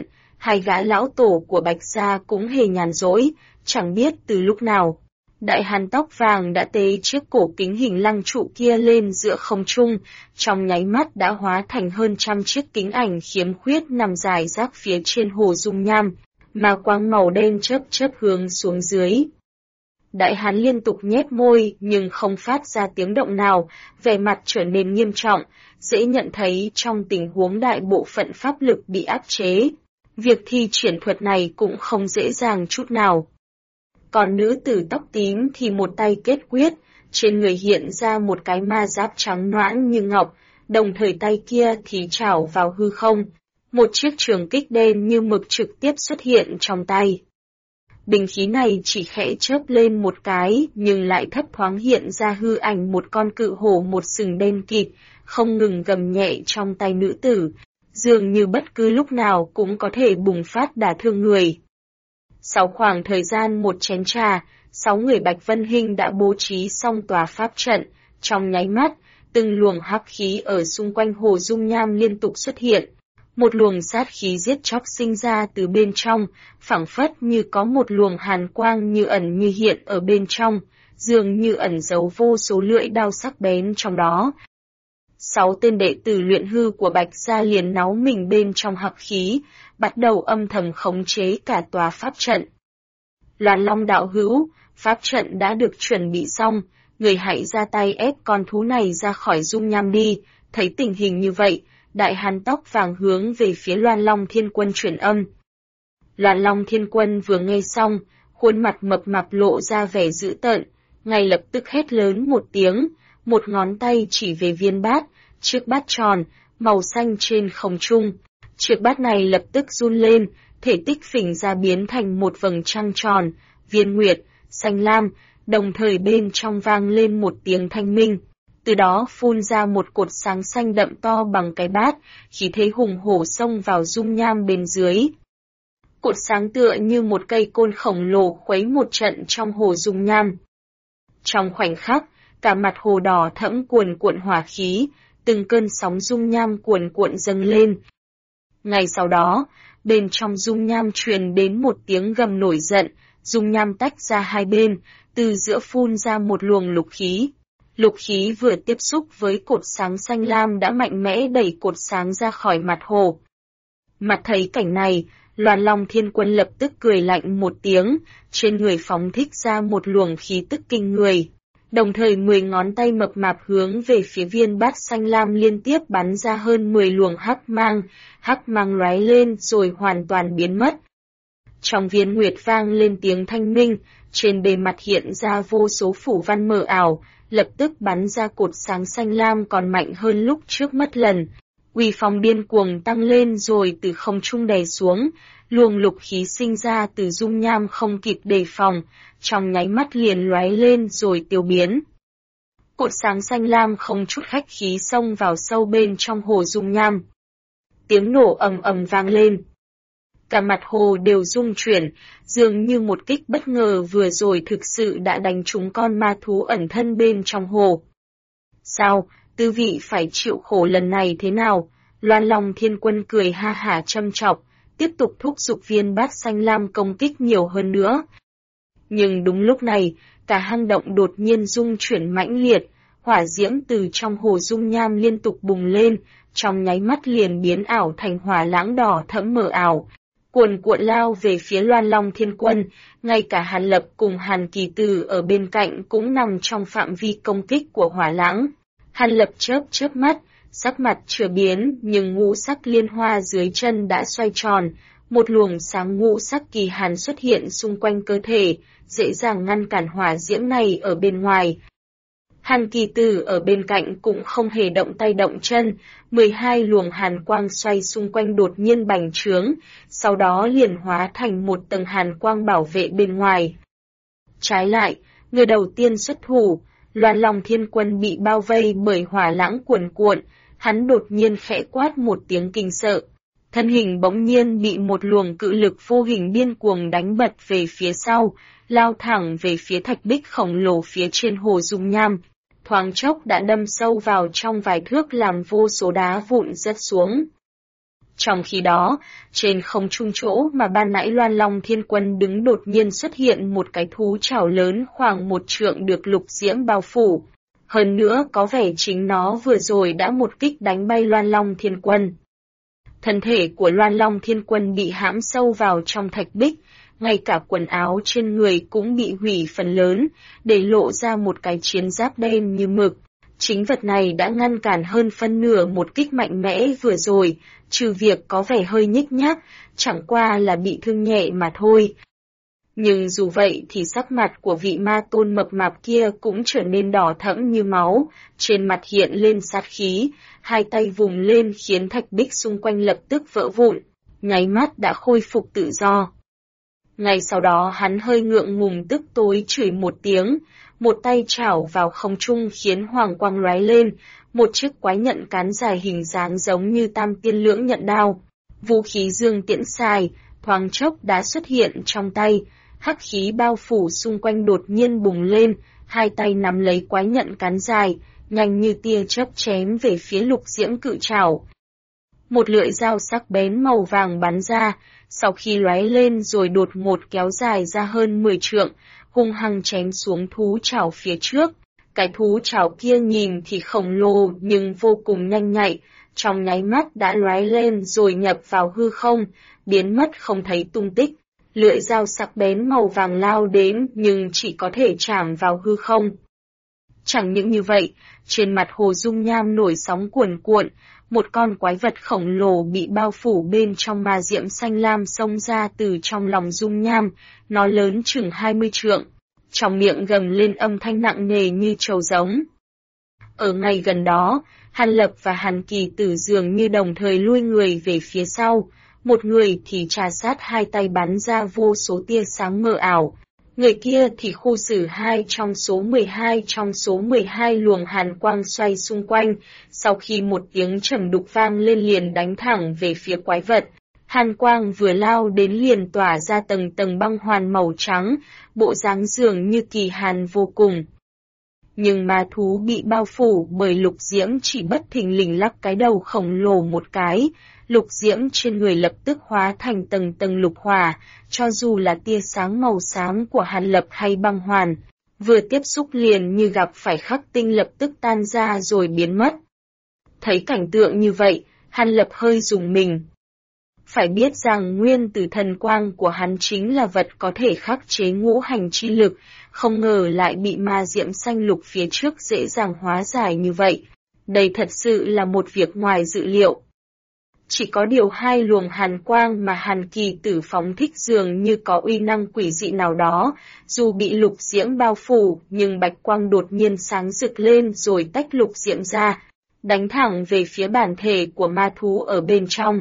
Hai gã lão tổ của Bạch gia cũng hề nhàn rỗi, chẳng biết từ lúc nào. Đại hán tóc vàng đã tế chiếc cổ kính hình lăng trụ kia lên giữa không trung, trong nháy mắt đã hóa thành hơn trăm chiếc kính ảnh khiếm khuyết nằm dài rác phía trên hồ dung nham, mà quang màu đen chớp chớp hướng xuống dưới. Đại hán liên tục nhếch môi nhưng không phát ra tiếng động nào, vẻ mặt trở nên nghiêm trọng, dễ nhận thấy trong tình huống đại bộ phận pháp lực bị áp chế. Việc thi triển thuật này cũng không dễ dàng chút nào. Còn nữ tử tóc tím thì một tay kết quyết, trên người hiện ra một cái ma giáp trắng nõn như ngọc, đồng thời tay kia thì chảo vào hư không. Một chiếc trường kích đen như mực trực tiếp xuất hiện trong tay. Binh khí này chỉ khẽ chớp lên một cái nhưng lại thấp thoáng hiện ra hư ảnh một con cự hổ một sừng đen kịt, không ngừng gầm nhẹ trong tay nữ tử, dường như bất cứ lúc nào cũng có thể bùng phát đả thương người. Sau khoảng thời gian một chén trà, 6 người Bạch Vân Hinh đã bố trí xong tòa pháp trận, trong nháy mắt, từng luồng hắc khí ở xung quanh hồ dung nham liên tục xuất hiện. Một luồng sát khí giết chóc sinh ra từ bên trong, phảng phất như có một luồng hàn quang như ẩn như hiện ở bên trong, dường như ẩn giấu vô số lưỡi đao sắc bén trong đó. 6 tên đệ tử luyện hư của Bạch gia liền náu mình bên trong hắc khí, bắt đầu âm thầm khống chế cả tòa pháp trận. Loan Long đạo hữu, pháp trận đã được chuẩn bị xong, người hãy ra tay ép con thú này ra khỏi dung nham đi. Thấy tình hình như vậy, đại hán tóc vàng hướng về phía Loan Long Thiên Quân truyền âm. Loan Long Thiên Quân vừa nghe xong, khuôn mặt mập mạp lộ ra vẻ dữ tợn, ngay lập tức hét lớn một tiếng, một ngón tay chỉ về viên bát, chiếc bát tròn, màu xanh trên không trung. Chiếc bát này lập tức run lên, thể tích phình ra biến thành một vầng trăng tròn, viên nguyệt, xanh lam, đồng thời bên trong vang lên một tiếng thanh minh. Từ đó phun ra một cột sáng xanh đậm to bằng cái bát, khí thế hùng hổ xông vào dung nham bên dưới. Cột sáng tựa như một cây côn khổng lồ khuấy một trận trong hồ dung nham. Trong khoảnh khắc, cả mặt hồ đỏ thẫm cuồn cuộn hỏa khí, từng cơn sóng dung nham cuồn cuộn dâng lên. Ngay sau đó, bên trong dung nham truyền đến một tiếng gầm nổi giận, dung nham tách ra hai bên, từ giữa phun ra một luồng lục khí. Lục khí vừa tiếp xúc với cột sáng xanh lam đã mạnh mẽ đẩy cột sáng ra khỏi mặt hồ. Mặt thấy cảnh này, Loan Long Thiên Quân lập tức cười lạnh một tiếng, trên người phóng thích ra một luồng khí tức kinh người. Đồng thời 10 ngón tay mập mạp hướng về phía viên bát xanh lam liên tiếp bắn ra hơn 10 luồng hắc mang lóe lên rồi hoàn toàn biến mất. Trong viên nguyệt vang lên tiếng thanh minh, trên bề mặt hiện ra vô số phủ văn mờ ảo, lập tức bắn ra cột sáng xanh lam còn mạnh hơn lúc trước mất lần. Uy phong điên cuồng tăng lên rồi từ không trung đè xuống, luồng lục khí sinh ra từ dung nham không kịp đề phòng, trong nháy mắt liền lóe lên rồi tiêu biến. Cột sáng xanh lam không chút khách khí xông vào sâu bên trong hồ dung nham. Tiếng nổ ầm ầm vang lên. Cả mặt hồ đều rung chuyển, dường như một kích bất ngờ vừa rồi thực sự đã đánh trúng con ma thú ẩn thân bên trong hồ. Sao, tư vị phải chịu khổ lần này thế nào? Loan Long Thiên Quân cười ha hả châm chọc, tiếp tục thúc giục viên bát xanh lam công kích nhiều hơn nữa. Nhưng đúng lúc này, cả hang động đột nhiên rung chuyển mãnh liệt, hỏa diễm từ trong hồ dung nham liên tục bùng lên, trong nháy mắt liền biến ảo thành hỏa lãng đỏ thẫm mờ ảo, cuồn cuộn lao về phía Loan Long Thiên Quân, ngay cả Hàn Lập cùng Hàn Kỳ Từ ở bên cạnh cũng nằm trong phạm vi công kích của hỏa lãng. Hàn Lập chớp mắt, sắc mặt chưa biến nhưng ngũ sắc liên hoa dưới chân đã xoay tròn, một luồng sáng ngũ sắc kỳ hàn xuất hiện xung quanh cơ thể, dễ dàng ngăn cản hỏa diễm này ở bên ngoài. Hàn Kỳ Từ ở bên cạnh cũng không hề động tay động chân, 12 luồng hàn quang xoay xung quanh đột nhiên bành trướng, sau đó liền hóa thành một tầng hàn quang bảo vệ bên ngoài. Trái lại, người đầu tiên xuất thủ, Loan Long Thiên Quân bị bao vây bởi hỏa lãng cuồn cuộn, hắn đột nhiên khẽ quát một tiếng kinh sợ. Thân hình bỗng nhiên bị một luồng cự lực vô hình điên cuồng đánh bật về phía sau, lao thẳng về phía thạch bích khổng lồ phía trên hồ dung nham. Thoáng chốc đã đâm sâu vào trong vài thước làm vô số đá vụn rớt xuống. Trong khi đó, trên không trung chỗ mà ban nãy Loan Long Thiên Quân đứng đột nhiên xuất hiện một cái thú chảo lớn khoảng 1 trượng được lục diễm bao phủ. Hơn nữa có vẻ chính nó vừa rồi đã một kích đánh bay Loan Long Thiên Quân. Thân thể của Loan Long Thiên Quân bị hãm sâu vào trong thạch bích, ngay cả quần áo trên người cũng bị hủy phần lớn, để lộ ra một cái chiến giáp đen như mực. Chính vật này đã ngăn cản hơn phân nửa một kích mạnh mẽ vừa rồi, trừ việc có vẻ hơi nhích nhác, chẳng qua là bị thương nhẹ mà thôi. Nhưng dù vậy thì sắc mặt của vị ma tôn mập mạp kia cũng trở nên đỏ thẫm như máu, trên mặt hiện lên sát khí, hai tay vùng lên khiến thạch bích xung quanh lập tức vỡ vụn, nháy mắt đã khôi phục tự do. Ngay sau đó hắn hơi ngượng ngùng tức tối chửi một tiếng, một tay chảo vào không trung khiến hoàng quang lóe lên, một chiếc quái nhận cán dài hình dáng giống như tam tiên lưỡng nhận đao. Vũ khí dương tiễn xài, thoáng chốc đã xuất hiện trong tay, hắc khí bao phủ xung quanh đột nhiên bùng lên, hai tay nắm lấy quái nhận cán dài, nhanh như tia chớp chém về phía lục diễm cự trảo. Một lưỡi dao sắc bén màu vàng bắn ra, sau khi lóe lên rồi đột ngột kéo dài ra hơn 10 trượng, hung hăng chém xuống thú chảo phía trước. Cái thú chảo kia nhìn thì khổng lồ nhưng vô cùng nhanh nhạy, trong nháy mắt đã lóe lên rồi nhập vào hư không, biến mất không thấy tung tích. Lưỡi dao sắc bén màu vàng lao đến nhưng chỉ có thể chạm vào hư không. Chẳng những như vậy, trên mặt hồ dung nham nổi sóng cuồn cuộn, một con quái vật khổng lồ bị bao phủ bên trong ma diễm xanh lam xông ra từ trong lòng dung nham, nó lớn chừng 20 trượng, trong miệng gầm lên âm thanh nặng nề như trâu giống. Ở ngay gần đó, Hàn Lập và Hàn Kỳ Tử dường như đồng thời lui người về phía sau, một người thì trà sát hai tay bắn ra vô số tia sáng mờ ảo. Người kia thì khu xử 2 trong số 12 luồng hàn quang xoay xung quanh, sau khi một tiếng trầm đục vang lên liền đánh thẳng về phía quái vật. Hàn quang vừa lao đến liền tỏa ra tầng tầng băng hoàn màu trắng, bộ dáng dường như kỳ hàn vô cùng. Nhưng ma thú bị bao phủ bởi lục diễm chỉ bất thình lình lắc cái đầu khổng lồ một cái, lục diễm trên người lập tức hóa thành tầng tầng lục hỏa, cho dù là tia sáng màu xám của Hàn Lập hay băng hoàn, vừa tiếp xúc liền như gặp phải khắc tinh lập tức tan ra rồi biến mất. Thấy cảnh tượng như vậy, Hàn Lập hơi rùng mình. Phải biết rằng nguyên tử thần quang của hắn chính là vật có thể khắc chế ngũ hành chi lực, không ngờ lại bị ma diễm xanh lục phía trước dễ dàng hóa giải như vậy. Đây thật sự là một việc ngoài dự liệu. Chỉ có điều hai luồng hàn quang mà Hàn Kỳ Tử phóng thích dường như có uy năng quỷ dị nào đó, dù bị lục diễm bao phủ nhưng bạch quang đột nhiên sáng rực lên rồi tách lục diễm ra, đánh thẳng về phía bản thể của ma thú ở bên trong.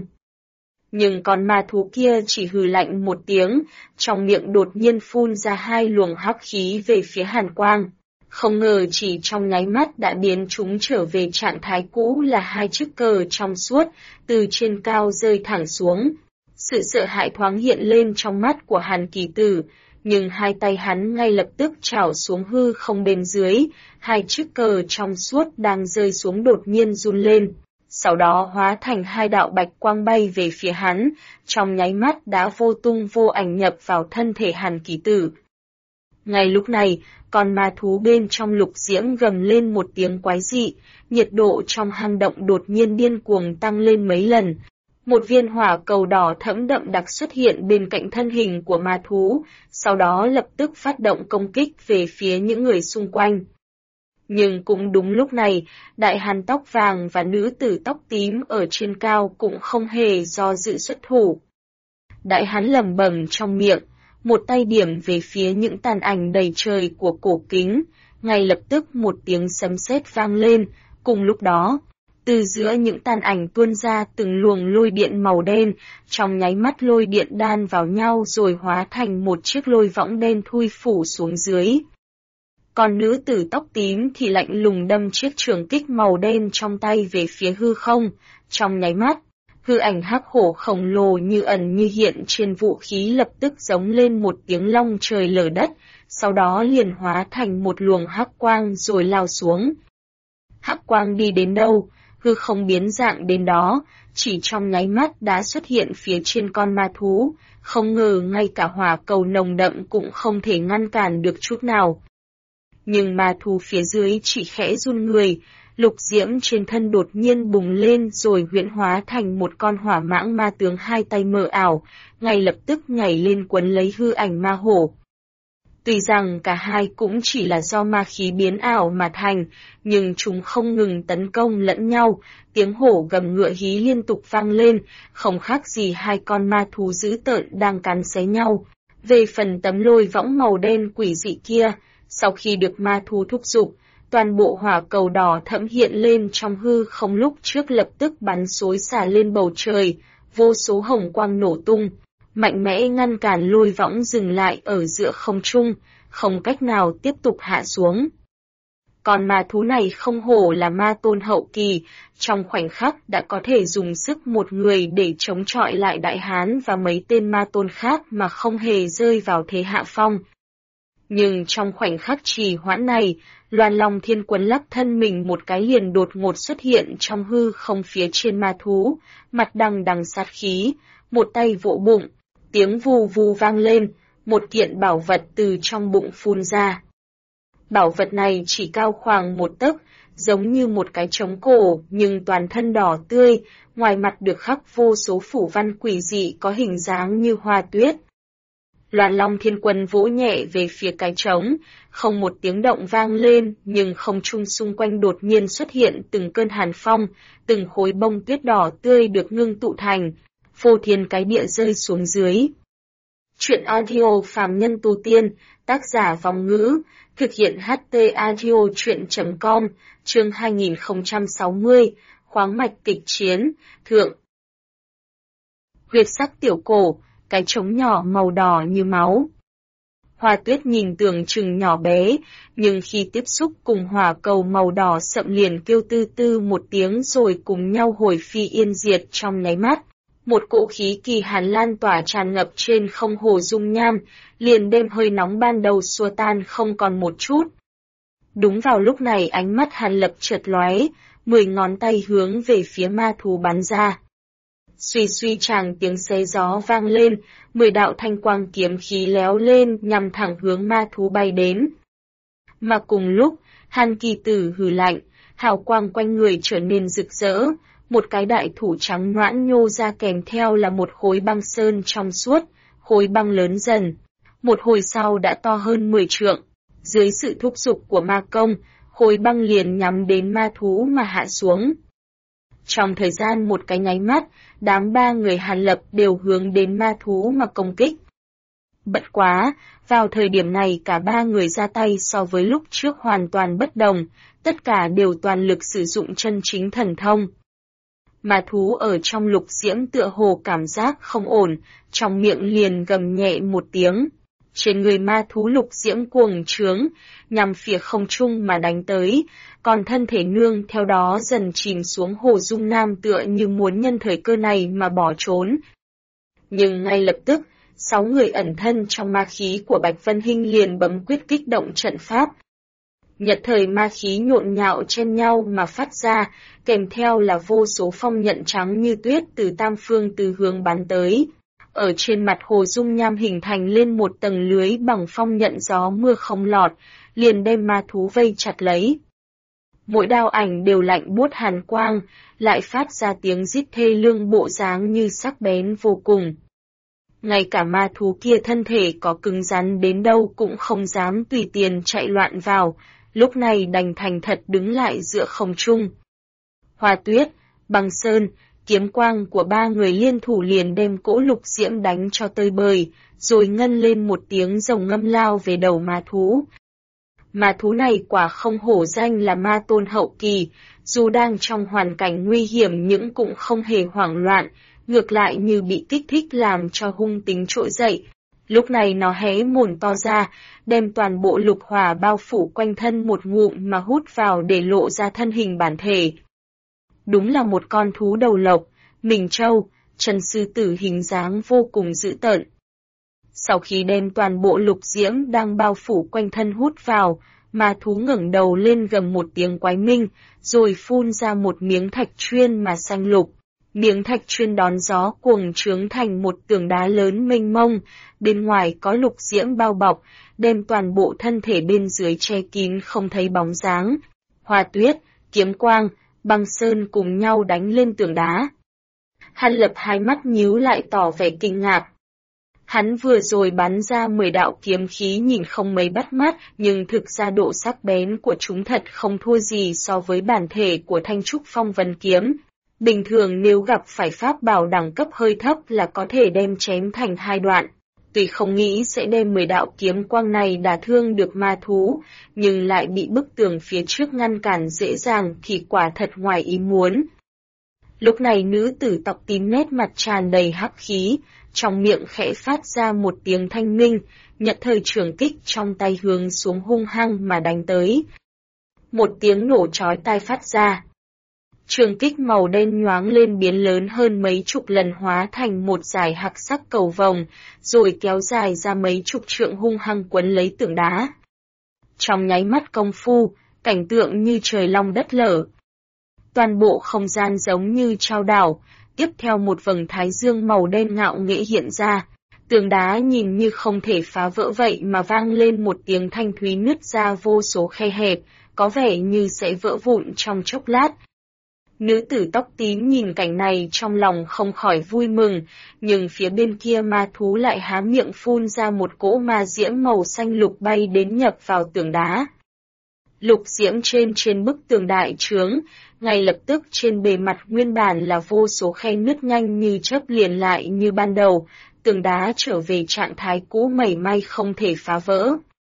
Nhưng con ma thú kia chỉ hừ lạnh một tiếng, trong miệng đột nhiên phun ra hai luồng hắc khí về phía hàn quang. Không ngờ chỉ trong nháy mắt đã biến chúng trở về trạng thái cũ là hai chiếc cờ trong suốt, từ trên cao rơi thẳng xuống. Sự sợ hãi thoáng hiện lên trong mắt của Hàn Kỳ Tử, nhưng hai tay hắn ngay lập tức chảo xuống hư không bên dưới, hai chiếc cờ trong suốt đang rơi xuống đột nhiên run lên. Sau đó hóa thành hai đạo bạch quang bay về phía hắn, trong nháy mắt đã vô tung vô ảnh nhập vào thân thể Hàn Kỳ Tử. Ngay lúc này, con ma thú bên trong lục diễm gầm lên một tiếng quái dị, nhiệt độ trong hang động đột nhiên điên cuồng tăng lên mấy lần. Một viên hỏa cầu đỏ thẫm đậm đặc xuất hiện bên cạnh thân hình của ma thú, sau đó lập tức phát động công kích về phía những người xung quanh. Nhưng cũng đúng lúc này, đại hàn tóc vàng và nữ tử tóc tím ở trên cao cũng không hề do dự xuất thủ. Đại hán lẩm bẩm trong miệng, một tay điểm về phía những tàn ảnh đầy trời của cổ kính, ngay lập tức một tiếng sấm sét vang lên, cùng lúc đó, từ giữa những tàn ảnh tuôn ra từng luồng lôi điện màu đen, trong nháy mắt lôi điện đan vào nhau rồi hóa thành một chiếc lôi võng đen thui phủ xuống dưới. Còn nữ tử tóc tím thì lạnh lùng đâm chiếc trường kích màu đen trong tay về phía hư không, trong nháy mắt. Hư ảnh hắc hổ khổng lồ như ẩn như hiện trên vũ khí lập tức giống lên một tiếng long trời lở đất, sau đó liền hóa thành một luồng hắc quang rồi lao xuống. Hắc quang đi đến đâu, hư không biến dạng đến đó, chỉ trong nháy mắt đã xuất hiện phía trên con ma thú, không ngờ ngay cả hỏa cầu nồng đậm cũng không thể ngăn cản được chút nào. Nhưng ma thú phía dưới chỉ khẽ run người, lục diễm trên thân đột nhiên bùng lên rồi huyễn hóa thành một con hỏa mãng ma tướng hai tay mờ ảo, ngay lập tức nhảy lên quấn lấy hư ảnh ma hổ. Tuy rằng cả hai cũng chỉ là do ma khí biến ảo mà thành, nhưng chúng không ngừng tấn công lẫn nhau, tiếng hổ gầm ngựa hí liên tục vang lên, không khác gì hai con ma thú dữ tợn đang cắn xé nhau. Về phần tấm lôi võng màu đen quỷ dị kia, sau khi được ma thú thúc giục, toàn bộ hỏa cầu đỏ thẫm hiện lên trong hư không lúc trước lập tức bắn xối xả lên bầu trời, vô số hồng quang nổ tung, mạnh mẽ ngăn cản lôi võng dừng lại ở giữa không trung, không cách nào tiếp tục hạ xuống. Còn ma thú này không hổ là ma tôn hậu kỳ, trong khoảnh khắc đã có thể dùng sức một người để chống chọi lại Đại Hán và mấy tên ma tôn khác mà không hề rơi vào thế hạ phong. Nhưng trong khoảnh khắc trì hoãn này, Loan Long Thiên Quân lắc thân mình một cái liền đột ngột xuất hiện trong hư không phía trên ma thú, mặt đằng đằng sát khí, một tay vỗ bụng, tiếng vù vù vang lên, một kiện bảo vật từ trong bụng phun ra. Bảo vật này chỉ cao khoảng 1 tấc, giống như một cái trống cổ nhưng toàn thân đỏ tươi, ngoài mặt được khắc vô số phủ văn quỷ dị có hình dáng như hoa tuyết. Loan Long Thiên Quân vỗ nhẹ về phía cái trống, không một tiếng động vang lên, nhưng không trung xung quanh đột nhiên xuất hiện từng cơn hàn phong, từng khối bông tuyết đỏ tươi được ngưng tụ thành, phô thiên cái địa rơi xuống dưới. Truyện audio phàm nhân tu tiên, tác giả Vong Ngữ, thực hiện HT Audio Truyện.com, chương 2060, khoáng mạch kịch chiến, thượng. Huyệt sắc tiểu cổ, cái trống nhỏ màu đỏ như máu. Hoa tuyết nhìn tưởng chừng nhỏ bé, nhưng khi tiếp xúc cùng hỏa cầu màu đỏ sậm liền kêu tư tư một tiếng rồi cùng nhau hồi phi yên diệt trong nháy mắt. Một cỗ khí kỳ hàn lan tỏa tràn ngập trên không hồ dung nham, liền đêm hơi nóng ban đầu xua tan không còn một chút. Đúng vào lúc này ánh mắt Hàn Lập chợt lóe, 10 ngón tay hướng về phía ma thú bắn ra. Suy suy tràng tiếng xé gió vang lên, 10 đạo thanh quang kiếm khí léo lên nhằm thẳng hướng ma thú bay đến. Mà cùng lúc, Hàn Kỳ Tử hừ lạnh, hào quang quanh người trở nên rực rỡ, một cái đại thủ trắng nõn nhô ra kèm theo là một khối băng sơn trong suốt, khối băng lớn dần. Một hồi sau đã to hơn 10 trượng, dưới sự thúc giục của ma công, khối băng liền nhắm đến ma thú mà hạ xuống. Trong thời gian một cái nháy mắt, đám 3 người Hàn Lập đều hướng đến ma thú mà công kích. Bất quá, vào thời điểm này cả 3 người ra tay so với lúc trước hoàn toàn bất đồng, tất cả đều toàn lực sử dụng chân chính thần thông. Ma thú ở trong lục diễm tựa hồ cảm giác không ổn, trong miệng liền gầm nhẹ một tiếng. Trên người ma thú lục diễm cuồng trướng, nhằm phía không trung mà đánh tới, còn thân thể nương theo đó dần chìm xuống hồ dung nam tựa như muốn nhân thời cơ này mà bỏ trốn. Nhưng ngay lập tức, 6 người ẩn thân trong ma khí của Bạch Vân Hinh liền bấm quyết kích động trận pháp. Nhật thời ma khí nhộn nhạo chen nhau mà phát ra, kèm theo là vô số phong nhận trắng như tuyết từ tam phương từ hướng bắn tới. Ở trên mặt hồ dung nham hình thành lên một tầng lưới bằng phong nhận gió mưa không lọt, liền đem ma thú vây chặt lấy. Mỗi đao ảnh đều lạnh buốt hàn quang, lại phát ra tiếng rít thê lương bộ dáng như sắc bén vô cùng. Ngay cả ma thú kia thân thể có cứng rắn đến đâu cũng không dám tùy tiện chạy loạn vào, lúc này đành thành thật đứng lại giữa không trung. Hoa tuyết, băng sơn, kiếm quang của 3 người liên thủ liền đem cỗ lục diễm đánh cho tơi bời, rồi ngân lên một tiếng rồng ngâm lao về đầu ma thú. Ma thú này quả không hổ danh là ma tôn hậu kỳ, dù đang trong hoàn cảnh nguy hiểm nhưng cũng không hề hoảng loạn, ngược lại như bị kích thích làm cho hung tính trỗi dậy. Lúc này nó hé mồm to ra, đem toàn bộ lục hỏa bao phủ quanh thân một ngụm mà hút vào để lộ ra thân hình bản thể. Đúng là một con thú đầu lộc, mình trâu, chân sư tử hình dáng vô cùng dữ tợn. Sau khi đem toàn bộ lục diễm đang bao phủ quanh thân hút vào, Ma thú ngẩng đầu lên gầm một tiếng quái minh, rồi phun ra một miếng thạch chuyên mà xanh lục. Miếng thạch chuyên đón gió cuồng trướng thành một tường đá lớn mênh mông, bên ngoài có lục diễm bao bọc, đem toàn bộ thân thể bên dưới che kín không thấy bóng dáng. Hoa tuyết, kiếm quang, băng sơn cùng nhau đánh lên tường đá. Hàn Lập hai mắt nhíu lại tỏ vẻ kinh ngạc. Hắn vừa rồi bắn ra 10 đạo kiếm khí nhìn không mấy bắt mắt, nhưng thực ra độ sắc bén của chúng thật không thua gì so với bản thể của Thanh Trúc Phong Vân kiếm. Bình thường nếu gặp phải pháp bảo đẳng cấp hơi thấp là có thể đem chém thành hai đoạn. Tuy không nghĩ sẽ đem 10 đạo kiếm quang này đả thương được ma thú, nhưng lại bị bức tường phía trước ngăn cản dễ dàng thì quả thật ngoài ý muốn. Lúc này nữ tử tóc tím nét mặt tràn đầy hắc khí, trong miệng khẽ phát ra một tiếng thanh minh, nhận thời trường kích trong tay hướng xuống hung hăng mà đánh tới. Một tiếng nổ chói tai phát ra. Trường kích màu đen nhoáng lên biến lớn hơn mấy chục lần hóa thành một dải hạc sắc cầu vồng, rồi kéo dài ra mấy chục trượng hung hăng quấn lấy tường đá. Trong nháy mắt công phu, cảnh tượng như trời long đất lở. Toàn bộ không gian giống như trao đảo, tiếp theo một vầng thái dương màu đen ngạo nghễ hiện ra. Tường đá nhìn như không thể phá vỡ vậy mà vang lên một tiếng thanh thúy nứt ra vô số khe hẹp, có vẻ như sẽ vỡ vụn trong chốc lát. Nữ tử tóc tím nhìn cảnh này trong lòng không khỏi vui mừng, nhưng phía bên kia ma thú lại há miệng phun ra một cỗ ma diễm màu xanh lục bay đến nhập vào tường đá. Lục diễm trên bức tường đại trướng, ngay lập tức trên bề mặt nguyên bản là vô số khe nứt nhanh như chớp liền lại như ban đầu, tường đá trở về trạng thái cũ mảy may không thể phá vỡ.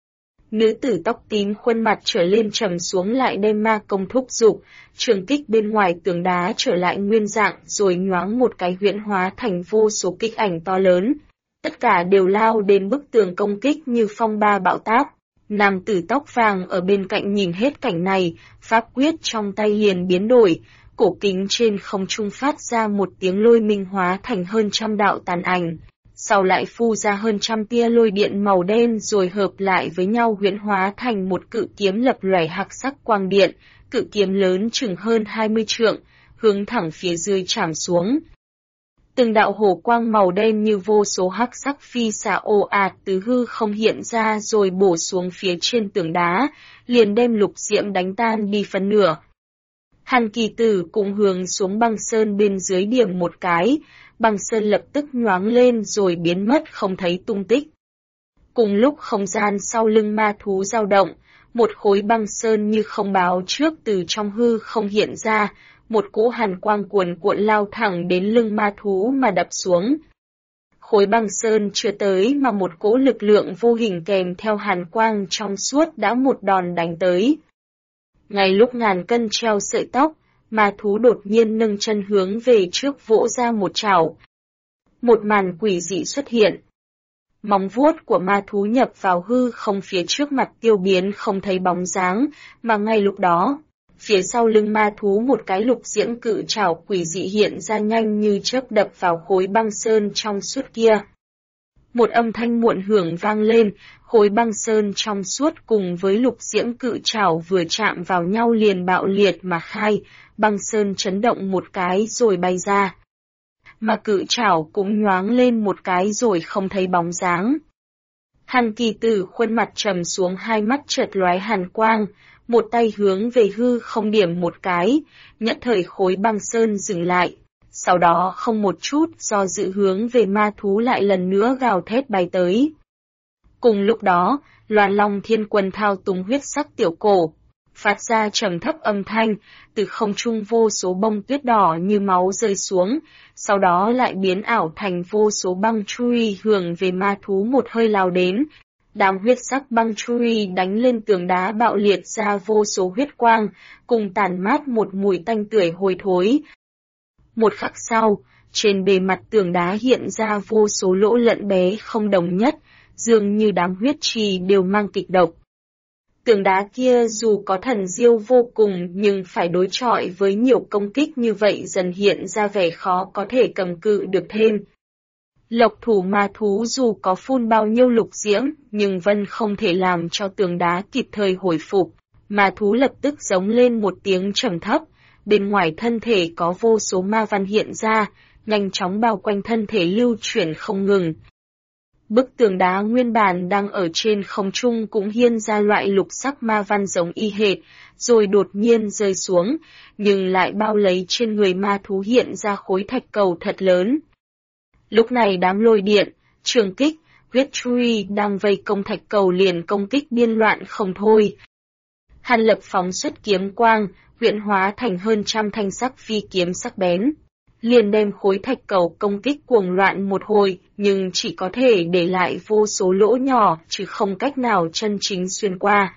Nữ tử tóc tím khuôn mặt trở lên trầm xuống lại đem ma công thúc giục, trường kích bên ngoài tường đá trở lại nguyên dạng rồi nhoáng một cái huyễn hóa thành vô số kích ảnh to lớn. Tất cả đều lao đến bức tường công kích như phong ba bão táp. Nam tử tóc vàng ở bên cạnh nhìn hết cảnh này, pháp quyết trong tay liền biến đổi, cổ kính trên không trung phát ra một tiếng lôi minh hóa thành hơn trăm đạo tàn ảnh. Sau lại phu ra hơn trăm tia lôi điện màu đen rồi hợp lại với nhau huyễn hóa thành một cự kiếm lập lòe hạc sắc quang điện, cự kiếm lớn chừng hơn 20 trượng, hướng thẳng phía dưới chạm xuống. Từng đạo hổ quang màu đen như vô số hắc sắc phi xà ồ ạt từ hư không hiện ra rồi bổ xuống phía trên tường đá, liền đem lục diễm đánh tan đi phân nửa. Hàn Kỳ Tử cũng hướng xuống băng sơn bên dưới điểm một cái, băng sơn lập tức nhoáng lên rồi biến mất không thấy tung tích. Cùng lúc không gian sau lưng ma thú dao động, một khối băng sơn như không báo trước từ trong hư không hiện ra, một cỗ hàn quang cuồn cuộn lao thẳng đến lưng ma thú mà đập xuống. Khối băng sơn chưa tới mà một cỗ lực lượng vô hình kèm theo hàn quang trong suốt đã một đòn đánh tới. Ngay lúc ngàn cân treo sợi tóc, ma thú đột nhiên nâng chân hướng về trước vỗ ra một chảo. Một màn quỷ dị xuất hiện. Móng vuốt của ma thú nhập vào hư không phía trước mặt tiêu biến không thấy bóng dáng, mà ngay lúc đó, phía sau lưng ma thú một cái lục diễm cự trảo quỷ dị hiện ra nhanh như chớp đập vào khối băng sơn trong suốt kia. Một âm thanh muộn hưởng vang lên, khối băng sơn trong suốt cùng với lục diễm cự trảo vừa chạm vào nhau liền bạo liệt mà khai, băng sơn chấn động một cái rồi bay ra. Mà cự trảo cũng nhoáng lên một cái rồi không thấy bóng dáng. Hàn Kỳ Tử khuôn mặt trầm xuống hai mắt chợt lóe hàn quang, một tay hướng về hư không điểm một cái, nhất thời khối băng sơn dừng lại. Sau đó không một chút do dự hướng về ma thú lại lần nữa gào thét bay tới. Cùng lúc đó, Loan Long Thiên Quân thao túng huyết sắc tiểu cổ, phát ra trầm thấp âm thanh, từ không trung vô số bông tuyết đỏ như máu rơi xuống, sau đó lại biến ảo thành vô số băng chui hướng về ma thú một hơi lao đến. Đám huyết sắc băng chui đánh lên tường đá bạo liệt ra vô số huyết quang, cùng tản mát một mùi tanh tưởi hôi thối. Một khắc sau, trên bề mặt tường đá hiện ra vô số lỗ lẫn bé không đồng nhất, dường như đám huyết trì đều mang kịch độc. Tường đá kia dù có thần diêu vô cùng nhưng phải đối chọi với nhiều công kích như vậy dần hiện ra vẻ khó có thể cầm cự được thêm. Lộc thủ ma thú dù có phun bao nhiêu lục diễm, nhưng vẫn không thể làm cho tường đá kịp thời hồi phục. Ma thú lập tức giống lên một tiếng trầm thấp, bên ngoài thân thể có vô số ma văn hiện ra, nhanh chóng bao quanh thân thể lưu chuyển không ngừng. Bức tường đá nguyên bản đang ở trên không trung cũng hiên ra loại lục sắc ma văn giống y hệt, rồi đột nhiên rơi xuống, nhưng lại bao lấy trên người ma thú hiện ra khối thạch cầu thật lớn. Lúc này đám lôi điện, trường kích, huyết truy đang vây công thạch cầu liền công kích điên loạn không thôi. Hàn Lập phóng xuất kiếm quang, huyễn hóa thành hơn trăm thanh sắc phi kiếm sắc bén. Liền đem khối thạch cầu công kích cuồng loạn một hồi, nhưng chỉ có thể để lại vô số lỗ nhỏ, chứ không cách nào chân chính xuyên qua.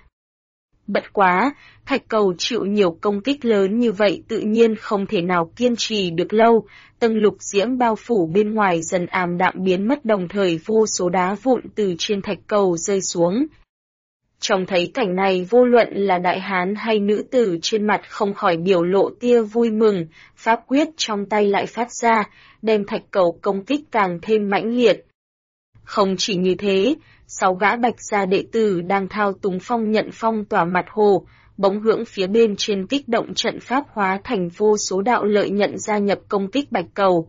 Bất quá, thạch cầu chịu nhiều công kích lớn như vậy tự nhiên không thể nào kiên trì được lâu, tầng lục diễm bao phủ bên ngoài dần ảm đạm biến mất đồng thời vô số đá vụn từ trên thạch cầu rơi xuống. Trông thấy cảnh này vô luận là đại hán hay nữ tử trên mặt không khỏi biểu lộ tia vui mừng, pháp quyết trong tay lại phát ra, đem thạch cầu công kích càng thêm mãnh liệt. Không chỉ như thế, 6 gã bạch gia đệ tử đang thao túng phong nhận phong tỏa mặt hồ, bỗng hưởng phía bên trên kích động trận pháp hóa thành vô số đạo lợi nhận gia nhập công kích bạch cầu.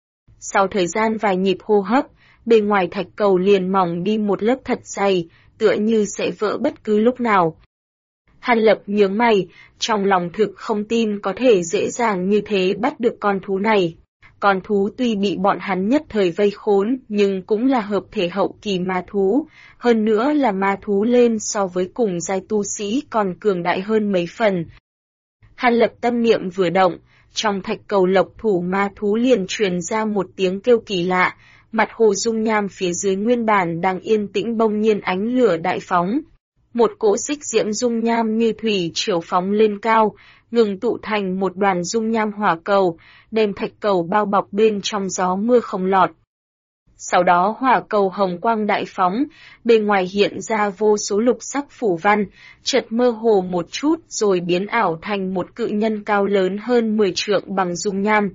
Sau thời gian vài nhịp hô hấp, bên ngoài thạch cầu liền mỏng đi một lớp thật dày, tựa như sẽ vỡ bất cứ lúc nào. Hàn Lập nhướng mày, trong lòng thực không tin có thể dễ dàng như thế bắt được con thú này. Con thú tuy bị bọn hắn nhất thời vây khốn, nhưng cũng là hợp thể hậu kỳ ma thú, hơn nữa là ma thú lên so với cùng giai tu sĩ còn cường đại hơn mấy phần. Hàn Lập tâm niệm vừa động, trong thạch cầu lộc thủ ma thú liền truyền ra một tiếng kêu kỳ lạ, mặt hồ dung nham phía dưới nguyên bản đang yên tĩnh bỗng nhiên ánh lửa đại phóng. Một cỗ xích diễm dung nham như thủy triều phóng lên cao, ngừng tụ thành một đoàn dung nham hỏa cầu, đem thạch cầu bao bọc bên trong gió mưa không lọt. Sau đó hỏa cầu hồng quang đại phóng, bên ngoài hiện ra vô số lục sắc phủ văn, chợt mơ hồ một chút rồi biến ảo thành một cự nhân cao lớn hơn 10 trượng bằng dung nham.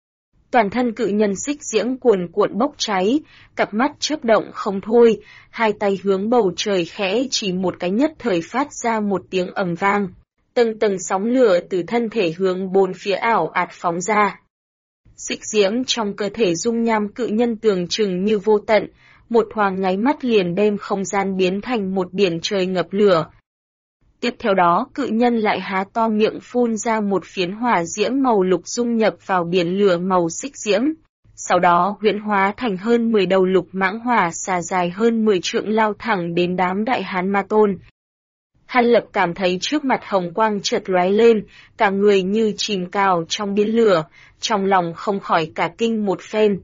Toàn thân cự nhân xích diễm cuồn cuộn bốc cháy, cặp mắt chớp động không thôi, hai tay hướng bầu trời khẽ chỉ một cái nhất thời phát ra một tiếng ầm vang. Tầng tầng sóng lửa từ thân thể hướng bốn phía ảo ạt phóng ra. Xích diễm trong cơ thể dung nham cự nhân tưởng chừng như vô tận, một thoáng nháy mắt liền đem không gian biến thành một biển trời ngập lửa. Tiếp theo đó cự nhân lại há to miệng phun ra một phiến hỏa diễm màu lục dung nhập vào biển lửa màu xích diễm. Sau đó huyễn hóa thành hơn 10 đầu lục mãng hỏa xà dài hơn 10 trượng lao thẳng đến đám đại hán ma tôn. Hàn Lập cảm thấy trước mặt hồng quang chợt lóe lên, cả người như chìm cào trong biển lửa, trong lòng không khỏi cả kinh một phen.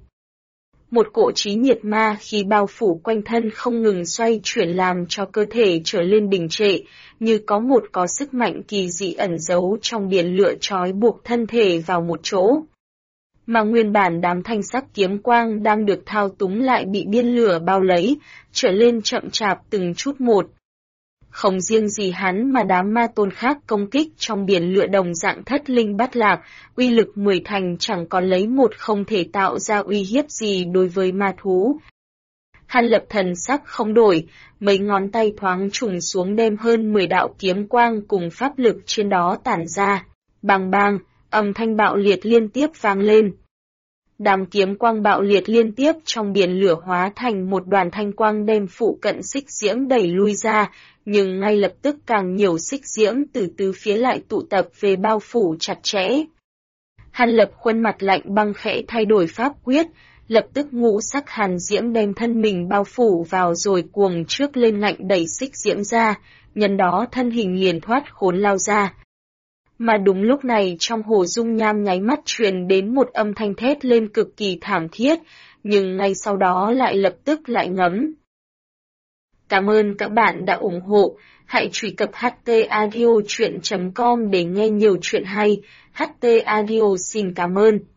Một cỗ trí nhiệt ma khi bao phủ quanh thân không ngừng xoay chuyển làm cho cơ thể trở lên đình trệ, như có một có sức mạnh kỳ dị ẩn giấu trong biển lửa trói buộc thân thể vào một chỗ. Mà nguyên bản đám thanh sắc kiếm quang đang được thao túng lại bị biển lửa bao lấy, trở lên chậm chạp từng chút một. Không riêng gì hắn mà đám ma tôn khác công kích trong biển lửa đồng dạng thất linh bát lạc, uy lực 10 thành chẳng còn lấy một không thể tạo ra uy hiếp gì đối với ma thú. Hàn Lập thần sắc không đổi, mấy ngón tay thoáng trùng xuống đem hơn 10 đạo kiếm quang cùng pháp lực trên đó tản ra. Bang bang, âm thanh bạo liệt liên tiếp vang lên. Đám kiếm quang bạo liệt liên tiếp trong biển lửa hóa thành một đoàn thanh quang đem phụ cận xích diễm đẩy lui ra, nhưng ngay lập tức càng nhiều xích diễm từ tứ phía lại tụ tập về bao phủ chặt chẽ. Hàn Lập khuôn mặt lạnh băng khẽ thay đổi pháp quyết, lập tức ngũ sắc hàn diễm đem thân mình bao phủ vào rồi cuồng trước lên ngạnh đẩy xích diễm ra, nhân đó thân hình liền thoát khốn lao ra. Mà đúng lúc này trong hồ dung nham nháy mắt truyền đến một âm thanh thét lên cực kỳ thảm thiết, nhưng ngay sau đó lại lập tức lại ngấm. Cảm ơn các bạn đã ủng hộ, hãy truy cập htaudio.com để nghe nhiều chuyện hay, HT Audio xin cảm ơn.